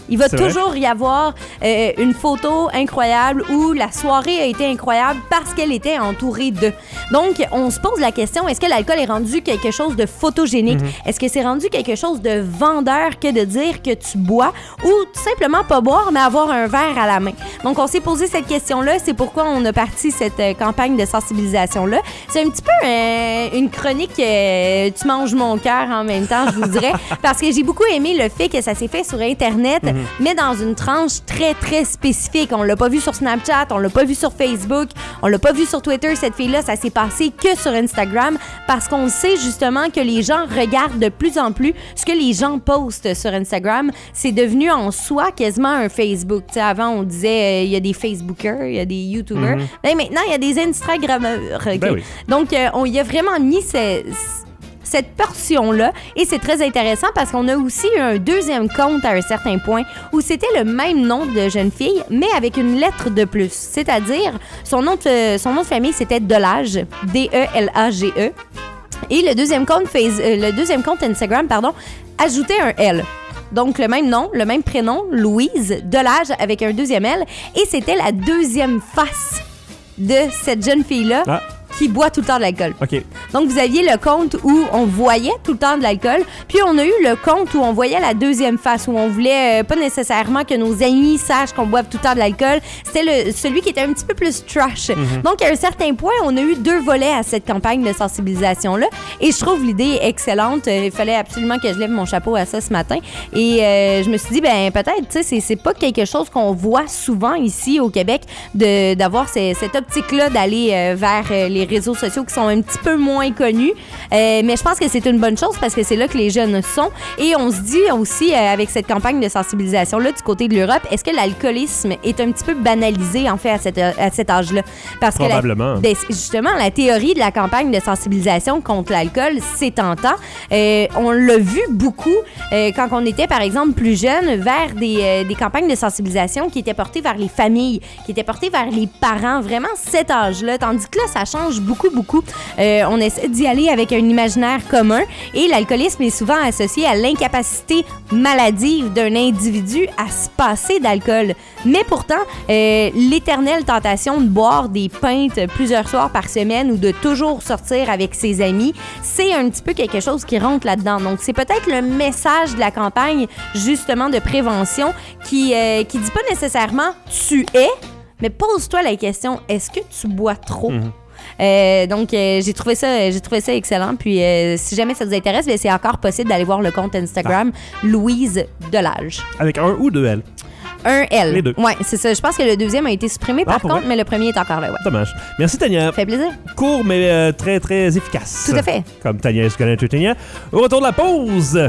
Il va C'est toujours y avoir euh, une photo incroyable où la soirée a été incroyable parce qu'elle était entourée de. Donc, on se pose la question, est-ce que l'alcool est rendu quelque chose de photogénique? Mm-hmm. Est-ce que c'est rendu quelque chose de vendeur que de dire que tu bois ou tout simplement pas boire, mais avoir un verre à la main? Donc, on s'est posé cette question-là. C'est pourquoi on a parti cette euh, campagne de sensibilisation-là. C'est un petit peu euh, une chronique euh, tu manges mon cœur en même temps, je vous dirais, parce que j'ai beaucoup aimé le fait que ça s'est fait sur Internet, mm-hmm. mais dans une tranche très, très spécifique. On l'a pas vu sur Snapchat, on l'a pas vu sur Facebook, on l'a pas vu sur Twitter. Cette fille-là, ça s'est passé que sur Instagram parce qu'on sait justement que les gens regardent de plus en plus ce que les gens postent sur Instagram. C'est devenu en soi quasiment un Facebook. T'sais, avant, on disait il euh, y a des Facebookers, il y a des YouTubers. Mm-hmm. Ben, maintenant, il y a des Instagrammeurs. Okay? Ben oui. Donc, euh, on y a vraiment mis ce, cette portion-là. Et c'est très intéressant parce qu'on a aussi eu un deuxième compte à un certain point où c'était le même nom de jeune fille, mais avec une lettre de plus. C'est-à-dire, son nom de, son nom de famille, c'était Delage, D E L A G E. Et le deuxième compte, face, euh, le deuxième compte Instagram, pardon, ajoutait un L. Donc, le même nom, le même prénom, Louise, Delage, avec un deuxième L. Et c'était la deuxième face de cette jeune fille-là. Ah. Qui boit tout le temps de l'alcool. OK. Donc, vous aviez le compte où on voyait tout le temps de l'alcool, puis on a eu le compte où on voyait la deuxième face, où on voulait euh, pas nécessairement que nos amis sachent qu'on boive tout le temps de l'alcool. C'était le, celui qui était un petit peu plus trash. Mm-hmm. Donc, à un certain point, on a eu deux volets à cette campagne de sensibilisation-là, et je trouve l'idée excellente. Il fallait absolument que je lève mon chapeau à ça ce matin, et euh, je me suis dit, ben peut-être, tu sais, c'est, c'est pas quelque chose qu'on voit souvent ici au Québec, de, d'avoir ces, cette optique-là d'aller euh, vers euh, les réseaux sociaux qui sont un petit peu moins connus. Euh, mais je pense que c'est une bonne chose parce que c'est là que les jeunes sont. Et on se dit aussi, euh, avec cette campagne de sensibilisation-là du côté de l'Europe, est-ce que l'alcoolisme est un petit peu banalisé, en fait, à, cette, à cet âge-là? Parce Probablement. que la, ben, justement, la théorie de la campagne de sensibilisation contre l'alcool, c'est tentant. Euh, on l'a vu beaucoup euh, quand on était, par exemple, plus jeune, vers des, euh, des campagnes de sensibilisation qui étaient portées vers les familles, qui étaient portées vers les parents, vraiment cet âge-là. Tandis que là, ça change beaucoup, beaucoup. Euh, on essaie d'y aller avec un imaginaire commun et l'alcoolisme est souvent associé à l'incapacité maladive d'un individu à se passer d'alcool. Mais pourtant, euh, l'éternelle tentation de boire des pintes plusieurs soirs par semaine ou de toujours sortir avec ses amis, c'est un petit peu quelque chose qui rentre là-dedans. Donc, c'est peut-être le message de la campagne, justement, de prévention qui, euh, qui dit pas nécessairement « tu es », mais pose-toi la question « est-ce que tu bois trop? Mm-hmm. » Euh, donc, euh, j'ai trouvé ça, j'ai trouvé ça excellent. Puis, euh, si jamais ça vous intéresse, bien, c'est encore possible d'aller voir le compte Instagram ah. Louise Delage. Avec un ou deux L? Un L. Les deux. Oui, c'est ça. Je pense que le deuxième a été supprimé ah, par contre, vrai? Mais le premier est encore là. Ouais. Dommage. Merci, Tania. Ça fait plaisir. Court, mais euh, très, très efficace. Tout à fait. Comme Tania Escalante, Tania. Au retour de la pause.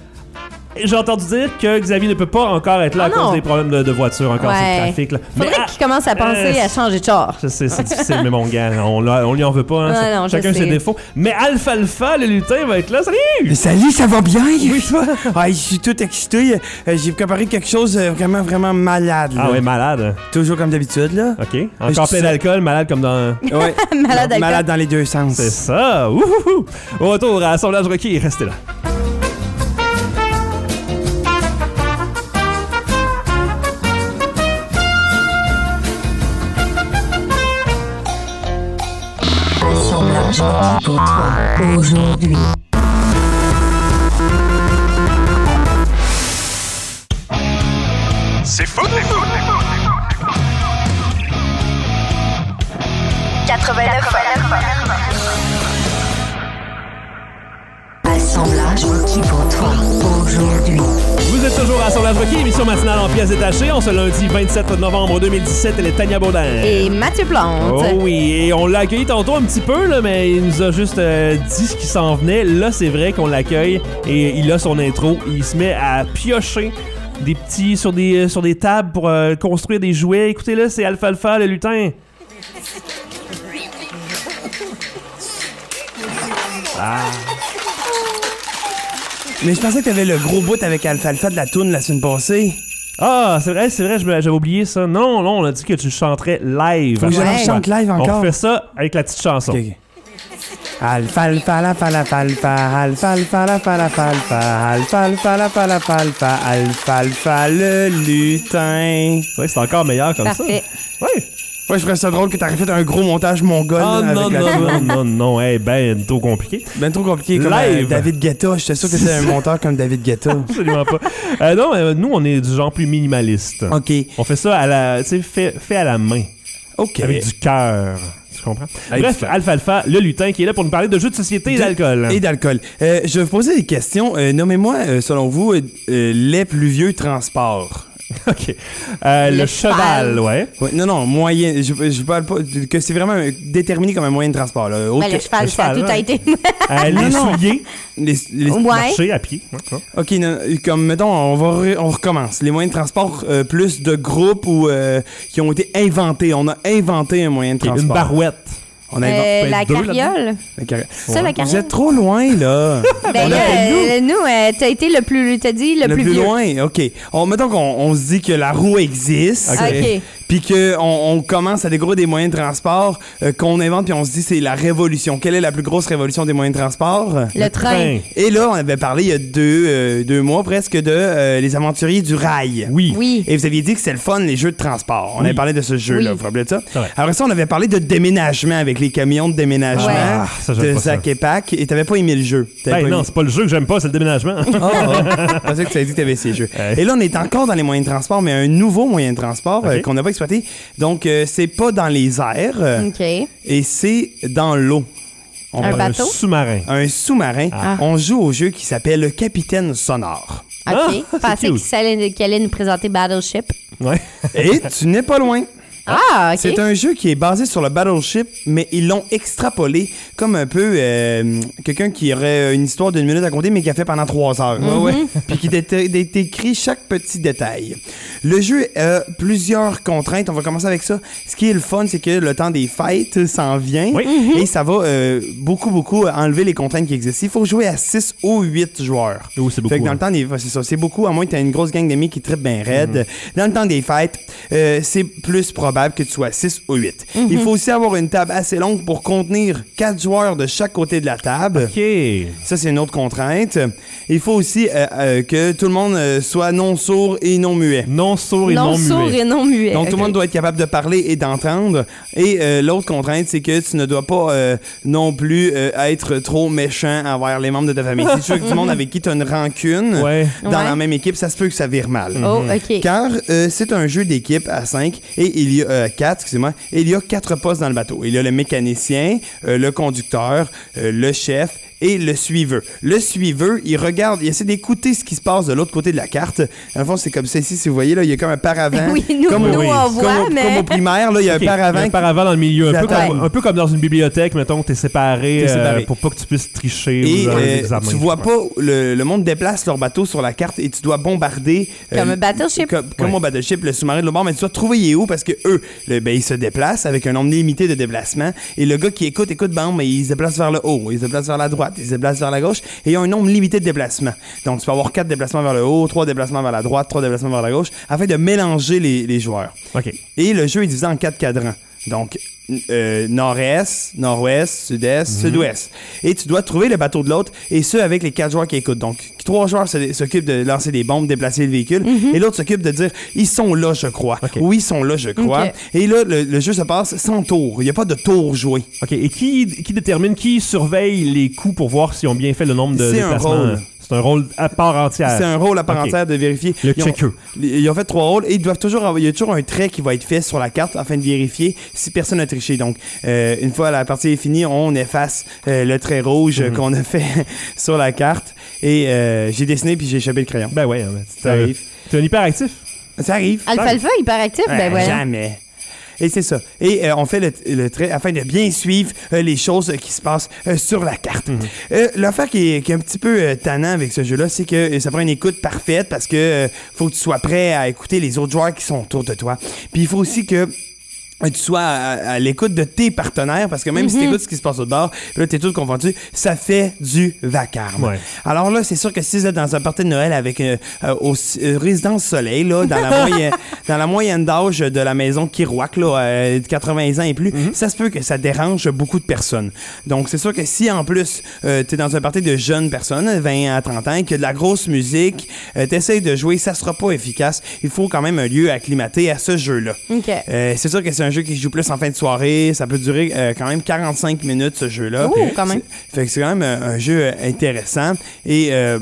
J'ai entendu dire que Xavier ne peut pas encore être là oh à non. cause des problèmes de, de voiture, encore ouais. c'est le trafic. Là. Faudrait mais, qu'il commence à penser euh, à changer de char. Je sais, c'est difficile, mais mon gars, on, on lui en veut pas. Hein, ah, non, chacun ses défauts. Mais Alfalfa, le lutin, va être là. Salut! Mais salut, ça va bien? Oui, toi? Ah, je suis tout excité. Euh, j'ai préparé quelque chose de vraiment, vraiment malade. Là. Ah ouais, malade. Toujours comme d'habitude, là. OK. Encore plein d'alcool, malade comme dans... Ouais. malade, non, malade dans les deux sens. C'est ça. Ouhouhou. Au retour à Assemblage Rocky, restez là. Pour toi, aujourd'hui. C'est fou, c'est fou, c'est fou. quatre-vingt-neuf Assemblage Rocky pour toi, aujourd'hui. Vous êtes toujours à Assemblage Rocky, émission matinale en pièces détachées. On se lundi vingt-sept novembre deux mille dix-sept, elle est Tania Baudin. Et Mathieu Plante. Oh oui, et on l'a accueilli tantôt un petit peu, là, mais il nous a juste euh, dit ce qui s'en venait. Là, c'est vrai qu'on l'accueille et il a son intro. Il se met à piocher des petits sur des, sur des tables pour euh, construire des jouets. Écoutez-le, c'est Alfalfa, le lutin. Ah... Mais je pensais que t'avais le gros bout avec Alfalfa de la toune la semaine passée. Ah, c'est vrai, c'est vrai, j'avais oublié ça. Non, non, on a dit que tu chanterais live. Faut que je ouais. chante live encore. On fait ça avec la petite chanson. Okay, okay. Alpha, alpha, alpha, alpha, alpha, alpha, alpha, alpha, alpha, alpha, alpha, alpha, alpha, alpha, alpha, alpha, alpha, le lutin. C'est vrai que c'est encore meilleur comme Parfait. ça. Ouais. Ouais, je ferais ça drôle que t'aurais fait un gros montage mongol Oh là, non, avec la non, toune. non, non, non, hey, ben, trop compliqué. Ben trop compliqué comme Live. euh, David Guetta. J'étais sûr que c'était un monteur comme David Guetta. Absolument pas. Euh, non, euh, nous, on est du genre plus minimaliste. OK. On fait ça à la, tu sais, fait, fait à la main. OK. Avec du cœur. Tu comprends? Avec Bref, du cœur. Alpha Alpha, le lutin qui est là pour nous parler de jeux de société et De- d'alcool. Et d'alcool. Euh, je vais vous poser des questions. Euh, nommez-moi, euh, selon vous, euh, euh, les plus vieux transports. OK. Euh, le, Le cheval, cheval. ouais. Ouais, non, non, moyen. Je, je parle pas que c'est vraiment un- déterminé comme un moyen de transport. Là. Autre Ben, le que- cheval, le ça a cheval, tout a ouais. été. Euh, Non, les non. souliers, les, les- Ouais. marcher à pied. Ouais, ça. OK, non, comme mettons, on va re- on recommence. Les moyens de transport euh, plus de groupes ou euh, qui ont été inventés. On a inventé un moyen de OK, transport. une barouette. On a Euh, inventé la deux là-dedans. carriole. la carriole. C'est ça, la Vous carriole? êtes trop loin, là. Ben On là, a- euh, nous, euh, t'as été le plus, t'as dit le, le plus, plus vieux. loin, OK. On, mettons qu'on on se dit que la roue existe. OK. OK. Puis qu'on on commence à découvrir des moyens de transport euh, qu'on invente, puis on se dit c'est la révolution. Quelle est la plus grosse révolution des moyens de transport? Le train. Et là, on avait parlé il y a deux, euh, deux mois presque de euh, les aventuriers du rail. Oui. Oui. Et vous aviez dit que c'est le fun, les jeux de transport. On Oui. avait parlé de ce jeu-là, Oui. vous vous rappelez de ça? C'est vrai. Après ça, on avait parlé de déménagement avec les camions de déménagement Ouais. Ah, ça, j'aime de pas ça. Zac et Pac. Et t'avais pas aimé le jeu. T'avais Ben pas non, aimé- c'est pas le jeu que j'aime pas, c'est le déménagement. Ah, ah. Je pensais que tu avais dit que tu avais ces jeux. Ouais. Et là, on est encore dans les moyens de transport, mais un nouveau moyen de transport euh, Ok. qu'on n'a pas exploité. Donc, euh, c'est pas dans les airs euh, OK. et c'est dans l'eau. On Un parle- bateau? sous-marin. Un sous-marin. Ah. On joue au jeu qui s'appelle Capitaine Sonore. OK. Ah, Je c'est pensais cute. qu'il allait, qu'il allait nous présenter Battleship. Ouais. Et tu n'es pas loin. Ah, OK. C'est un jeu qui est basé sur le Battleship, mais ils l'ont extrapolé comme un peu euh, quelqu'un qui aurait une histoire d'une minute à compter, mais qui a fait pendant trois heures. Ouais, ouais. Puis qui dé- dé- décrit chaque petit détail. Le jeu a plusieurs contraintes. On va commencer avec ça. Ce qui est le fun, c'est que le temps des fêtes s'en vient. Oui. Et ça va euh, beaucoup, beaucoup enlever les contraintes qui existent. Il faut jouer à six ou huit joueurs. Oh, c'est beaucoup, Fait que dans hein. le temps des c'est ça, c'est beaucoup, à moins que tu aies une grosse gang d'amis qui trippe bien raide. Dans le temps des fêtes, euh, c'est plus probable que tu sois six ou huit. Il faut aussi avoir une table assez longue pour contenir quatre joueurs de chaque côté de la table. OK. Ça, c'est une autre contrainte. Il faut aussi euh, euh, que tout le monde euh, soit non sourd et non muet. Non sourd et non, non sourd muet. et non muet. Donc, tout le OK. monde doit être capable de parler et d'entendre. Et euh, l'autre contrainte, c'est que tu ne dois pas euh, non plus euh, être trop méchant envers les membres de ta famille. Si tu veux que du monde avec qui tu as une rancune Ouais. dans Ouais. la même équipe, ça se peut que ça vire mal. Oh, OK. Car euh, c'est un jeu d'équipe à cinq et il y a euh, quatre, excusez-moi, et il y a quatre postes dans le bateau. Il y a le mécanicien, euh, le conducteur, euh, le chef et le suiveur. Le suiveur, il regarde, il essaie d'écouter ce qui se passe de l'autre côté de la carte. Dans le fond, c'est comme ça ici, si vous voyez, là, il y a comme un paravent. Oui, nous, comme, nous, au- on comme voit, au, mais... comme au primaire, là, il y a Ok, un paravent. il y a un paravent dans le milieu, un peu, J'attends. comme, un peu comme dans une bibliothèque, mettons, t'es séparé, T'es euh, séparé. pour pas que tu puisses tricher Et ou dans euh, les examens. tu vois pas, le, le monde déplace leur bateau sur la carte et tu dois bombarder. euh, Comme un battleship. Comme, comme Ouais. au battleship, le sous-marin de l'autre bord, mais tu dois trouver il est où parce que eux, le- ben, ils se déplacent avec un nombre limité de déplacements. Et le gars qui écoute, écoute, bon, mais il se déplace vers le haut, il se déplace vers la droite, il se déplace vers la gauche. Et il y a un nombre limité de déplacements. Donc, tu peux avoir quatre déplacements vers le haut, trois déplacements vers la droite, trois déplacements vers la gauche, afin de mélanger les, les joueurs. OK. Et le jeu est divisé en quatre cadrans. Donc, euh, nord-est, nord-ouest, sud-est, sud-ouest. Et tu dois trouver le bateau de l'autre, et ce, avec les quatre joueurs qui écoutent. Donc, trois joueurs se- s'occupent de lancer des bombes, déplacer le véhicule, et l'autre s'occupe de dire « Ils sont là, je crois. Ok. Oui, ils sont là, je crois. Ok. Et là, le, le jeu se passe sans tour. Il n'y a pas de tour joué. OK. Et qui, qui détermine, qui surveille les coups pour voir s'ils ont bien fait le nombre de C'est un déplacements? rôle. C'est un rôle à part entière. C'est un rôle à part Ok. entière de vérifier. Le Ils ont- checker. Ils ont fait trois rôles et ils doivent toujours avoir, il y a toujours un trait qui va être fait sur la carte afin de vérifier si personne n'a triché. Donc, euh, une fois la partie est finie, on efface euh, le trait rouge euh, qu'on a fait sur la carte et euh, j'ai dessiné puis j'ai échappé le crayon. Ben ouais, hein, c'est Ça un- arrive. T'es un hyperactif. Ça arrive. Alpha-Alpha, hyperactif, ben Euh, voilà. Jamais. Et c'est ça. Et euh, on fait le, le trait afin de bien suivre euh, les choses euh, qui se passent euh, sur la carte. Euh, L'affaire qui est, qui est un petit peu euh, tannant avec ce jeu-là, c'est que euh, ça prend une écoute parfaite parce que euh, faut que tu sois prêt à écouter les autres joueurs qui sont autour de toi. Puis il faut aussi que tu sois à, à l'écoute de tes partenaires, parce que même mm-hmm. si tu écoutes ce qui se passe au bord, puis là, tu es tout confondu, ça fait du vacarme. Ouais. Alors là, c'est sûr que si vous êtes dans un party de Noël avec euh, au euh, Résidence Soleil, là, dans, la moyenne, dans la moyenne d'âge de la maison Kirouac, là, euh, de quatre-vingts ans et plus, mm-hmm. ça se peut que ça dérange beaucoup de personnes. Donc, c'est sûr que si, en plus, euh, tu es dans un party de jeunes personnes, vingt à trente ans, et qu'il y a de la grosse musique, euh, tu essaies de jouer, ça sera pas efficace. Il faut quand même un lieu acclimaté à ce jeu-là. Okay. Euh, c'est sûr que c'est un jeu qui joue plus en fin de soirée. Ça peut durer euh, quand même quarante-cinq minutes, ce jeu-là. Ouh, quand même. C'est, fait que c'est quand même un, un jeu intéressant. Et euh,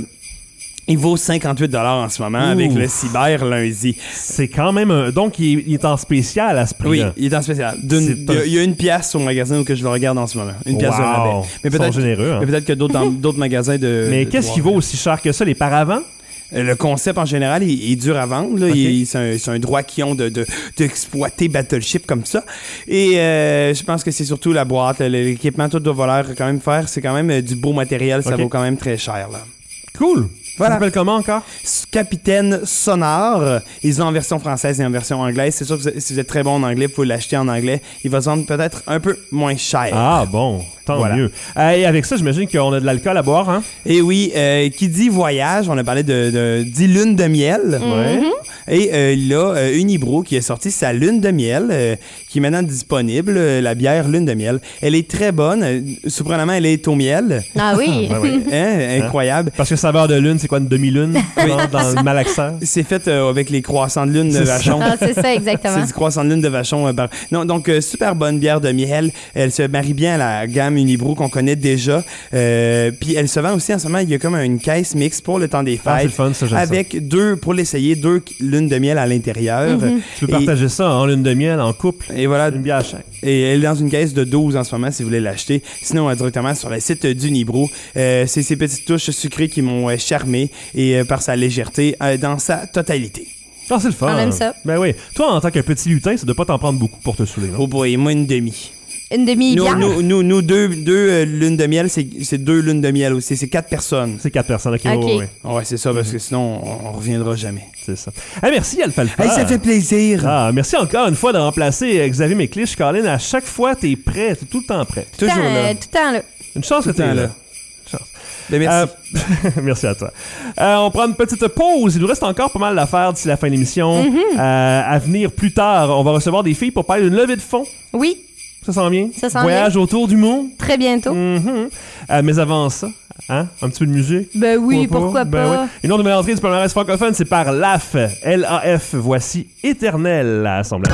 il vaut cinquante-huit dollars en ce moment. Ouh. Avec le Cyber lundi. C'est quand même un... Donc, il est, il est en spécial à ce prix-là. Oui, il est en spécial. Il y, y a une pièce au magasin où que je le regarde en ce moment. Une pièce wow. de rabais. Mais peut-être, Ils sont généreux. Hein? Mais peut-être que d'autres, dans, d'autres magasins de... Mais de, qu'est-ce de qui vaut aussi cher que ça? Les paravents? Le concept, en général, il, il est dur à vendre. Là. Okay. Il, c'est, un, c'est un droit qu'ils ont de, de, d'exploiter Battleship comme ça. Et euh, je pense que c'est surtout la boîte, l'équipement, tout doit valoir quand même faire. C'est quand même du beau matériel. Ça okay. vaut quand même très cher. Là. Cool. Voilà. Ça s'appelle comment encore? Capitaine Sonore. Ils ont en version française et en version anglaise. C'est sûr que si vous êtes très bon en anglais, vous pouvez l'acheter en anglais. Il va se vendre peut-être un peu moins cher. Ah bon, tant voilà. mieux. Euh, et avec ça, j'imagine qu'on a de l'alcool à boire, hein? Et oui, euh, qui dit voyage, on a parlé de, de dix lunes de miel. Mm-hmm. Et euh, là, euh, Unibroue qui a sorti sa lune de miel, euh, qui est maintenant disponible, euh, la bière lune de miel. Elle est très bonne. Euh, surprenamment, elle est au miel. Ah oui? ben oui. Hein? Incroyable. Parce que saveur de lune, c'est quoi, une demi-lune? Oui. Dans, dans le malaxeur? C'est fait euh, avec les croissants de lune de Vachon. Ah, c'est ça, exactement. C'est du croissant de lune de Vachon. Euh, bar... Non, donc, euh, super bonne bière de miel. Elle se marie bien à la gamme Unibroue qu'on connaît déjà. Euh, Puis elle se vend aussi en ce moment. Il y a comme une caisse mixte pour le temps des fêtes. Ah, c'est le fun, ça, j'aime avec ça. deux, pour l'essayer, deux lunes de miel à l'intérieur. Mm-hmm. Tu peux partager et... ça en lune de miel, en couple. Et voilà. Une bière à chaque. Et elle est dans une caisse de douze en ce moment, si vous voulez l'acheter. Sinon, euh, directement sur le site d'Unibroue. Euh, c'est ces petites touches sucrées qui m'ont euh, charmé et euh, par sa légèreté euh, dans sa totalité. Ah, c'est le fun. On aime ça. Ben oui. Toi, en tant que petit lutin, ça doit pas t'en prendre beaucoup pour te saouler, non? Oh boy, moi une demi. Une demi-bière? Nous, nous, nous, nous deux, deux euh, lunes de miel, c'est, c'est deux lunes de miel aussi. C'est quatre personnes. C'est quatre personnes, ok. okay. Ouais, ouais. ouais, c'est ça, parce que sinon, on, on reviendra jamais. C'est ça. Hey, merci, Alphalfa. Hey, ça fait plaisir. Ah, merci encore une fois de remplacer Xavier Méclich. Colin, à chaque fois, t'es prêt. T'es tout le temps prêt. Tout Toujours temps, là. Tout le temps là. Une chance tout que t'es là. là. Une chance. Ben, merci. Euh, merci à toi. Euh, on prend une petite pause. Il nous reste encore pas mal d'affaires d'ici la fin de l'émission. Mm-hmm. Euh, à venir plus tard, on va recevoir des filles pour parler d'une levée de fonds. Oui. Ça sent bien. Ça sent Voyage bien. autour du monde. Très bientôt. Mm-hmm. Euh, mais avant ça, hein, un petit peu de musique. Ben oui, pourquoi, pourquoi ben pas. Oui. Une autre nouvelle entrée du palmarès francophone, c'est par L A F. L A F. Voici Éternel à Assemblage.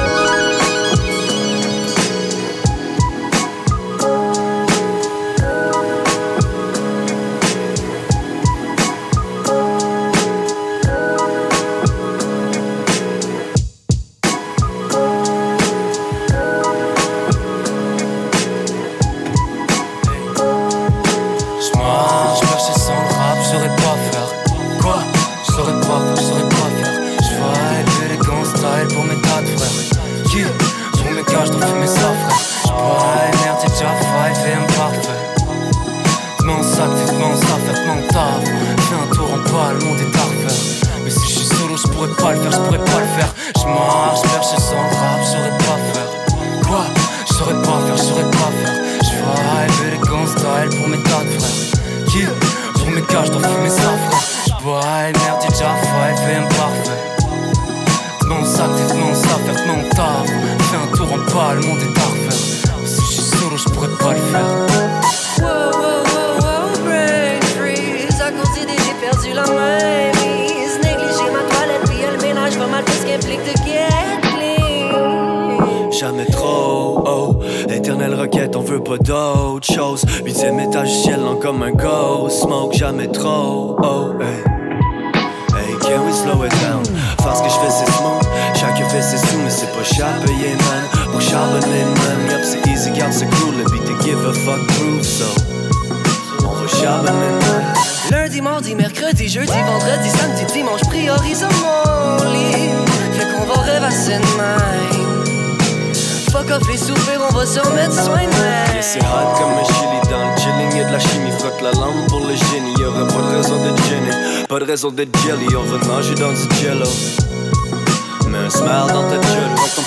Lundi, mardi, mercredi, jeudi, vendredi, samedi, dimanche, priorise mon lit. Fait qu'on va rêvasser de même. Fuck off les soupers, on va se remettre soin de même. Yeah, c'est hot comme un chili dans le chilling. Y'a de la chimie, frotte la lampe pour le génie. Y'aurait pas de raison d'être gêné, pas de raison d'être jelly. On va nager dans du jello. Mets un smile dans ta gueule. Quand ton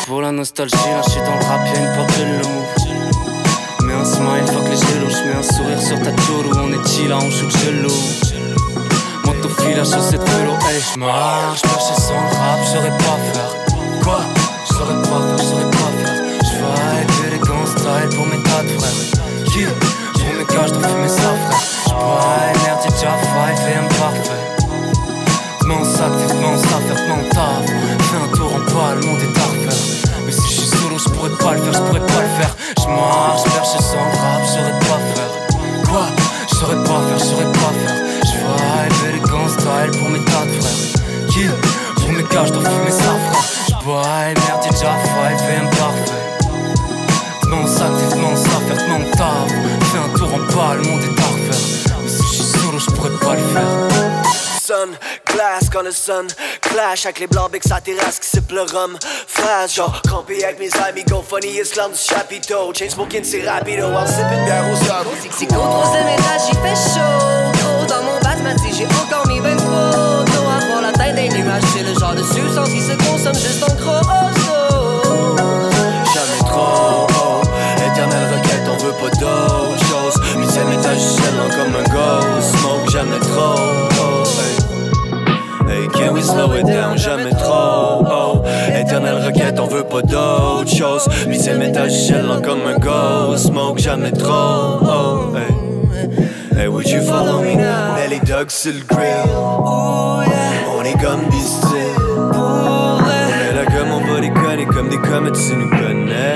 Pour la nostalgie, là j'suis dans le rap, y'a une porte de le move. Mets un smile, fuck les gelos, j'mets un sourire sur ta tour où on est chill, là on shoot gelou. Monte au fil, la chaussette vélo, hey j'marche, perché sans le rap, j'saurais pas faire. Quoi? J'saurais pas faire, j'saurais pas faire. J'vibe élégant style pour mes tas de frères. Qui? Pour mes gars, j'dois fumer ça frère. J'bois, merde, j'ai déjà five et un parfait. M'en sac, m'en affaire, m'en taf. Fais un tour en bas, le monde est à refaire. Mais si je suis solo, je pourrais pas le faire, je pourrais pas le faire. Je marche, perché sans rap, je saurais pas faire. Quoi? Je saurais pas faire, je saurais pas faire. Je vibe, élégant style pour mes tas de frères. Qui? Pour mes gars, je dois fumer ça frère. Je bois, merde, j'ai déjà five et un parfait. M'en sac, m'en affaire, m'en taf. Fais un tour en bas, le monde est à refaire. Mais si je suis solo, je pourrais pas le faire. Sun, glace, quand le sun clash avec les blancs becs à terrasse qui sifflent le rhum flash, genre campé avec mes amis, go funny, islam du chapiteau, chain smoking c'est rapido, while sipping bière au sol. C'est qu'au troisième étage il fait chaud, trop dans mon basmati, j'ai encore mis ben trop d'eau à voir la tête des nuages, c'est le genre de substance qui se consomme juste en gros oh, jamais trop haut, éternelle requête, on veut pas d'autre chose, huitième étage gênant comme un ghost, smoke jamais trop haut, hey, can we slow it down, jamais trop haut. Éternelle requête, on veut pas d'autre chose. Huitième étage gêlant comme un ghost. Smoke jamais trop haut. Hey, hey, would you follow me now? Nelly Doug sur le grill. On est comme des styles. On est là comme on va déconner, comme des comètes, tu nous connais.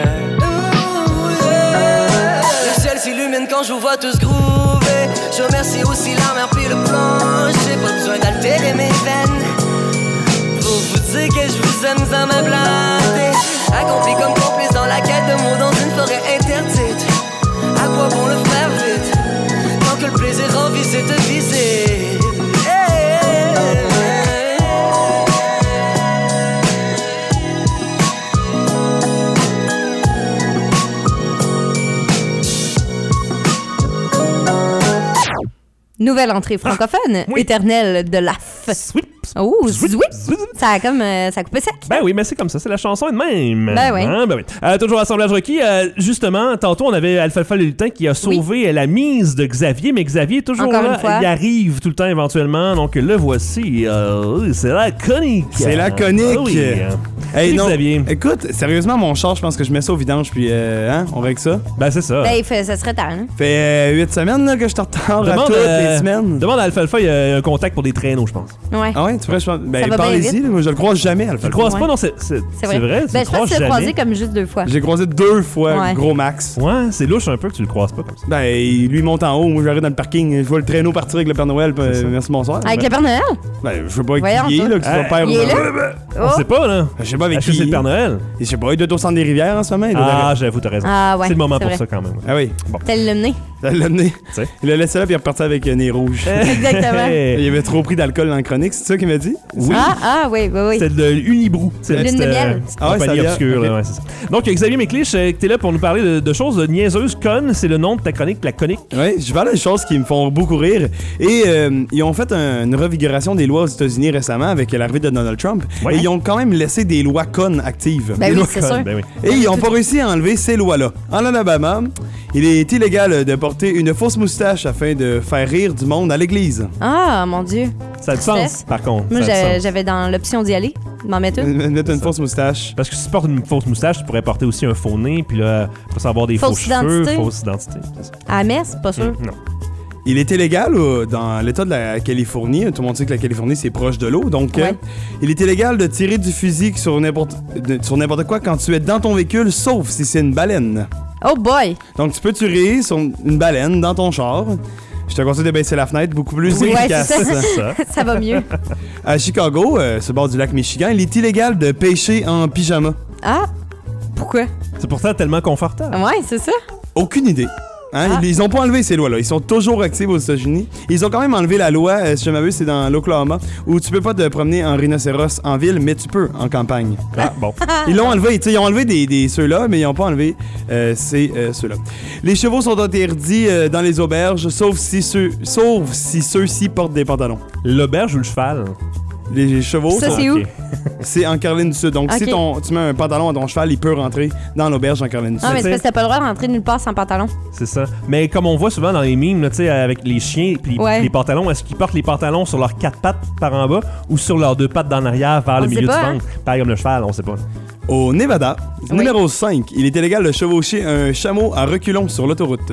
Le ciel s'illumine quand je vous vois tous groover. Je remercie aussi la mer puis le planche. J'ai pas besoin d'altérer mes veines pour vous dire que je vous aime sans m'ablater. Accompli comme complice dans la quête de mots dans une forêt interdite. À quoi bon le faire vite tant que le plaisir en vie c'est de viser. Nouvelle entrée francophone, oui. Éternelle de l'A F. Sweep. Oh, zwip. Ça a comme, euh, ça a coupé sec. Ben oui, mais c'est comme ça, c'est la chanson de même. Ben oui. Hein, ben oui. Euh, toujours Assemblage requis. Euh, justement, tantôt, on avait Alfalfa le lutin qui a sauvé oui. la mise de Xavier, mais Xavier est toujours Encore là. Il arrive tout le temps éventuellement. Donc le voici. Euh, c'est la conique. C'est la conique. Ah oui. Hey, non, Xavier. Écoute, sérieusement, mon char, je pense que je mets ça au vidange, puis euh, hein, on règle ça. Ben c'est ça. Ben, fait, ça serait tard, hein? Fait euh, huit semaines là, que je te retard à toutes euh, les semaines. Demande à Alfalfa, il y a un contact pour des traîneaux, je pense. Ouais. Ah ouais, tu pourrais, je pense. Ben, Ça va parlez-y, là, moi, je le croise jamais, Alfalfa. Tu le croises Ouais. pas? Non, c'est, c'est, C'est vrai. c'est vrai. Tu Ben, le je pense croises que tu l'as jamais. croisé comme juste deux fois. J'ai croisé deux fois, Ouais. gros max. Ouais, c'est louche un peu que tu le croises pas comme ça. Ben, lui monte en haut, moi j'arrive dans le parking, je vois le traîneau partir avec le Père Noël, puis, euh, merci, bonsoir. Avec ben, le Père Noël? Ben, je sais pas Voyons, qui il est, ça. là, que c'est Ah, son père il ou est non. là? On sait pas, là. Je sais pas avec Est-ce que qui. c'est le Père Noël? Je sais pas, il doit être au centre des rivières en ce moment. Il doit Ah, être- j'avoue, t'as raison. Ah, ouais, c'est le moment c'est pour vrai. ça quand même. Ah oui, Bon. T'as l'amené. ça l'a amené. Tu sais. Il l'a laissé là, puis il est reparti avec un nez rouge. Exactement. Il avait trop pris d'alcool dans le chronique, c'est ça qu'il m'a dit? Oui. Ah, ah, oui, oui, oui. C'est de l'Unibrou. C'est la Lune petite, de euh, miel. petite Ah ouais, compagnie ça vient. obscure. Ok. Là, ouais, c'est ça. Donc, Xavier Méclich, euh, t'es là pour nous parler de, de choses niaiseuses, connes. C'est le nom de ta chronique, la conique. Oui, je parle de choses qui me font beaucoup rire. Et euh, ils ont fait un- une revigoration des lois aux États-Unis récemment avec l'arrivée de Donald Trump. Ouais. Et ils ont quand même laissé des lois connes actives. Ben Des oui, lois c'est connes. sûr. Ben oui. Et ils n'ont pas réussi à enlever ces lois-là. En Alabama, il est illégal de porter une fausse moustache afin de faire rire du monde à l'église. Ah, mon Dieu. Ça a du Tristesse. sens, par contre. Moi, Ça a du j'avais sens. j'avais dans l'option d'y aller, de m'en mettre une. Mettre une fausse moustache. Parce que si tu portes une fausse moustache, tu pourrais porter aussi un faux nez, puis là, pour savoir des Fausse faux cheveux, identité. fausse identité. C'est ça. À la messe, pas sûr. Non. Il est illégal euh, dans l'État de la Californie. Tout le monde sait que la Californie, c'est proche de l'eau. Donc, euh, Ouais. il est illégal de tirer du fusil sur n'importe de- sur n'importe quoi quand tu es dans ton véhicule, sauf si c'est une baleine. Oh boy! Donc, tu peux tirer sur une baleine dans ton char. Je te conseille de baisser la fenêtre, beaucoup plus Ouais, efficace. c'est ça. Ça. Ça va mieux. À Chicago, euh, sur le bord du lac Michigan, il est illégal de pêcher en pyjama. Ah! Pourquoi? C'est pourtant tellement confortable. Ouais, c'est ça. Aucune idée. Hein? Ah. Ils, ils ont pas enlevé ces lois-là. Ils sont toujours actifs aux États-Unis. Ils ont quand même enlevé la loi, euh, si je m'abuse, c'est dans l'Oklahoma, où tu peux pas te promener en rhinocéros en ville, mais tu peux en campagne. Ah, bon. Ils l'ont enlevé. Tu sais, ils ont enlevé des, des ceux-là, mais ils ont pas enlevé euh, ces, euh, ceux-là. Les chevaux sont interdits euh, dans les auberges, sauf si ceux, sauf si ceux-ci portent des pantalons. L'auberge ou le cheval? Les chevaux. Ça, sont- c'est où? C'est en Caroline du Sud. Donc, Ok. si ton, tu mets un pantalon à ton cheval, il peut rentrer dans l'auberge en Caroline du Sud. Ah, mais c'est parce que t'as pas le droit de rentrer nulle part sans pantalon. C'est ça. Mais comme on voit souvent dans les mimes, là, tu sais, avec les chiens et Ouais. les pantalons, est-ce qu'ils portent les pantalons sur leurs quatre pattes par en bas ou sur leurs deux pattes d'en arrière vers On le sait milieu pas, du hein? ventre? Pareil comme le cheval, on sait pas. Au Nevada, Oui. numéro cinq, il est illégal de chevaucher un chameau à reculons sur l'autoroute.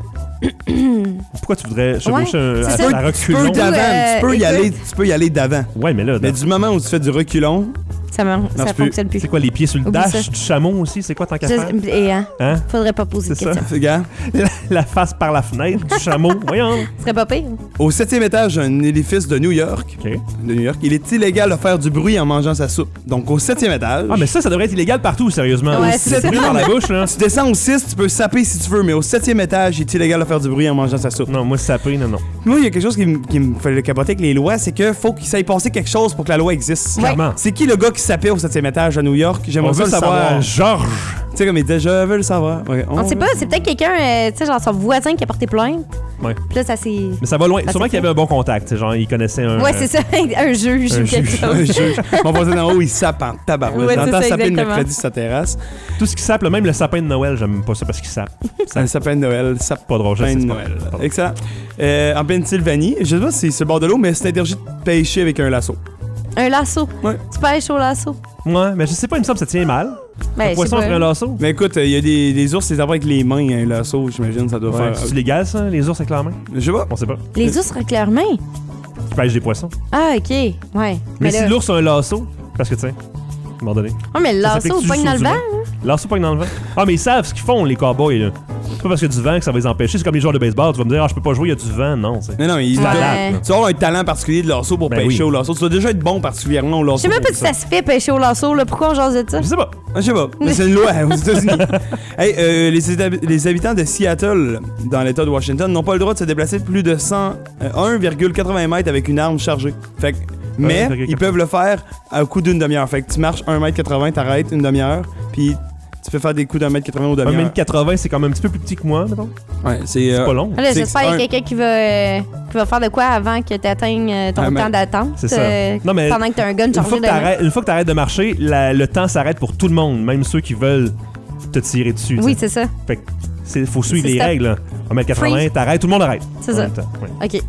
Pourquoi tu voudrais chevaucher Ouais, un c'est à, ça. à Tu reculons? peux d'avant, euh, tu peux y écoute. aller, tu peux y aller d'avant. Ouais, mais là, Mais dans- du moment où tu fais du reculon, Ça, me- ça tu peux- fonctionne plus. c'est quoi, les pieds sur le Oublie dash ça. du chameau aussi? C'est quoi tant qu'à Ça, faire? Et hein, Hein? faudrait pas poser de C'est ça. questions. regarde, La, la face par la fenêtre du chameau. Voyons. Ce serait pas pire. au septième étage d'un édifice de New York, OK. de New York, il est illégal de faire du bruit en mangeant sa soupe. Donc, au septième étage, Ah, mais ça, ça devrait être illégal partout, sérieusement. Ouais, c'est c'est du bruit ça. dans la bouche, là. tu descends au six, tu peux saper si tu veux, mais au septième étage, il est illégal de faire du bruit en mangeant sa soupe. Non, moi, ça pris, non, non. Moi, il y a quelque chose qui, me- qui me fait le capoter avec les lois, c'est que faut qu'il s'aille passer quelque chose pour que la loi existe. Ouais. Clairement. C'est qui le gars qui sapait au septième étage à New York? On J'aimerais veut ça le savoir. savoir. Georges. Tu sais, comme il disait, je veux le savoir. Ouais, On sait pas, c'est peut-être quelqu'un, euh, tu sais, genre son voisin qui a porté plainte. Ouais. Puis là, ça s'est. Mais ça va loin. Ça Sûrement s'est qu'il y avait un bon contact. tu sais, Genre, il connaissait un. Ouais, c'est ça, un juge un ou quelque juge. Un chose. juge. Mon voisin d'en haut, il sape en tabarouette. Ouais, c'est J'entends ça, saper le exactement. mercredi sur sa terrasse. Tout ce qui sape, là, même le sapin de Noël, j'aime pas ça parce qu'il sape. C'est un sapin de Noël, sape Pas drôle, je sapin sais, de c'est pas Noël. drôle. Excellent. Euh, en Pennsylvanie, je sais pas si c'est sur le bord de l'eau, mais c'est interdit de pêcher avec un lasso. Un lasso. Ouais. Tu pêches au lasso. Ouais, mais je sais pas, il me semble que ça tient mal. Ben, Le poisson je sais avec un pas. lasso. Mais écoute, il y a des, des ours, c'est avec les mains, un lasso, j'imagine, ça doit Ouais, faire. c'est légal, ça, les ours avec leurs mains? Je sais pas. On sait pas. Les ours avec leurs mains. Tu pêches des poissons. Ah, ok. Ouais. Mais, Mais si là- l'ours a un lasso, parce que, tu sais, à un moment donné. Ouais, mais le Ça lasso, s'applique-tu pogne sur dans le du vent. vent? Lasso pogne dans le vent. Ah, mais ils savent ce qu'ils font, les cowboys, là. C'est pas parce qu'il y a du vent que ça va les empêcher. C'est comme les joueurs de baseball. Tu vas me dire, ah, je peux pas jouer, il y a du vent. Non, c'est. Mais non, il C'est Ouais. malade, là. Tu vas avoir un talent particulier de lasso pour Ben pêcher oui. au lasso. Tu dois déjà être bon particulièrement au lasso. Je sais même pas pour si ça se fait pêcher au lasso, là. Pourquoi on jase de ça? Je sais pas. Ah, je sais pas. Mais c'est une loi aux États-Unis. Hey, euh, les, hab- les habitants de Seattle, dans l'État de Washington, n'ont pas le droit de se déplacer plus de cent, euh, un virgule quatre-vingts mètres avec une arme chargée. Fait que- mais un virgule ils peuvent le faire à coup d'une demi-heure. Fait que tu marches un mètre quatre-vingts, t'arrêtes une demi-heure, puis tu peux faire des coups d'un mètre quatre-vingts au Un demi-heure. mètre quatre-vingts, c'est quand même un petit peu plus petit que moi, mettons. Ouais, c'est C'est euh, pas long. Ah, là, C'est- j'espère qu'il y a un- quelqu'un qui va, euh, qui va faire de quoi avant que tu atteignes euh, ton Ah, mais- temps d'attente. C'est ça. euh, Non, mais pendant que tu as un gun Une fois chargé que de main. t'arrêtes- une fois que t'arrêtes de marcher, la- le temps s'arrête pour tout le monde, même ceux qui veulent te tirer dessus. tu Oui, sais. c'est ça. Fait que c'est faut suivre C'est les stop. règles. Là. un mètre quatre-vingts, Freeze. t'arrêtes, tout le monde arrête. C'est En ça. même temps, ouais. OK.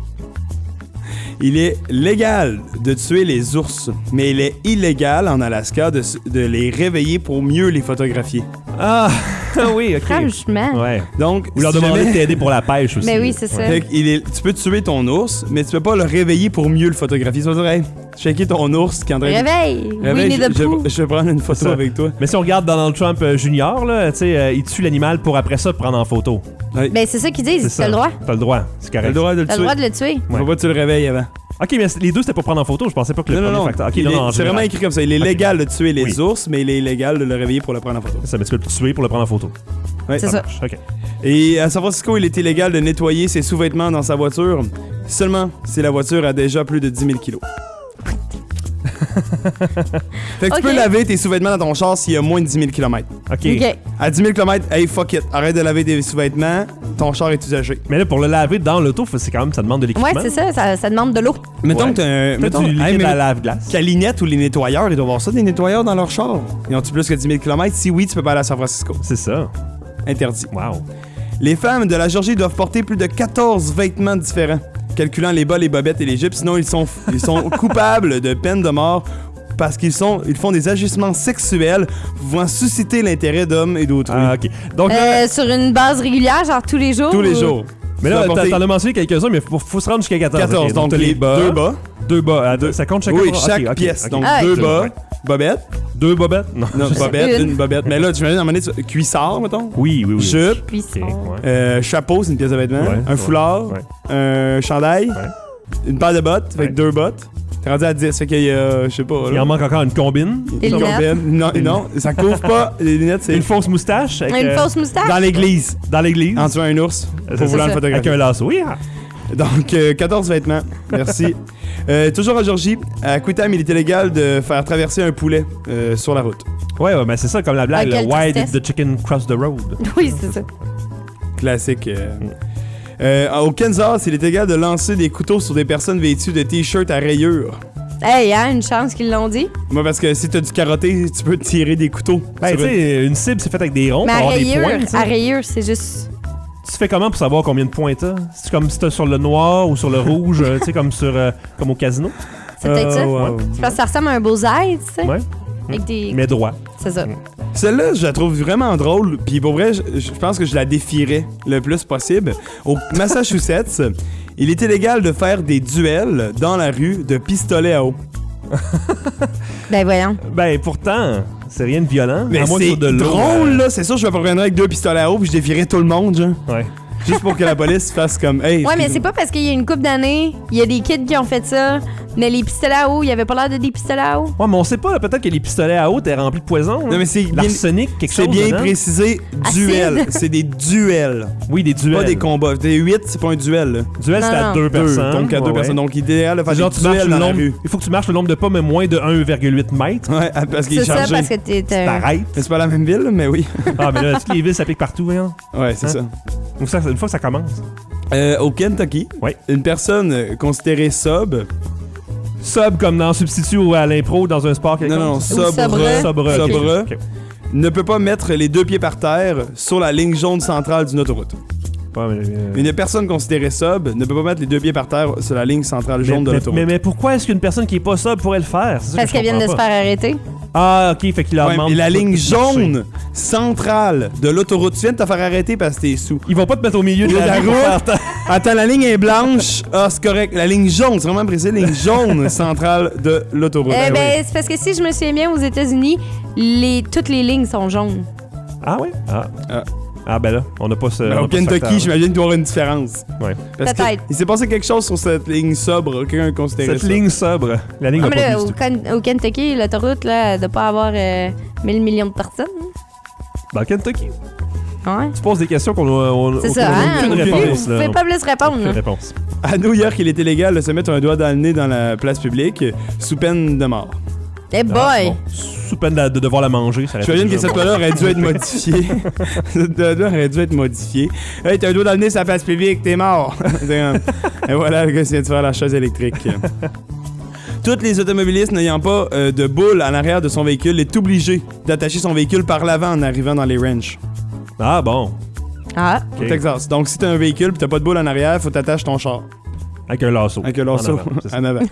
Il est légal de tuer les ours, mais il est illégal en Alaska de, s- de les réveiller pour mieux les photographier. Ah, oui, ok. Franchement. Ouais. Donc, Ou leur si demander jamais- de t'aider pour la pêche aussi. Mais oui, c'est ça. Fait qu'il est- tu peux tuer ton ours, mais tu peux pas le réveiller pour mieux le photographier. Tu vas dire, hey, checker ton ours qui est en train de... Réveil! Réveille, Winnie the je, Pooh. je, je vais prendre une photo C'est ça. avec toi. Mais si on regarde Donald Trump euh, Junior, là, tu sais, euh, il tue l'animal pour après ça prendre en photo. Ben, c'est ça qu'ils disent. C'est T'as le droit. T'as le droit, c'est T'as correct. le droit de le T'as le tuer. droit de le tuer. Faut Ouais. pas que tu le réveilles avant. Ok, mais les deux c'était pour prendre en photo. Je pensais pas que le Non, non, premier non. facteur. Ok, Il non, est- non, en c'est général. vraiment écrit comme ça. Il est Ok. légal de tuer les Oui. ours, mais il est illégal de le réveiller pour le prendre en photo. Ça, mais tu peux le tuer pour le prendre en photo. Ouais. C'est ça. marche, Ok. Et à San Francisco, il est illégal de nettoyer ses sous-vêtements dans sa voiture, seulement si la voiture a déjà plus de dix mille kilos. Fait que Ok. tu peux laver tes sous-vêtements dans ton char s'il y a moins de dix mille kilomètres. Ok. OK. À dix mille kilomètres, hey, fuck it. Arrête de laver tes sous-vêtements, ton char est usagé. Mais là, pour le laver dans l'auto, faut- c'est quand même, ça demande de l'équipement. Ouais, c'est ça, ça. Ça demande de l'eau. Mettons Ouais. que t'as un. T'as Mettons, du hey, liquide mais- à lave-glace. Calinette ou les nettoyeurs, ils doivent avoir ça, des nettoyeurs dans leur char. Ils ont-tu plus que dix mille kilomètres? Si oui, tu peux pas aller à San Francisco. C'est ça. Interdit. Wow. Les femmes de la Géorgie doivent porter plus de quatorze vêtements différents, calculant les bas, les bobettes et les jupes, sinon ils sont, ils sont coupables de peine de mort parce qu'ils sont, ils font des ajustements sexuels pouvant susciter l'intérêt d'hommes et d'autrui. Ah, ok. Donc là, Euh, sur une base régulière, genre tous les jours? Tous les ou- jours. mais Tu là, dois t'en porter t'en as mentionné quelques-uns, mais faut, faut se rendre jusqu'à quatorze. quatorze, ok. donc t'as les deux bas. Deux bas. à deux- ça compte chaque Oui, fois? chaque Ok, ok, pièce. ok. Donc Ah, deux ok. bas, Ouais. bobette. Deux bobettes? Non. Non, je sais bobette, Une. une bobette. Mais là, tu m'imagines à un moment donné, tu- cuissard, mettons. Oui, oui, oui. Jupe, Puis Ok, ça. ouais. euh, chapeau, c'est une pièce de vêtement. Ouais, un ouais, foulard, ouais. un chandail, Ouais. une paire de bottes, fait Ouais. que deux bottes. T'es rendu à dix, fait qu'il y a, je sais pas. Il là. en manque encore une combine. Et Une lunettes. combine. Non, non, ça couvre pas. Les lunettes, c'est Une fausse moustache. Avec, Une euh, fausse moustache? dans l'église. Dans l'église. En tuant un ours. C'est Pour vouloir ça. le Avec photographier. un lasso. Oui. ah. Donc, euh, quatorze vêtements. Merci. Euh, toujours en Georgie, à Quittam, il est illégal de faire traverser un poulet euh, sur la route. Ouais, ouais, mais c'est ça comme la blague. Ah, là. quelle Why did tristesse. the chicken cross the road? Oui, c'est ça. Classique. euh. Euh, au Kansas, il est illégal de lancer des couteaux sur des personnes vêtues de t-shirts à rayures. Hey, y a une chance qu'ils l'ont dit. Moi, parce que si t'as du carotté, tu peux tirer des couteaux. Ben, tu sais, une cible, c'est fait avec des ronds Mais pour à avoir des rayure, points. tu sais. à rayure, c'est juste... Tu fais comment pour savoir combien de points t'as? C'est comme si t'as sur le noir ou sur le rouge, euh, tu sais, comme sur euh, comme au casino? C'est peut-être ça. ouais. C'est parce que ça ressemble à un bullseye, tu sais. Ouais. Avec des... Mais droit. C'est ça. Celle-là, je la trouve vraiment drôle. Puis pour vrai, je, je pense que je la défierais le plus possible. Au Massachusetts, il est illégal de faire des duels dans la rue de pistolets à eau. Ben voyons. Ben pourtant, c'est rien de violent. Mais à moins que c'est ce soit de l'eau, drôle, euh, là. C'est sûr, je me prendrais avec deux pistolets à eau puis je défierais tout le monde, genre. Ouais. Juste pour que la police fasse comme, hey. Ouais, mais excuse-moi. c'est pas parce qu'il y a une couple d'années, il y a des kids qui ont fait ça, mais les pistolets à eau, il y avait pas l'air de des pistolets à eau. Ouais, mais on sait pas, là, peut-être que les pistolets à eau étaient remplis de poison. Non, mais c'est bien- l'arsenic, quelque chose. C'est bien dedans. précisé, Acide. duel. C'est des duels. Oui, des duels. Pas des combats. Des huit, c'est pas un duel. Là. Duel, c'est Non, à non. deux Deux, personnes. donc à deux ouais, personnes. ouais. Donc idéal de faire C'est genre, des tu marches duels le dans la nombre, rue. il faut que tu marches le nombre de pas, mais moins de un virgule huit mètres. Ouais, parce qu'il est C'est ça, chargé. parce que t'es... t'es- T'arrêtes. Mais c'est pas la même ville, mais oui. Ah, mais là, toutes les villes s'appliquent partout, voyons. Ouais, c'est Hein? ça. Donc, ça, une fois que ça commence. Euh, au Kentucky, Ouais. une personne euh, considérée sobre. Sub comme dans substitut ou à l'impro dans un sport quelconque. Non, non, ça? sobre. sobre. Sobre. ok, Sobre. ok. Ne peut pas mettre les deux pieds par terre sur la ligne jaune centrale d'une autoroute. Ouais, mais, euh, Une personne considérée sobre ne peut pas mettre les deux pieds par terre sur la ligne centrale mais, jaune de mais, l'autoroute. mais, mais pourquoi est-ce qu'une personne qui est pas sobre pourrait le faire? C'est ça que Parce je qu'elles viennent de se comprends faire arrêter. pas. Ah, ok, fait qu'il leur Ouais, demande. et la de- ligne de marcher. jaune centrale de l'autoroute, tu viens de te faire arrêter parce que t'es sous. Ils vont pas te mettre au milieu de la, La rue. route. Attends, la ligne est blanche. Ah, c'est correct. La ligne jaune, c'est vraiment précis. Ligne jaune centrale de l'autoroute. Eh Ah, ben, oui. c'est parce que si je me souviens bien, aux États-Unis, les... toutes les lignes sont jaunes. Ah, oui? Ah. Ah. Ah, ben là, on n'a pas ce. Mais on a au pas ce Kentucky, facteur-là. j'imagine qu'il doit y avoir une différence. Ouais. Parce que Peut-être. il s'est passé quelque chose sur cette ligne sobre. Quelqu'un considéré Cette ça. ligne sobre. La ligne Ah, va mais pas là, plus au, du tout. Ken- au Kentucky, l'autoroute, là, elle doit pas avoir euh, mille millions de personnes. Dans le Kentucky. Ouais. Tu poses des questions qu'on a. on- C'est auxquelles ça, on a hein? aucune Vous réponse, là. pouvez pas plus répondre. Aucune là. réponse. À New York, il est illégal de se mettre un doigt dans le nez dans la place publique sous peine de mort. Eh Ah, boy! bon. Sous peine de, de devoir la manger. Ça J'imagine que cette loi-là aurait dû être modifiée. Cette loi aurait dû être modifiée. Hey, t'as un doigt dans le nez sur la place publique, t'es mort. C'est comme- Et voilà, le gars vient de faire la chaise électrique. Toutes les automobilistes n'ayant pas euh, de boule en arrière de son véhicule est obligé d'attacher son véhicule par l'avant en arrivant dans les ranchs. Ah, bon. Ah, Au Ok. Texas. Donc, si t'as un véhicule pis t'as pas de boule en arrière, faut t'attacher ton char. Avec un lasso. Avec un En lasso avant, c'est ça. en avant.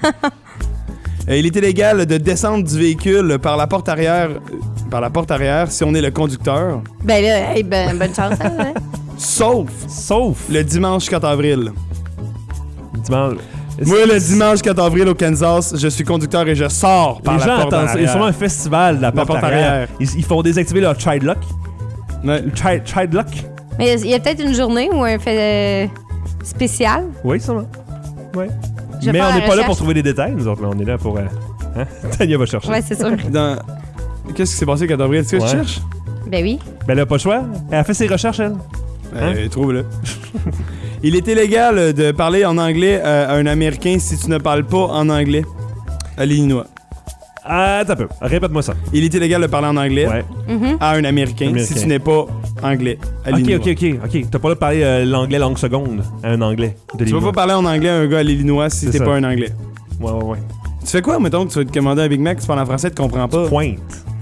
Euh, il est illégal de descendre du véhicule par la porte arrière, euh, par la porte arrière si on est le conducteur, ben là, hey, ben, bonne chance, hein, hein. sauf Sauf. le dimanche quatre avril. Dimanche. Moi, le dimanche quatre avril au Kansas, je suis conducteur et je sors par Les la gens porte en attendent ça. Il y a arrière. sûrement un festival de la porte, porte arrière. arrière. Ils, ils font désactiver leur child lock. Ouais. Le child, child lock? Mais il y a peut-être une journée ou un fait euh, spécial. Oui, sûrement. Oui. Je vais Mais faire on la n'est pas là recherche. pour trouver des détails, nous autres. Là. On est là pour. Euh... Hein? Tania va chercher. Ouais, c'est sûr. Dans... Qu'est-ce qui s'est passé le quatre avril? Est-ce que Ouais. tu cherches? Ben oui. Ben, elle a pas le choix. Elle a fait ses recherches, elle. Hein? Euh, trouve-le. Il est illégal de parler en anglais à un Américain si tu ne parles pas en anglais à l'Illinois. Ah, t'as peu. Répète-moi ça. Il est illégal de parler en anglais Ouais. Mhm. à un Américain, Américain. si tu n'es pas anglais à Ok, l'Illinois. ok, ok, ok. T'as pas le droit de parler euh, l'anglais langue seconde à un anglais de Tu peux l'Illinois. pas parler en anglais à un gars à l'Illinois si C'est t'es ça. pas un anglais. Ouais, ouais, ouais. Tu fais quoi, mettons, que tu vas te commander un Big Mac, tu parles en français, tu comprends pas? Pointe.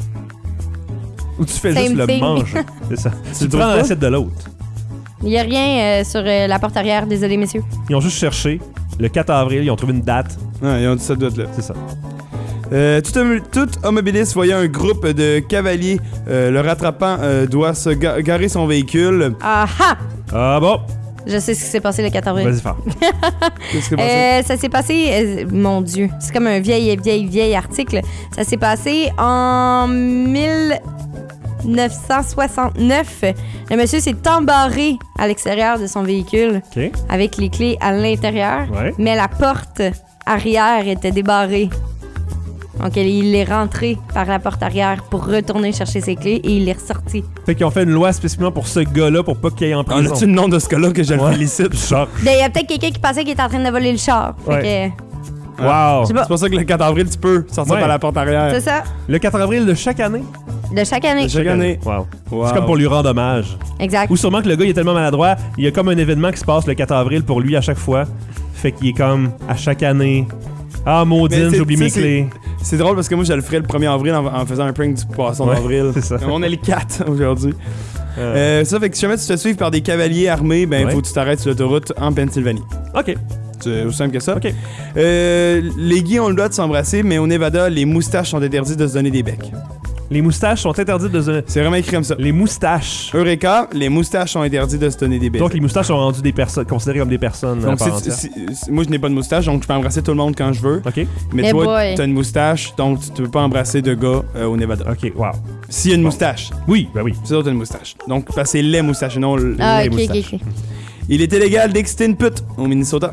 Ou tu fais Same juste le thing. manger. C'est ça. Tu le prends trouves pas? l'assiette de l'autre. Il y a rien euh, sur euh, la porte arrière, désolé, messieurs. Ils ont juste cherché. Le quatre avril, ils ont trouvé une date. Ouais, ils ont dit ça doit être là. C'est ça. Euh, tout, homo- tout automobiliste voyant un groupe de cavaliers euh, le rattrapant euh, doit se ga- garer son véhicule. Ah ah! Ah bon. Je sais ce qui s'est passé le quatre avril. Vas-y, fort. Qu'est-ce qui s'est passé? Euh, ça s'est passé, euh, mon Dieu, c'est comme un vieil, vieil, vieil article. Ça s'est passé en mille neuf cent soixante-neuf. Le monsieur s'est embarré à l'extérieur de son véhicule OK. avec les clés à l'intérieur, Ouais. mais la porte arrière était débarrée. Donc il est rentré par la porte arrière pour retourner chercher ses clés et il est ressorti. Fait qu'ils ont fait une loi spécifiquement pour ce gars-là pour pas qu'il aille en On prison. a-tu le nom de ce gars-là que je le Ouais. félicite? Choc. Ben, il y a peut-être quelqu'un qui pensait qu'il était en train de voler le char. Fait Ouais. que, Wow. je sais pas. C'est pour ça que le quatre avril, tu peux sortir Ouais. par la porte arrière. C'est ça, Le quatre avril de chaque année. de chaque année. De chaque année. Wow. Wow. C'est comme pour lui rendre hommage. Exact. Ou sûrement que le gars il est tellement maladroit, il y a comme un événement qui se passe le quatre avril pour lui à chaque fois. Fait qu'il est comme à chaque année, Ah, maudine, Mais c'est- j'ai oublié mes ça, c'est- clés. C'est drôle parce que moi, je le ferais le premier avril en, en faisant un prank du poisson Ouais, d'avril. c'est ça. On est le quatre aujourd'hui. Euh. Euh, ça fait que si jamais tu te fais suivre par des cavaliers armés, ben, Ouais. faut que tu t'arrêtes sur l'autoroute en Pennsylvanie. OK. C'est aussi simple que ça. OK. Euh, les gays ont le droit de s'embrasser, mais au Nevada, les moustaches sont interdites de se donner des becs. Les moustaches sont interdites de se... C'est vraiment écrit comme ça. Les moustaches. Eureka, les moustaches sont interdites de se donner des becs. Donc, les moustaches sont rendues des personnes, considérées comme des personnes à Donc, part si- entière. si- si- moi, je n'ai pas de moustache, donc je peux embrasser tout le monde quand je veux. OK. Mais Eh toi, boy. t'as une moustache, donc tu ne peux pas embrasser de gars euh, au Nevada. OK, wow. S'il y a une moustache. Oui, ben oui. C'est d'autres une moustache. Donc, parce que c'est les moustaches, non l- Ah, les ok, ok, moustaches. ok. Il est illégal d'exciter une pute au Minnesota.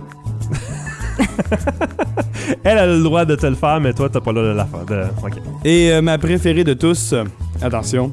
Elle a le droit de te le faire, mais toi, t'as pas le droit de la faire. De... OK. Et euh, ma préférée de tous, euh, attention,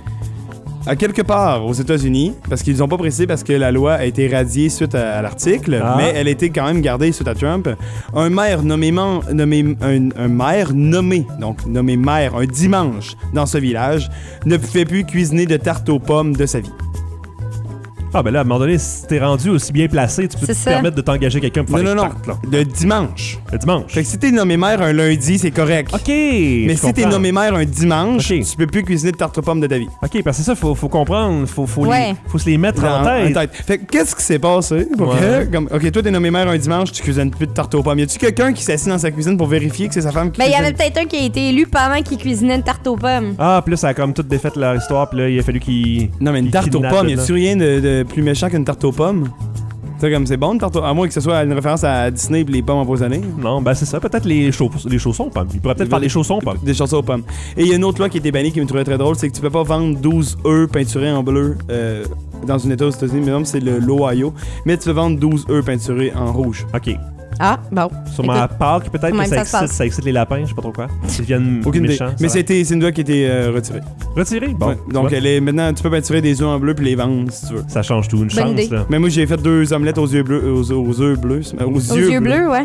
à quelque part aux États-Unis, parce qu'ils n'ont pas précisé parce que la loi a été radiée suite à, à l'article, Ah. mais elle a été quand même gardée suite à Trump. Un maire nommément, nommé, un, un maire nommé, donc nommé maire un dimanche dans ce village, ne pouvait plus cuisiner de tarte aux pommes de sa vie. Ah, ben là, à un moment donné, si t'es rendu aussi bien placé, tu peux te C'est ça. permettre de t'engager quelqu'un pour Non, faire non, des non, tartes, là. de dimanche. Le dimanche. Fait que si t'es nommé maire un lundi, c'est correct. OK. Mais je si t'es comprends. nommé maire un dimanche, Ok. tu peux plus cuisiner de tarte aux pommes de ta vie. OK, parce que c'est ça, faut, faut comprendre. Faut, faut, Ouais. les, faut se les mettre en Dans- tête. Fait que qu'est-ce qui s'est passé pour Ouais. que, comme, ok, toi t'es nommé maire un dimanche, tu cuisines plus de tarte aux pommes. Y a-tu quelqu'un qui s'assit dans sa cuisine pour vérifier que c'est sa femme qui Ben, il y en cuisine? a peut-être un qui a été élu pendant qu'il cuisinait une tarte aux pommes. Ah, puis là, ça a comme tout défait leur histoire, puis là, il a fallu qu'ils... Non, mais une qu'ils tarte aux kidnappent pommes, de y là. a-tu rien de, de plus méchant qu'une tarte aux pommes? Tu sais, comme c'est bon une tarte aux... À moins que ce soit une référence à Disney et les pommes empoisonnées. Non, ben c'est ça. Peut-être les, chauss- les chaussons pommes. Il pourrait peut-être faire des chaussons pommes. Des chaussons aux pommes. Et il y a une autre loi qui a été bannie qui me trouvait très drôle, c'est que tu peux pas vendre douze œufs peinturés en bleu euh, dans une état aux États-Unis, mais non, c'est le l'Ohio. Mais tu peux vendre douze œufs peinturés en rouge. OK. Ah, bon. Sûrement à Écoute, Pâques, peut-être comment que ça ça se excite, passe? ça excite les lapins, je sais pas trop quoi. Ils deviennent Aucune idée. méchants. Mais ça c'était, c'est une loi qui a été euh, retirée. va. Retiré? Bon. Ouais. Donc tu vois, elle est, maintenant, tu peux peinturer des œufs en bleu puis les vendre si tu veux. ça change tout. Une Bonne chance, idée. là. Mais moi, j'ai fait deux omelettes aux yeux bleus. Aux, aux œufs bleus. Aux, Aux yeux bleus, ouais.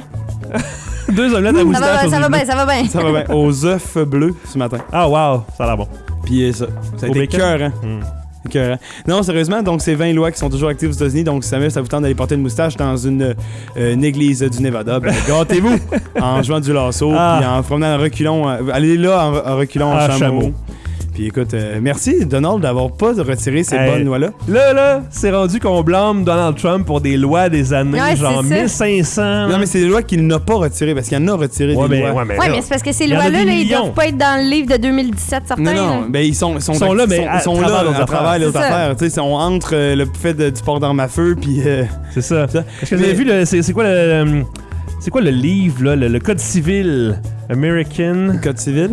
Deux omelettes à Ça moustache. va, aux ça va yeux bien, bleus. ça va bien. Ça va bien. Aux œufs bleus ce matin. Ah, wow. Ça a l'air bon. Puis euh, ça. Ça a Au été bacon? écœurant. Hmm. Écœurant. Non, sérieusement, donc c'est vingt lois qui sont toujours actives aux États-Unis. Donc si jamais ça vous tente d'aller porter une moustache dans une, euh, une église du Nevada, ben gâtez-vous en jouant du lasso Ah. puis en promenant en reculons. euh, allez là en, en reculant en Ah, chameau. chameau. Puis écoute, euh, merci Donald d'avoir pas retiré ces Hey. bonnes lois-là. Là, là, c'est rendu qu'on blâme Donald Trump pour des lois des années, Ouais, genre c'est ça. mille cinq cents. Non, mais c'est des lois qu'il n'a pas retirées parce qu'il y en a retiré Ouais, des mais, lois. ouais, mais, Ouais, là, mais c'est parce que ces il y en a lois-là, des là, ils millions. doivent pas être dans le livre de deux mille dix-sept, certains. Non, non, là. ben ils sont, ils sont, Ils sont là, mais ils à sont, sont travers là d'autres à travers affaires. les autres C'est ça. affaires. Tu sais, on entre euh, le fait de- du port d'armes à feu, puis euh, C'est ça. ça. Est-ce que vous avez vu, le- c'est c'est quoi le... C'est quoi le livre, là, le, le Code civil American? le code civil.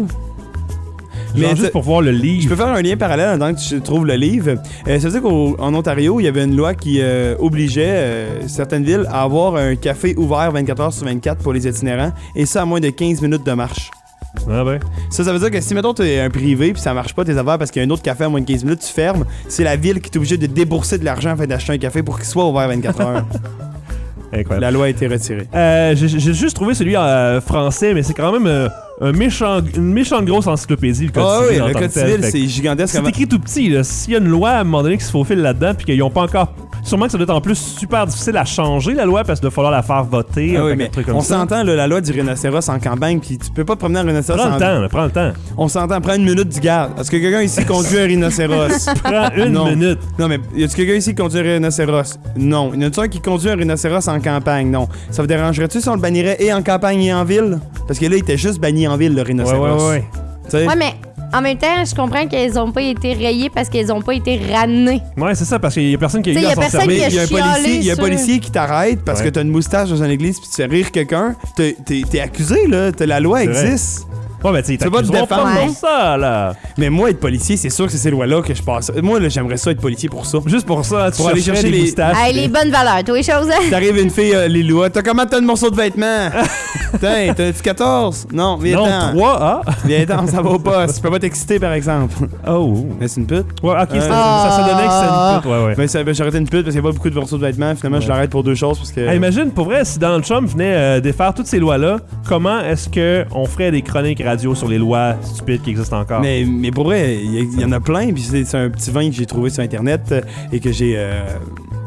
Genre Mais juste ça- pour voir le Je livre. peux faire un lien parallèle en tant que tu trouves le livre. Euh, ça veut dire qu'en Ontario, il y avait une loi qui euh, obligeait euh, certaines villes à avoir un café ouvert vingt-quatre heures sur vingt-quatre pour les itinérants, et ça à moins de quinze minutes de marche. Ah ben. Ça, ça veut dire que si, mettons, tu es un privé puis ça marche pas tes affaires parce qu'il y a un autre café à moins de quinze minutes, tu fermes, c'est la ville qui est obligée de débourser de l'argent afin d'acheter un café pour qu'il soit ouvert vingt-quatre heures. Incroyable. La loi a été retirée. Euh, j'ai j'ai juste trouvé celui en euh, français, mais c'est quand même euh, un méchant, une méchante grosse encyclopédie, le Code Ah civil. oui, en le tant code que tel. civil, Fait que c'est gigantesque. c'est Avant- écrit tout petit, là. S'il y a une loi à un moment donné qui se faufile là-dedans, puis qu'ils n'ont pas encore. Sûrement que ça doit être en plus super difficile à changer, la loi, parce qu'il va falloir la faire voter. Ah un oui, paquet mais de trucs comme on ça. s'entend, là, la loi du rhinocéros en campagne, puis tu peux pas te promener en rhinocéros Prends en... le temps, là, prends le temps. On s'entend, prends une minute du garde. Est-ce que quelqu'un ici conduit un rhinocéros? Prends une Non. minute. Non, mais y a-tu quelqu'un ici qui conduit un rhinocéros? Non. Y en a-tu un qui conduit un rhinocéros en campagne? Non. Ça vous dérangerait-tu si on le bannirait et en campagne et en ville? Parce que là, il était juste banni en ville, le Ouais, rhinocéros. ouais, ouais. Tu sais? Ouais, mais en même temps, je comprends qu'elles ont pas été rayées parce qu'elles ont pas été ramenées. Ouais, c'est ça, parce qu'il y a personne qui a T'sais, eu y a à s'en personne servir. qui Mais a il y a un chialé policier, il y a un sur- policier qui t'arrête parce Ouais. que t'as une moustache dans une église puis tu fais rire quelqu'un. T'es, t'es- t'es accusé, là. T'as- La loi C'est vrai. existe. Ouais, mais tu sais, Tu vas te t'accuseront pas défendre. pour ça, là. Mais moi, être policier, c'est sûr que c'est ces lois-là que je passe. Moi, là, j'aimerais ça être policier pour ça. Juste pour ça, tu Pour aller chercherais chercher des les- moustaches. Hey, les bonnes valeurs, toi, les choses, hein? T'arrives une fille, euh, les lois. T'as comment t'as un morceau de vêtement? Tiens, t'as-tu quatorze? Non, viens Non, t'en. trois, ah. Viens-t'en, ça va au poste. Je peux pas t'exciter, par exemple. Oh. Mais c'est une pute. Ouais, ok, Euh, ça, ça se donnait que c'était une pute, ouais, ouais. Mais ça, ben, j'arrêtais une pute parce qu'il y a pas beaucoup de morceaux de vêtements. Finalement, je Ouais. l'arrête pour deux choses parce que. Hey, imagine, pour vrai, si Donald Trump venait euh, défaire toutes ces lois-là, comment est-ce qu'on ferait des chroniques radio sur les lois stupides qui existent encore? Mais, mais pour vrai, il y, il y en a plein. Puis c'est, c'est un petit vin que j'ai trouvé sur Internet euh, et que j'ai. euh,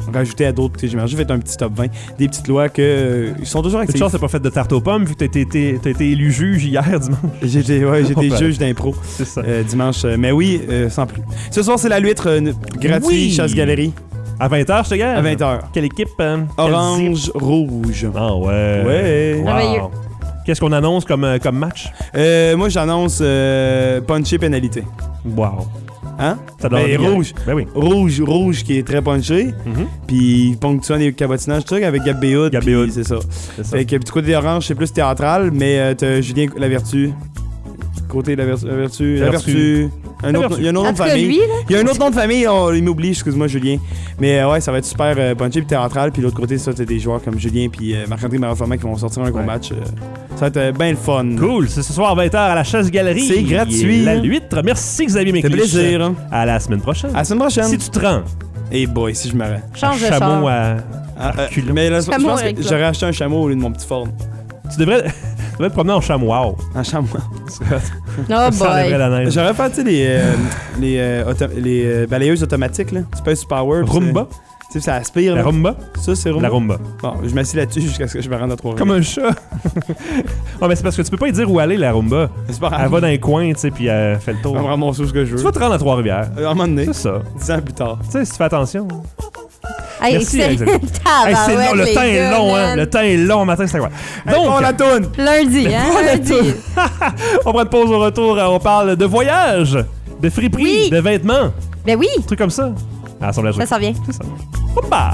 rajouté à d'autres. J'ai juste fait un petit top vingt. Des petites lois que euh, ils sont toujours Une actifs. chance, t'as pas fait de tarte aux pommes vu que t'as été, été, t'as été élu juge hier dimanche. J'ai été, ouais, j'ai été Oh, juge d'impro C'est ça. euh, dimanche. Euh, mais oui, euh, sans plus. Ce soir, c'est la luître euh, gratuite, Oui. Chasse Galerie. À vingt heures, je te gage. À vingt heures. Quelle équipe? hein? Quel Orange, zip? rouge. Ah ouais. Ouais. Wow. Merveilleux. Qu'est-ce qu'on annonce comme, euh, comme match? Euh, moi, j'annonce euh, punché pénalité. Wow. Hein? Ça donne Ben, envie, rouge. Ben oui. Rouge, rouge qui est très punché. Mhm. Puis ponctuant des cabotinages, trucs avec Gab Béhoud. Gab puis Béhoud. C'est ça. C'est ça. Fait que du côté d'Orange, c'est plus théâtral, mais euh, t'as Julien Lavertu. Côté la vertu. La vertu. La Vertu. vertu. Un La autre, Vertu. il y a un autre En nom de tout cas, famille. lui, là. Il y a un autre nom de famille, oh, il m'oublie, excuse-moi, Julien. Mais euh, ouais, ça va être super euh, punché puis théâtral. Puis l'autre côté, ça, t'as des joueurs comme Julien puis euh, Marc-André Maroforma qui vont sortir un gros Ouais. match. euh, ça va être euh, bien le fun. Cool. C'est ce soir à vingt heures à la Chasse Galerie. C'est gratuit, La hein. huître. Merci Xavier C'est Méclich. plaisir. Hein. À la semaine prochaine. À la semaine prochaine. Si tu te rends. Hey boy, si je me rends. Change de char. Chameau à... Ah, euh, Reculons. mais là, je Chameau pense que avec toi. j'aurais acheté un chameau au lieu de mon petit Ford. Tu devrais, tu devrais te promener en chamois. Un chameau. Oh Ça enlèverait boy. la neige. J'aurais fait, tu sais, les, euh, les, euh, auto- les euh, balayeuses automatiques, là. Tu pèses sur Power. puis Rumba? c'est- Tu sais, ça aspire. La là. rumba? Ça, c'est Rumba. La rumba. Bon, je m'assieds là-dessus jusqu'à ce que je me rende à Trois-Rivières. Comme un chat. Oh, mais c'est parce que tu peux pas y dire où aller, la rumba. C'est pas grave. Elle va dans les coins, tu sais, puis elle fait le tour. On va ramasser ce que je veux. Tu vas te rendre à Trois-Rivières. Euh, à un moment donné, C'est ça. dix ans plus tard. Tu sais, si tu fais attention. Hey, Merci, c'est- Xavier. Hey, Tabarouette, c'est long, le les temps est gars, long, hein. man. Le temps est long, matin, c'est incroyable. Donc, on la tourne. Lundi, hein? Bon, la Lundi. toune. On prend une pause au retour. On parle de voyage, de friperie, Oui. de vêtements, Ben oui, des trucs comme ça. Ah, assemblage. ça s'en vient. C'est ça. Hoppa!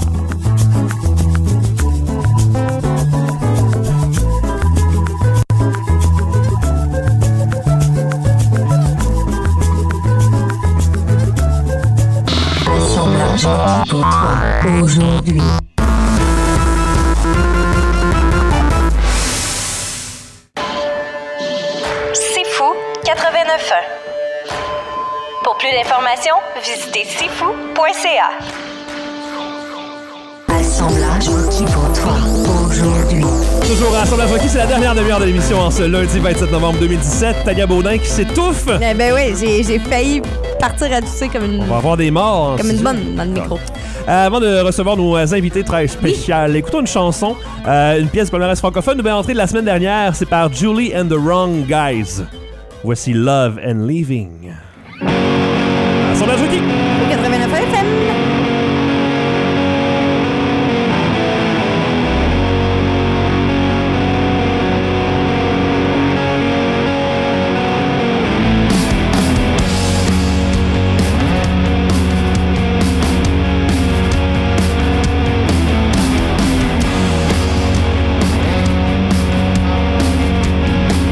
Assemblage pour toi aujourd'hui. C'est fou quatre-vingt-neuf ans. Pour plus d'informations, visitez c'est fou point c a. Assemblage pour toi aujourd'hui. Toujours à Assemblage Rocky, c'est la dernière demi-heure de l'émission en ce lundi vingt-sept novembre deux mille dix-sept. Tania Baudin qui s'étouffe. Eh ben oui, j'ai, j'ai failli partir à tousser comme une, On va avoir des morts. comme une c'est bonne dans le micro. Euh, avant de recevoir nos invités très spéciales, écoutons une chanson, euh, une pièce du palmarès francophone, nouvelle entrée de la semaine dernière, c'est par Julie and the Wrong Guys. Voici Love and Leaving. Assemblage Rocky. Au quatre-vingt-neuf F M.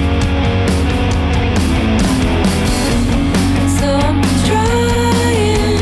So I'm trying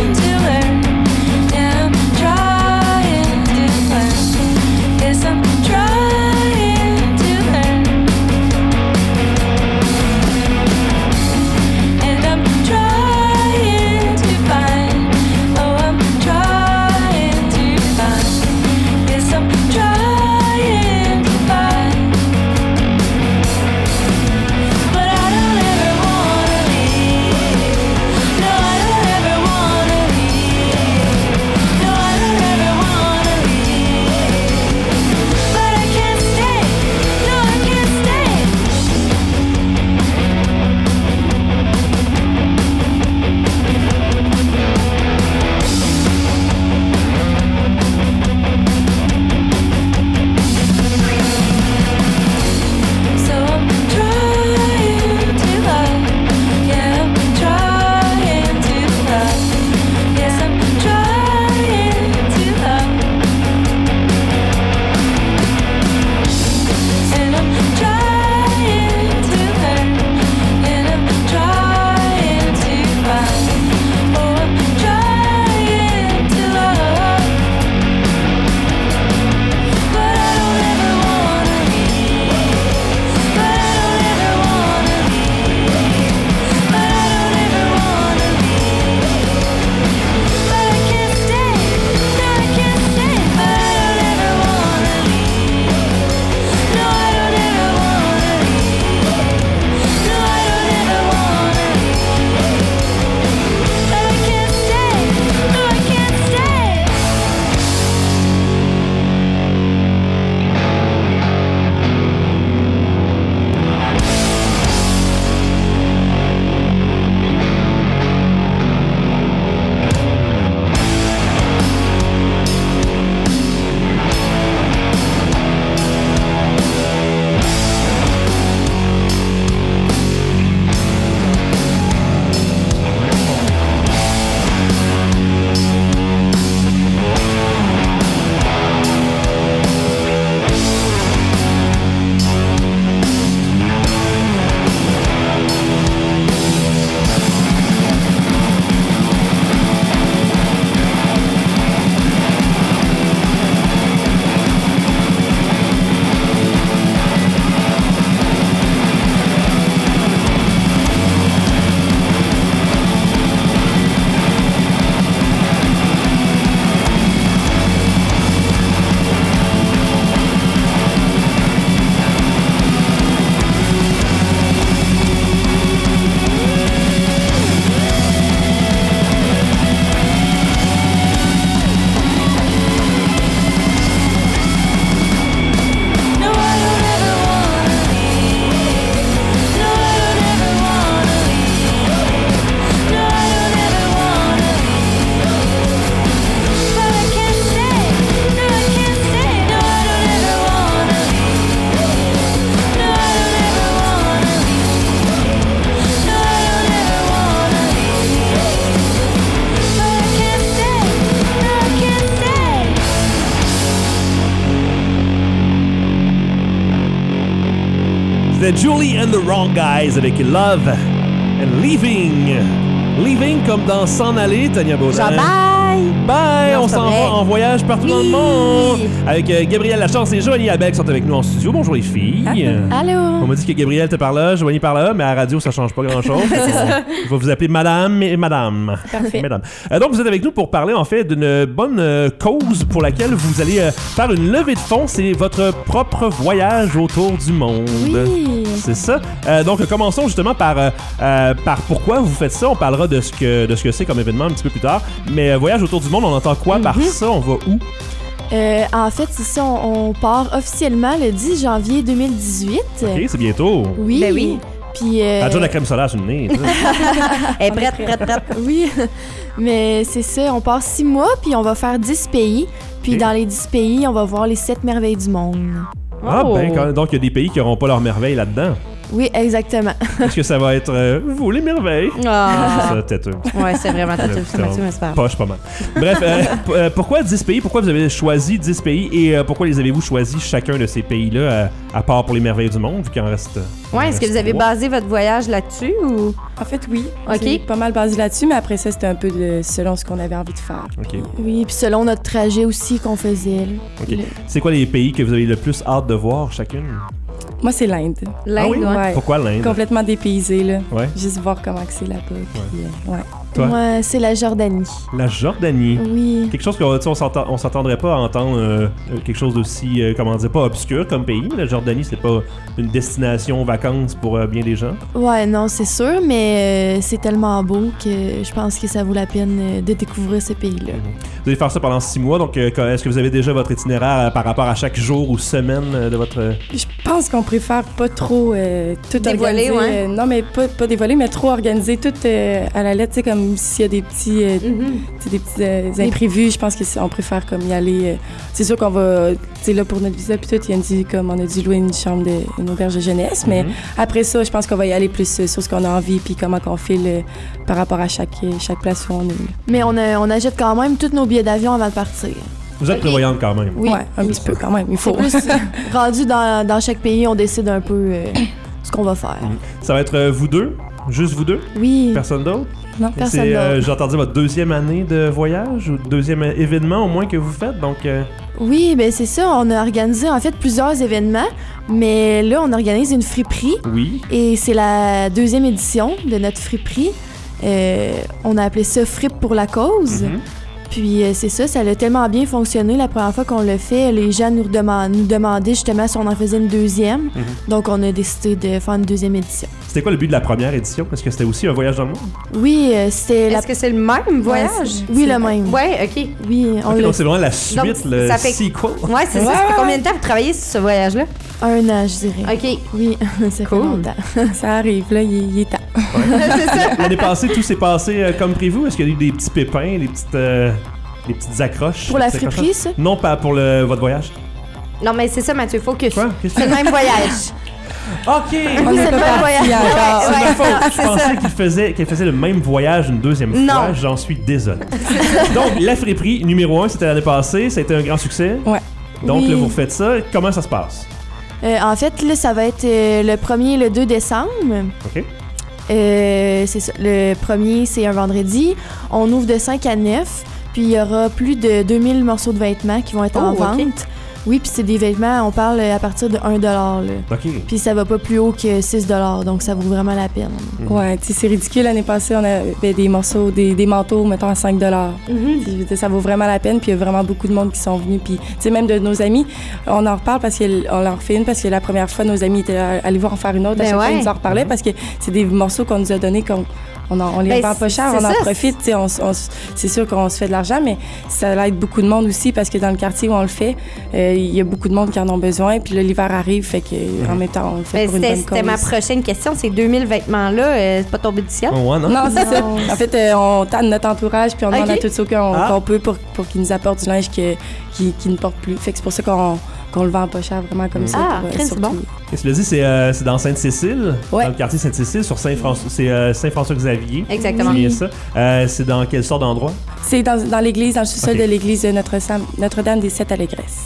C'était Julie and the Wrong Guys avec Love and Leaving. Leaving comme dans S'en aller, Tania Baudin. Genre bye! Bye! Non, On c'est s'en pas va vrai. en voyage partout Oui. dans le monde. Avec euh, Gabrielle Lachance et Joanie Abel qui sont avec nous en studio. Bonjour les filles. Allô? On m'a dit que Gabrielle était par là, Joanie par là, mais à la radio, ça change pas grand-chose. Je vais vous appeler Madame et Madame. Parfait. Mesdames. Euh, donc, vous êtes avec nous pour parler, en fait, d'une bonne euh, cause pour laquelle vous allez euh, faire une levée de fonds. C'est votre propre voyage autour du monde. Oui. C'est ça. Euh, donc, commençons justement par, euh, euh, par pourquoi vous faites ça. On parlera de ce que, de ce que c'est comme événement un petit peu plus tard. Mais euh, voyage autour du monde, on entend quoi par ça? On va où? Euh, en fait, c'est ça, on, on part officiellement le dix janvier deux mille dix-huit. OK, c'est bientôt. Oui. Ben oui. Puis. Euh... T'as déjà de la crème solaire sur le nez. tu sais. Elle est prête, prête, prête. Oui. Mais c'est ça, on part six mois, puis on va faire dix pays. Puis Ok. dans les dix pays, on va voir les sept merveilles du monde. Ah, Oh. ben, quand- donc il y a des pays qui n'auront pas leur merveille là-dedans. Oui, exactement. Est-ce que ça va être euh, vous, les merveilles? Ah. C'est ça, têteux. Ouais, c'est vraiment têteux, C'est Mathieu, mais c'est pas grave. Poche, pas mal. Bref, euh, p- euh, pourquoi dix pays? Pourquoi vous avez choisi dix pays? Et euh, pourquoi les avez-vous choisis chacun de ces pays-là, euh, à part pour les merveilles du monde, vu qu'il en reste... euh, Ouais, il en est-ce que reste vous avez trois? basé votre voyage là-dessus ou. En fait, oui. Ok. C'est pas mal basé là-dessus, mais après ça, c'était un peu de- selon ce qu'on avait envie de faire. OK. Oui, puis selon notre trajet aussi qu'on faisait. là. OK. Le- C'est quoi les pays que vous avez le plus hâte de voir chacune? Moi, c'est l'Inde. L'Inde, Ah oui? ouais. Pourquoi l'Inde? Complètement dépaysé, là. Ouais. Juste voir comment que c'est là-bas. Puis, euh, ouais. Toi? Ouais, c'est la Jordanie. La Jordanie. Oui. Quelque chose qu'on tu sais, on s'entend- on s'attendrait pas à entendre euh, euh, quelque chose d'aussi, euh, comment dire, pas obscur comme pays. La Jordanie, c'est pas une destination vacances pour euh, bien des gens. Ouais, non, c'est sûr, mais euh, c'est tellement beau que je pense que ça vaut la peine euh, de découvrir ce pays-là. Vous allez faire ça pendant six mois, donc euh, est-ce que vous avez déjà votre itinéraire euh, par rapport à chaque jour ou semaine euh, de votre... euh, Je pense qu'on préfère pas trop euh, tout Dévoiler, organiser. ouais. euh, non, mais pas, pas dévoiler, mais trop organiser tout euh, à la lettre, tu sais, comme s'il y a des petits, euh, Mhm. tu sais, des petits euh, imprévus, je pense qu'on préfère comme y aller. euh, c'est sûr qu'on va, tu sais, là, pour notre visa, puis tout, il y a dit, comme on a dû louer une chambre, de, une auberge de jeunesse, mais Mhm. après ça, je pense qu'on va y aller plus euh, sur ce qu'on a envie, puis comment qu'on file euh, par rapport à chaque, euh, chaque place où on est. là. Mais on, a- on achète quand même tous nos billets d'avion avant de partir. Vous êtes prévoyante quand même. Oui. Ouais, un petit peu quand même, il faut. C'est plus rendu dans, dans chaque pays, on décide un peu euh, ce qu'on va faire. Ça va être euh, vous deux? Juste vous deux? Oui. Personne d'autre? Non, personne C'est, euh, d'autre. j'ai entendu votre deuxième année de voyage ou deuxième euh, événement au moins que vous faites, donc... euh, Oui, ben c'est ça. On a organisé en fait plusieurs événements, mais là, on organise une friperie. Oui. Et c'est la deuxième édition de notre friperie. Euh, on a appelé ça Fripe pour la cause. Mhm. Puis euh, c'est ça, ça a tellement bien fonctionné. La première fois qu'on l'a fait, les gens nous, deman- nous demandaient justement si on en faisait une deuxième. Mhm. Donc on a décidé de faire une deuxième édition. C'était quoi le but de la première édition? Est-ce que c'était aussi un voyage dans le monde? Oui, euh, c'était la... Est-ce que c'est le même voyage? c'est- oui, le même. Ouais, ok. Oui, on Ok, l'a donc c'est vraiment la suite, Donc, le ça fait- sequel. Ouais, c'est ça. Ça fait combien de temps que vous travaillez sur ce voyage-là? un an, je dirais. Ok. Oui, ça Cool. fait longtemps. Ça arrive, là, il, il est temps. C'est ça. L'année passée, tout s'est passé euh, comme prévu? Est-ce qu'il y a eu des petits pépins, des petites, euh, des petites accroches? Pour la Des accrochages? friperie, ça? Non, pas pour le, votre voyage. Non, mais c'est ça, Mathieu, focus. Quoi? Qu'est-ce que C'est le même voyage. OK! Oui, c'est le même voyage. Ouais, C'est ouais, ma faute. Je c'est pensais ça. qu'il faisait, qu'elle faisait le même voyage une deuxième Non. fois. J'en suis désolé. Donc, la friperie numéro un, c'était l'année passée. Ça a été un grand succès. Ouais. Donc, Oui. là, vous refaites ça. Comment ça se passe? Euh, en fait, là, ça va être euh, le premier et le deux décembre. OK? Euh, c'est ça. Le premier, c'est un vendredi. On ouvre de cinq à neuf. Puis il y aura plus de deux mille morceaux de vêtements qui vont être en Oh, ok. vente. Oui, puis c'est des vêtements, on parle à partir de un dollar. Là. OK. Puis ça va pas plus haut que six dollars, donc ça vaut vraiment la peine. Ouais, tu sais, c'est ridicule. L'année passée, on avait des morceaux, des, des manteaux, mettons, à cinq dollars. Ça vaut vraiment la peine. Puis il y a vraiment beaucoup de monde qui sont venus. Puis, tu sais, même de nos amis, on en reparle parce qu'on leur fait une, parce que la première fois, nos amis étaient allés voir en faire une autre. Ben à chaque fois, ouais. ils nous en reparlaient parce que c'est des morceaux qu'on nous a donnés, qu'on on, en- on les Ben, vend pas cher, c'est on en ça. profite. Tu sais, on, s- on s- c'est sûr qu'on se fait de l'argent, mais ça aide beaucoup de monde aussi parce que dans le quartier où on le fait, euh, il y a beaucoup de monde qui en ont besoin. Puis là, l'hiver arrive, fait que en même temps, on le fait Ben, pour une c'était bonne c'était ma cause. prochaine question. Ces deux mille vêtements-là, euh, c'est pas tombé du ciel? Oh, ouais, non? Non, c'est ça. En fait, euh, on tanne notre entourage puis on demande Ok. à tous ceux qu'on Ah. qu'on peut pour, pour qu'ils nous apportent du linge que- qui, qui ne portent plus. Fait que c'est pour ça qu'on qu'on le vend pas cher, vraiment comme ça. Ah, pour, euh, crème, c'est surtout- bon. Qu'est-ce que tu l'as dit? C'est, euh, c'est dans Sainte-Cécile, Ouais. dans le quartier Sainte-Cécile, sur Saint-François. C'est euh, Saint-François-Xavier. Exactement. C'est bien ça. Euh, c'est dans quelle sorte d'endroit? C'est dans, dans l'église, dans le sous-sol Ok. de l'église de Notre-Dame Notre-Dame des Sept Allégresses.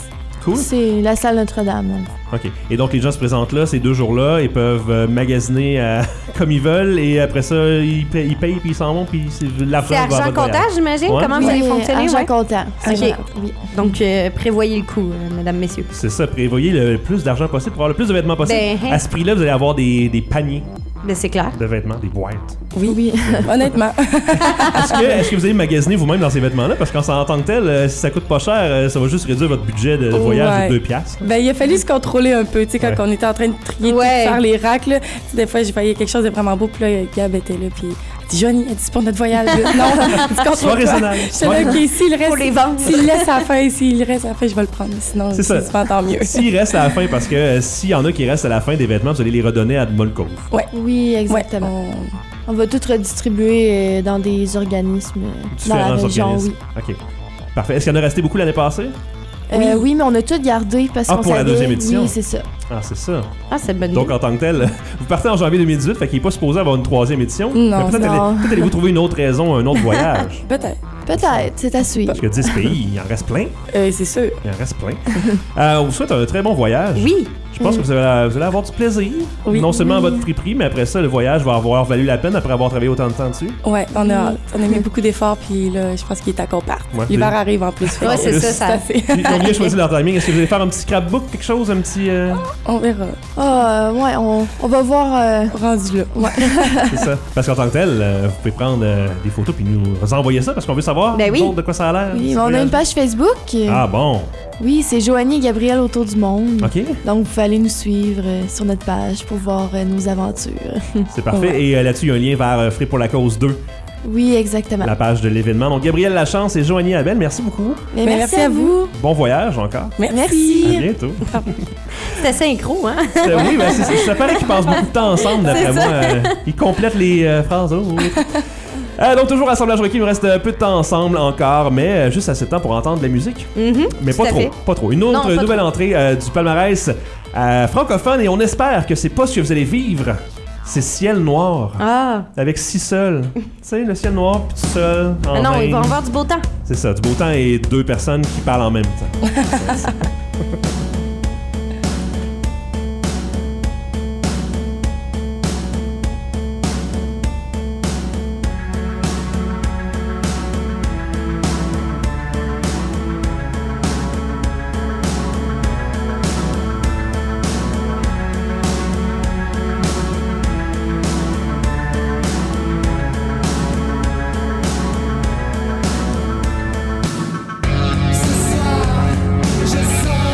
Cool. C'est la salle Notre-Dame. OK. Et donc, les gens se présentent là, ces deux jours-là, ils peuvent euh, magasiner euh, comme ils veulent, et après ça, ils, paient, ils payent, puis ils s'en vont, puis c'est l'argent C'est va à argent votre comptant, voyage. j'imagine? Ouais. Comment Oui, vous allez fonctionner? argent ouais? comptant. c'est OK. vrai, oui. Donc, euh, prévoyez le coup, euh, mesdames, messieurs. C'est ça, prévoyez le plus d'argent possible pour avoir le plus de vêtements possible. Ben, hein. À ce prix-là, vous allez avoir des, des paniers Ben, c'est clair. de vêtements, des boîtes. Oui, Oui. honnêtement. Est-ce que, est-ce que vous allez magasiner vous-même dans ces vêtements-là? Parce qu'en en tant que tel, euh, si ça coûte pas cher, euh, ça va juste réduire votre budget de voyage Ouais. de deux piastres. Ben, il a fallu se contrôler un peu, tu sais, quand Ouais. on était en train de trier, tout, Ouais. faire les racks, là. Tu sais, des fois, je voyais quelque chose de vraiment beau, puis là, Gab était là, puis elle dit, Johnny, elle dit, c'est pour notre voyage. là. Non, tu contrôles Sois pas. raisonnable. J'étais là, OK, s'il reste, Faut les vendre. s'il laisse à la fin, s'il reste à la fin, je vais le prendre, sinon, C'est ça. c'est souvent tant mieux. S'il reste à la fin, parce que euh, s'il y en a qui restent à la fin des vêtements, vous allez les redonner à de bonne cause. Ouais. Oui, exactement. On va tout redistribuer euh, dans des organismes euh, dans la Différents région, organismes. oui. OK. Parfait. Est-ce qu'il y en a resté beaucoup l'année passée? Euh, oui, mais on a tout gardé parce Ah, qu'on pour la savait... deuxième édition? Oui, c'est ça. Ah, c'est ça. Ah, c'est bonne Donc, en tant que tel, vous partez en janvier deux mille dix-huit, fait qu'il n'est pas supposé avoir une troisième édition. Non, Mais peut-être non. allez- peut-être allez-vous trouver une autre raison, un autre voyage. Peut-être. Peut-être, c'est à suivre. Parce que dix pays, il en reste plein. Euh, c'est sûr. Il en reste plein. Euh, on vous souhaite un très bon voyage. Oui. Je pense que vous allez, vous allez avoir du plaisir. Oui. Non seulement à Oui. votre friperie, mais après ça, le voyage va avoir valu la peine après avoir travaillé autant de temps dessus. Ouais, on a hâte. On a mis beaucoup d'efforts, puis là, je pense qu'il est à qu'on parte. Ouais. L'hiver arrive en plus. fait Ouais, que c'est ça, ça- assez. Puis, ils ont bien choisi leur timing. Est-ce que vous allez faire un petit scrapbook, quelque chose, un petit... euh, On verra. Ah, euh, ouais, on, on va voir... euh, Rendu là. Ouais. C'est ça. Parce qu'en tant que tel, euh, vous pouvez prendre euh, des photos puis nous envoyer ça parce qu'on veut savoir Ben oui. nous autres, de quoi ça a l'air. Oui, ce mais on a voyage. une page Facebook. Ah bon. Oui, c'est Joanie et Gabriel autour du monde. OK. Donc, vous pouvez aller nous suivre euh, sur notre page pour voir euh, nos aventures. C'est parfait. Ouais. Et euh, là-dessus, il y a un lien vers euh, Free pour la cause deux, Oui, exactement. la page de l'événement. Donc, Gabriel Lachance et Joanie Abel, merci beaucoup. Mais Mais merci, à vous. Bon voyage encore. Merci. À bientôt. C'était synchro, hein? Euh, oui, ben, c'est, c'est- ça paraît qu'ils passent beaucoup de temps ensemble, d'après C'est moi. ça. Euh, ils complètent les euh, phrases. Oh, oh. Euh, donc, toujours Assemblage Rocky, il nous reste euh, peu de temps ensemble encore, mais euh, juste assez de temps pour entendre de la musique. Mhm, Mais tout pas à trop, fait. pas trop. Une autre Non, pas nouvelle trop. entrée euh, du palmarès euh, francophone, et on espère que c'est pas ce que vous allez vivre. C'est Ciel Noir. Ah. Avec six seuls. Tu sais, le ciel noir, puis tout seul. En Ah non, reine. il va y avoir du beau temps. C'est ça, du beau temps et deux personnes qui parlent en même temps. Ce soir, je sens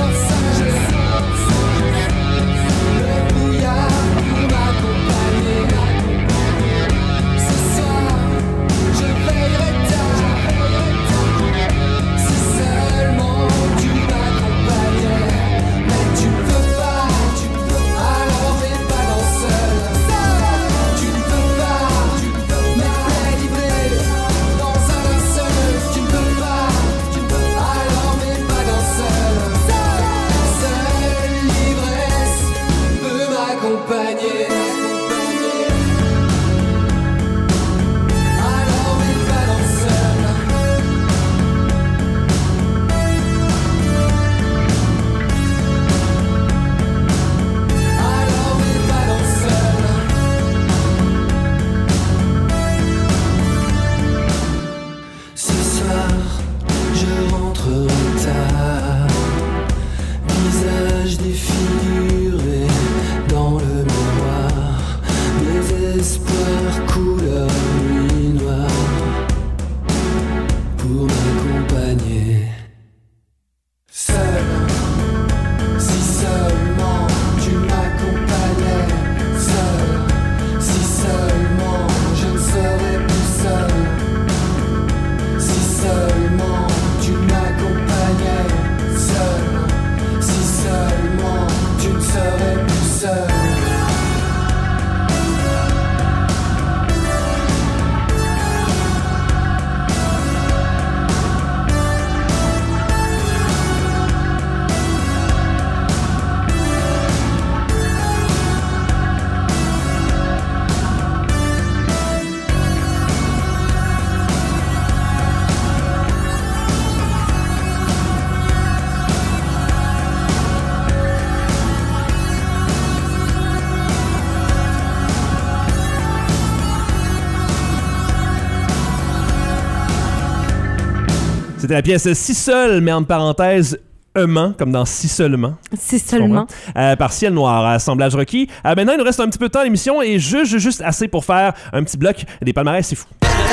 C'était la pièce Si seul, mais entre parenthèses, Eumant, comme dans Si seulement. Si seulement. Euh, par Ciel Noir, assemblage requis. Euh, maintenant, il nous reste un petit peu de temps à l'émission et juste, juste assez pour faire un petit bloc des palmarès, c'est fou.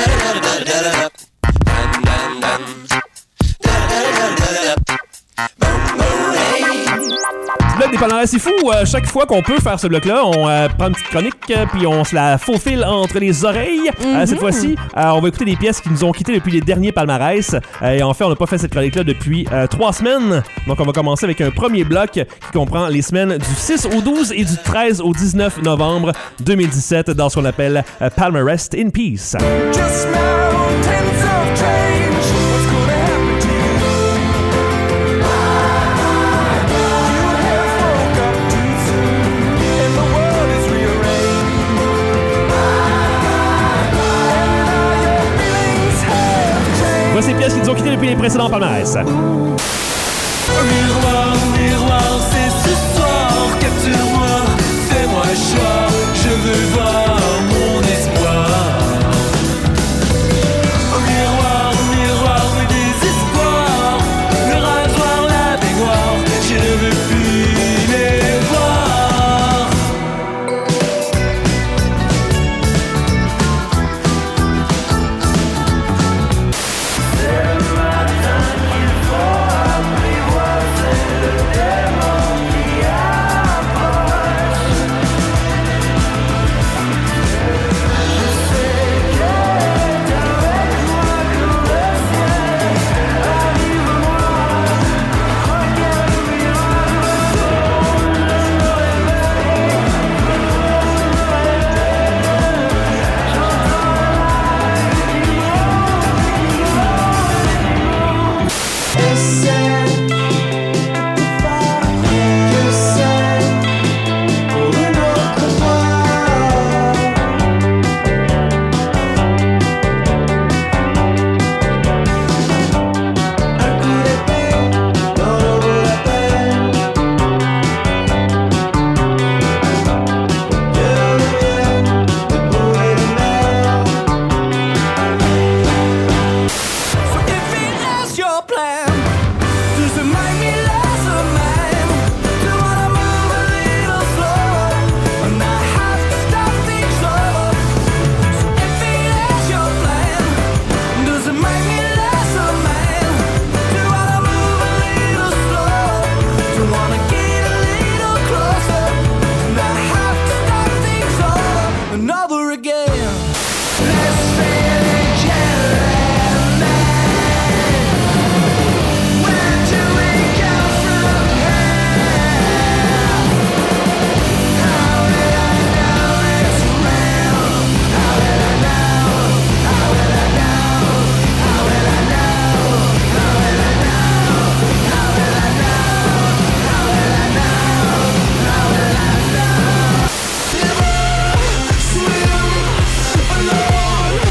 Bloc des palmarès, c'est fou. Euh, chaque fois qu'on peut faire ce bloc-là, on euh, prend une petite chronique euh, puis on se la faufile entre les oreilles. Mm-hmm. Euh, cette fois-ci, euh, on va écouter des pièces qui nous ont quittés depuis les derniers palmarès. Euh, et en fait, on n'a pas fait cette chronique-là depuis euh, trois semaines. Donc, on va commencer avec un premier bloc qui comprend les semaines du six au douze et du treize au dix-neuf novembre deux mille dix-sept dans ce qu'on appelle euh, Palmarès in Peace. Just mountains of change. What's gonna happen to you? You have woke up too soon, and the world is rearranged. And now your feelings have changed. Voici les pièces qui nous ont quittés depuis les précédents palmarès. Miroir, miroir, c'est ce soir. Capture-moi, fais-moi choix. Je veux voir mon espoir. Miroir, miroir, le désespoir. Le rasoir, la baignoire. Je ne veux plus les voir. C'est le matin qu'il faut apprivoiser le démon qui approche. Je sais qu'elle est avec moi comme le ciel. Arrive-moi, regarde le mirage. Je me réveille, je me réveille. J'entends la vie qui je sais pas que c'est pour une autre fois. Un coup d'épée n'en vaut la peine. Que revienne le beau et le mer. So if it is your plan, does it make me less a man? Do I wanna move a little slower? And I have to stop things over. So if it is your plan, does it make me less a man? Do I wanna move a little slower? Do I wanna get a little closer? And I have to stop things over and over again. Let's say it again, man. Where do we go from here? How will I know it's real? How will I know? How will I know? How will I know? How will I know? How will I know? How will I know? How will I know? Never swim alone.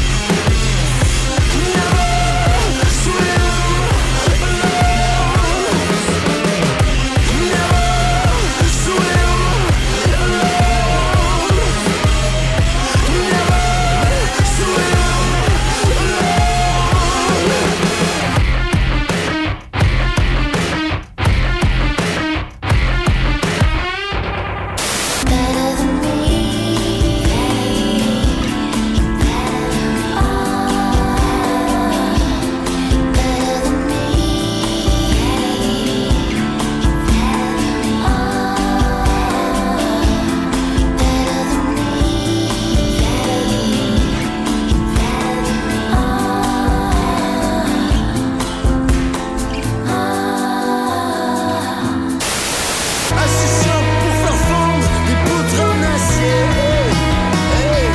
Never swim Assez simple pour faire fondre des poutres en acier. Hey.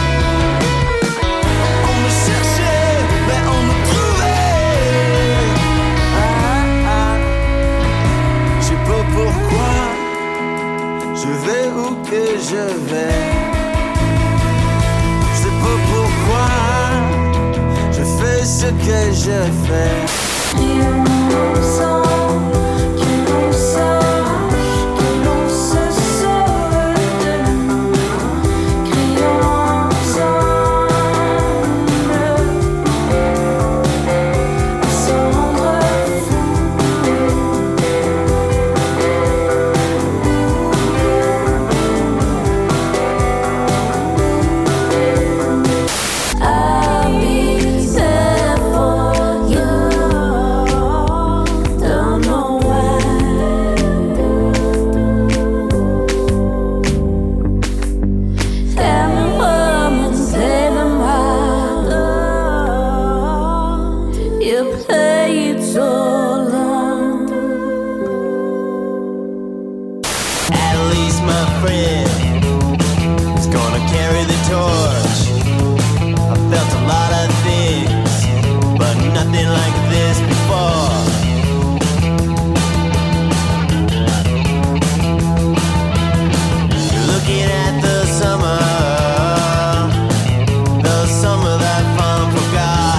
On me cherchait, mais on me trouvait. Ah, ah. Je sais pas pourquoi je vais où que je vais. Je sais pas pourquoi je fais ce que je fais. Ensemble, at least my friend is gonna carry the torch. I felt a lot of things, but nothing like this before. Looking at the summer, the summer that fun forgot.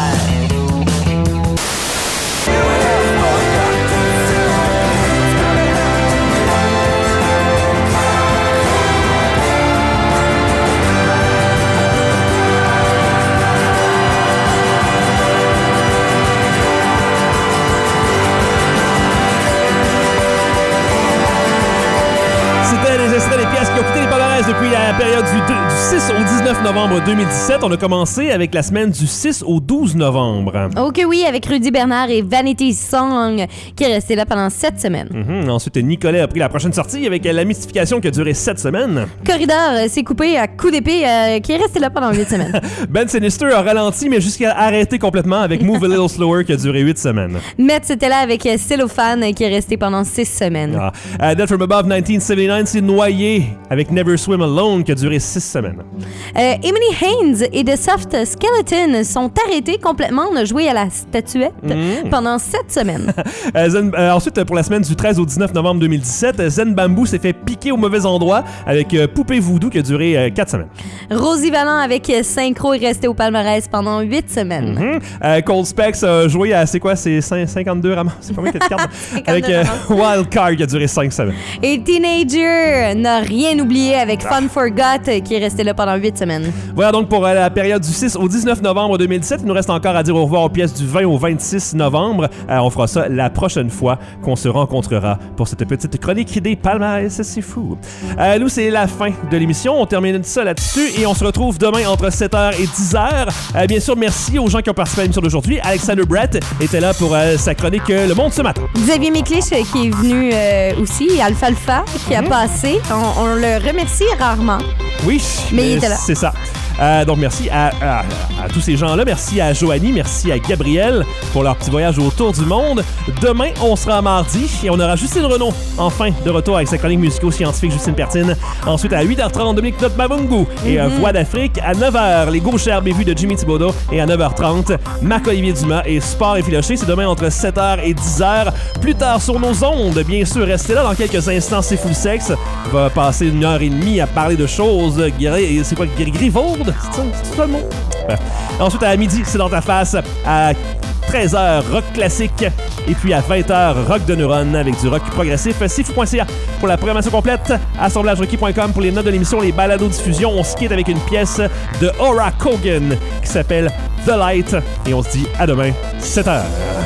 Des pièces qui ont quitté les palmarès depuis la période du, du six au dix-neuf novembre deux mille dix-sept. On a commencé avec la semaine du six au douze novembre. Ok, oui, avec Rudy Bernard et Vanity Song qui est resté là pendant sept semaines. Mm-hmm. Ensuite, Nicolet a pris la prochaine sortie avec la mystification qui a duré sept semaines. Corridor euh, s'est coupé à coups d'épée euh, qui est resté là pendant huit semaines. Ben Sinister a ralenti, mais jusqu'à arrêter complètement avec Move a Little Slower qui a duré huit semaines. Metz était là avec euh, Cellophane qui est resté pendant six semaines. Ah. Uh, Dead from Above dix-neuf soixante-dix s'est noyé avec Never Swim Alone qui a duré six semaines. Euh, Emily Haynes et The Soft Skeleton sont arrêtés complètement. On a joué à la statuette mmh. pendant sept semaines. euh, Zen, euh, ensuite, pour la semaine du treize au dix-neuf novembre deux mille dix-sept, Zen Bamboo s'est fait piquer au mauvais endroit avec euh, Poupée Voodoo qui a duré euh, quatre semaines. Rosie Vallant avec Synchro est restée au palmarès pendant huit semaines. Mmh. Euh, Cold Specs a joué à, c'est quoi, c'est cinquante-deux ramasses? C'est combien de cartes? Avec euh, Wild Card qui a duré cinq semaines. Et Teenager n'a rien oublié avec Fun Forgot qui est resté là pendant huit semaines. Voilà donc pour euh, la période du six au dix-neuf novembre deux mille dix-sept. Il nous reste encore à dire au revoir aux pièces du vingt au vingt-six novembre. Euh, on fera ça la prochaine fois qu'on se rencontrera pour cette petite chronique des palmarès. C'est fou. Euh, nous, c'est la fin de l'émission. On termine ça là-dessus et on se retrouve demain entre sept heures et dix heures. Euh, bien sûr, merci aux gens qui ont participé à l'émission d'aujourd'hui. Alexander Brett était là pour euh, sa chronique euh, Le Monde ce matin. Xavier Miklich euh, qui est venu euh, aussi. Alfalfa qui a mm-hmm. passé. On, on le remercie rarement. Oui, mais il était là. C'est ça. Euh, donc, merci à, à, à tous ces gens-là. Merci à Joanie, merci à Gabriel pour leur petit voyage autour du monde. Demain, on sera mardi et on aura Justine Renaud, enfin, de retour avec sa chronique musico-scientifique Justine Pertine. Ensuite, à huit heures trente, Dominique Notmabungu et mm-hmm. Voix d'Afrique. À neuf heures, les gauchères bévues de Jimmy Thibodeau. Et à neuf heures trente, Marc-Olivier Dumas et Sport et Filoché. C'est demain entre sept heures et dix heures. Plus tard, sur nos ondes, bien sûr, restez là. Dans quelques instants, c'est Full Sex. On va passer une heure et demie à parler de choses. C'est quoi, Grivourde? C'est ça, c'est ça le mot? Ben. Ensuite, à midi, c'est dans ta face. À treize heures, rock classique. Et puis à vingt heures, rock de neurones avec du rock progressif. C'est fou point c a pour la programmation complète. assemblage requis point com pour les notes de l'émission, les balados-diffusions. On se quitte avec une pièce de Aura Kogan qui s'appelle The Light. Et on se dit à demain, sept heures.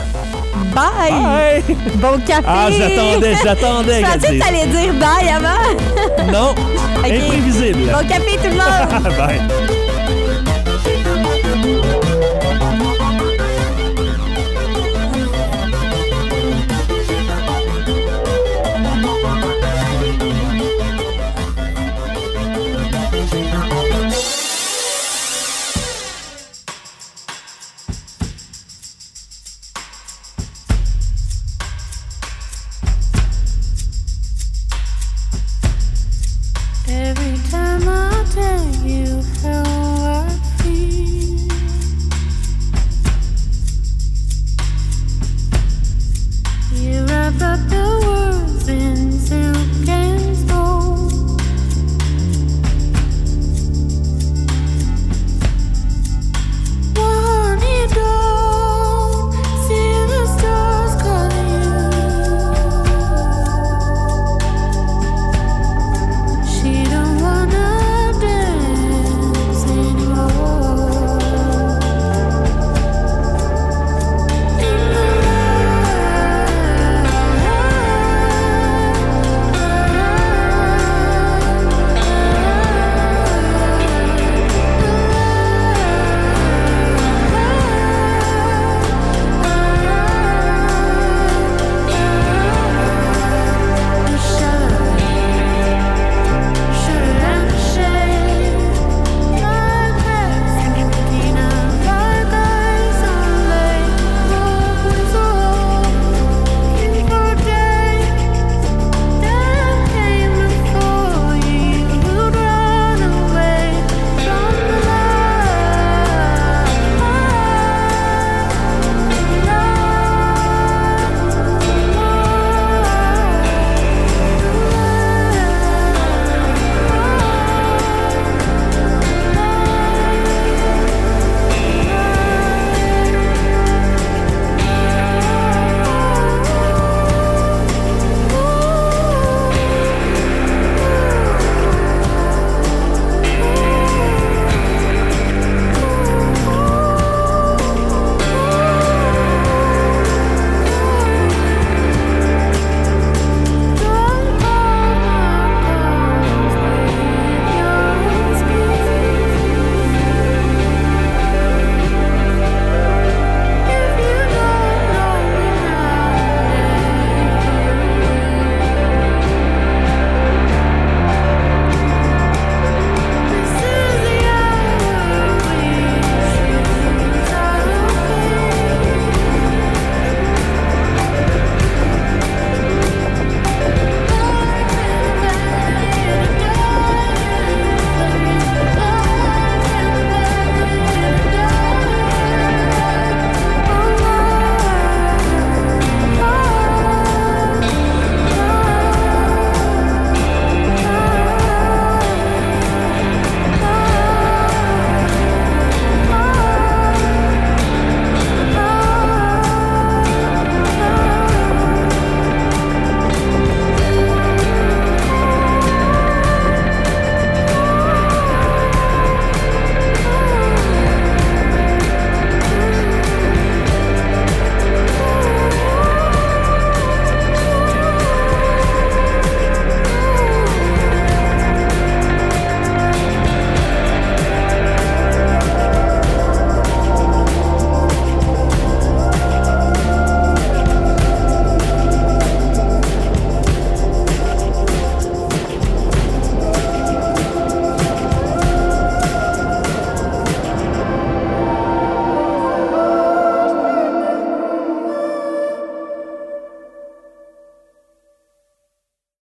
Bye! Bye! Bon café! Ah, j'attendais, j'attendais. Je pensais que t'allais dire bye avant. Non, okay. Imprévisible. Bon café tout le monde! Bye!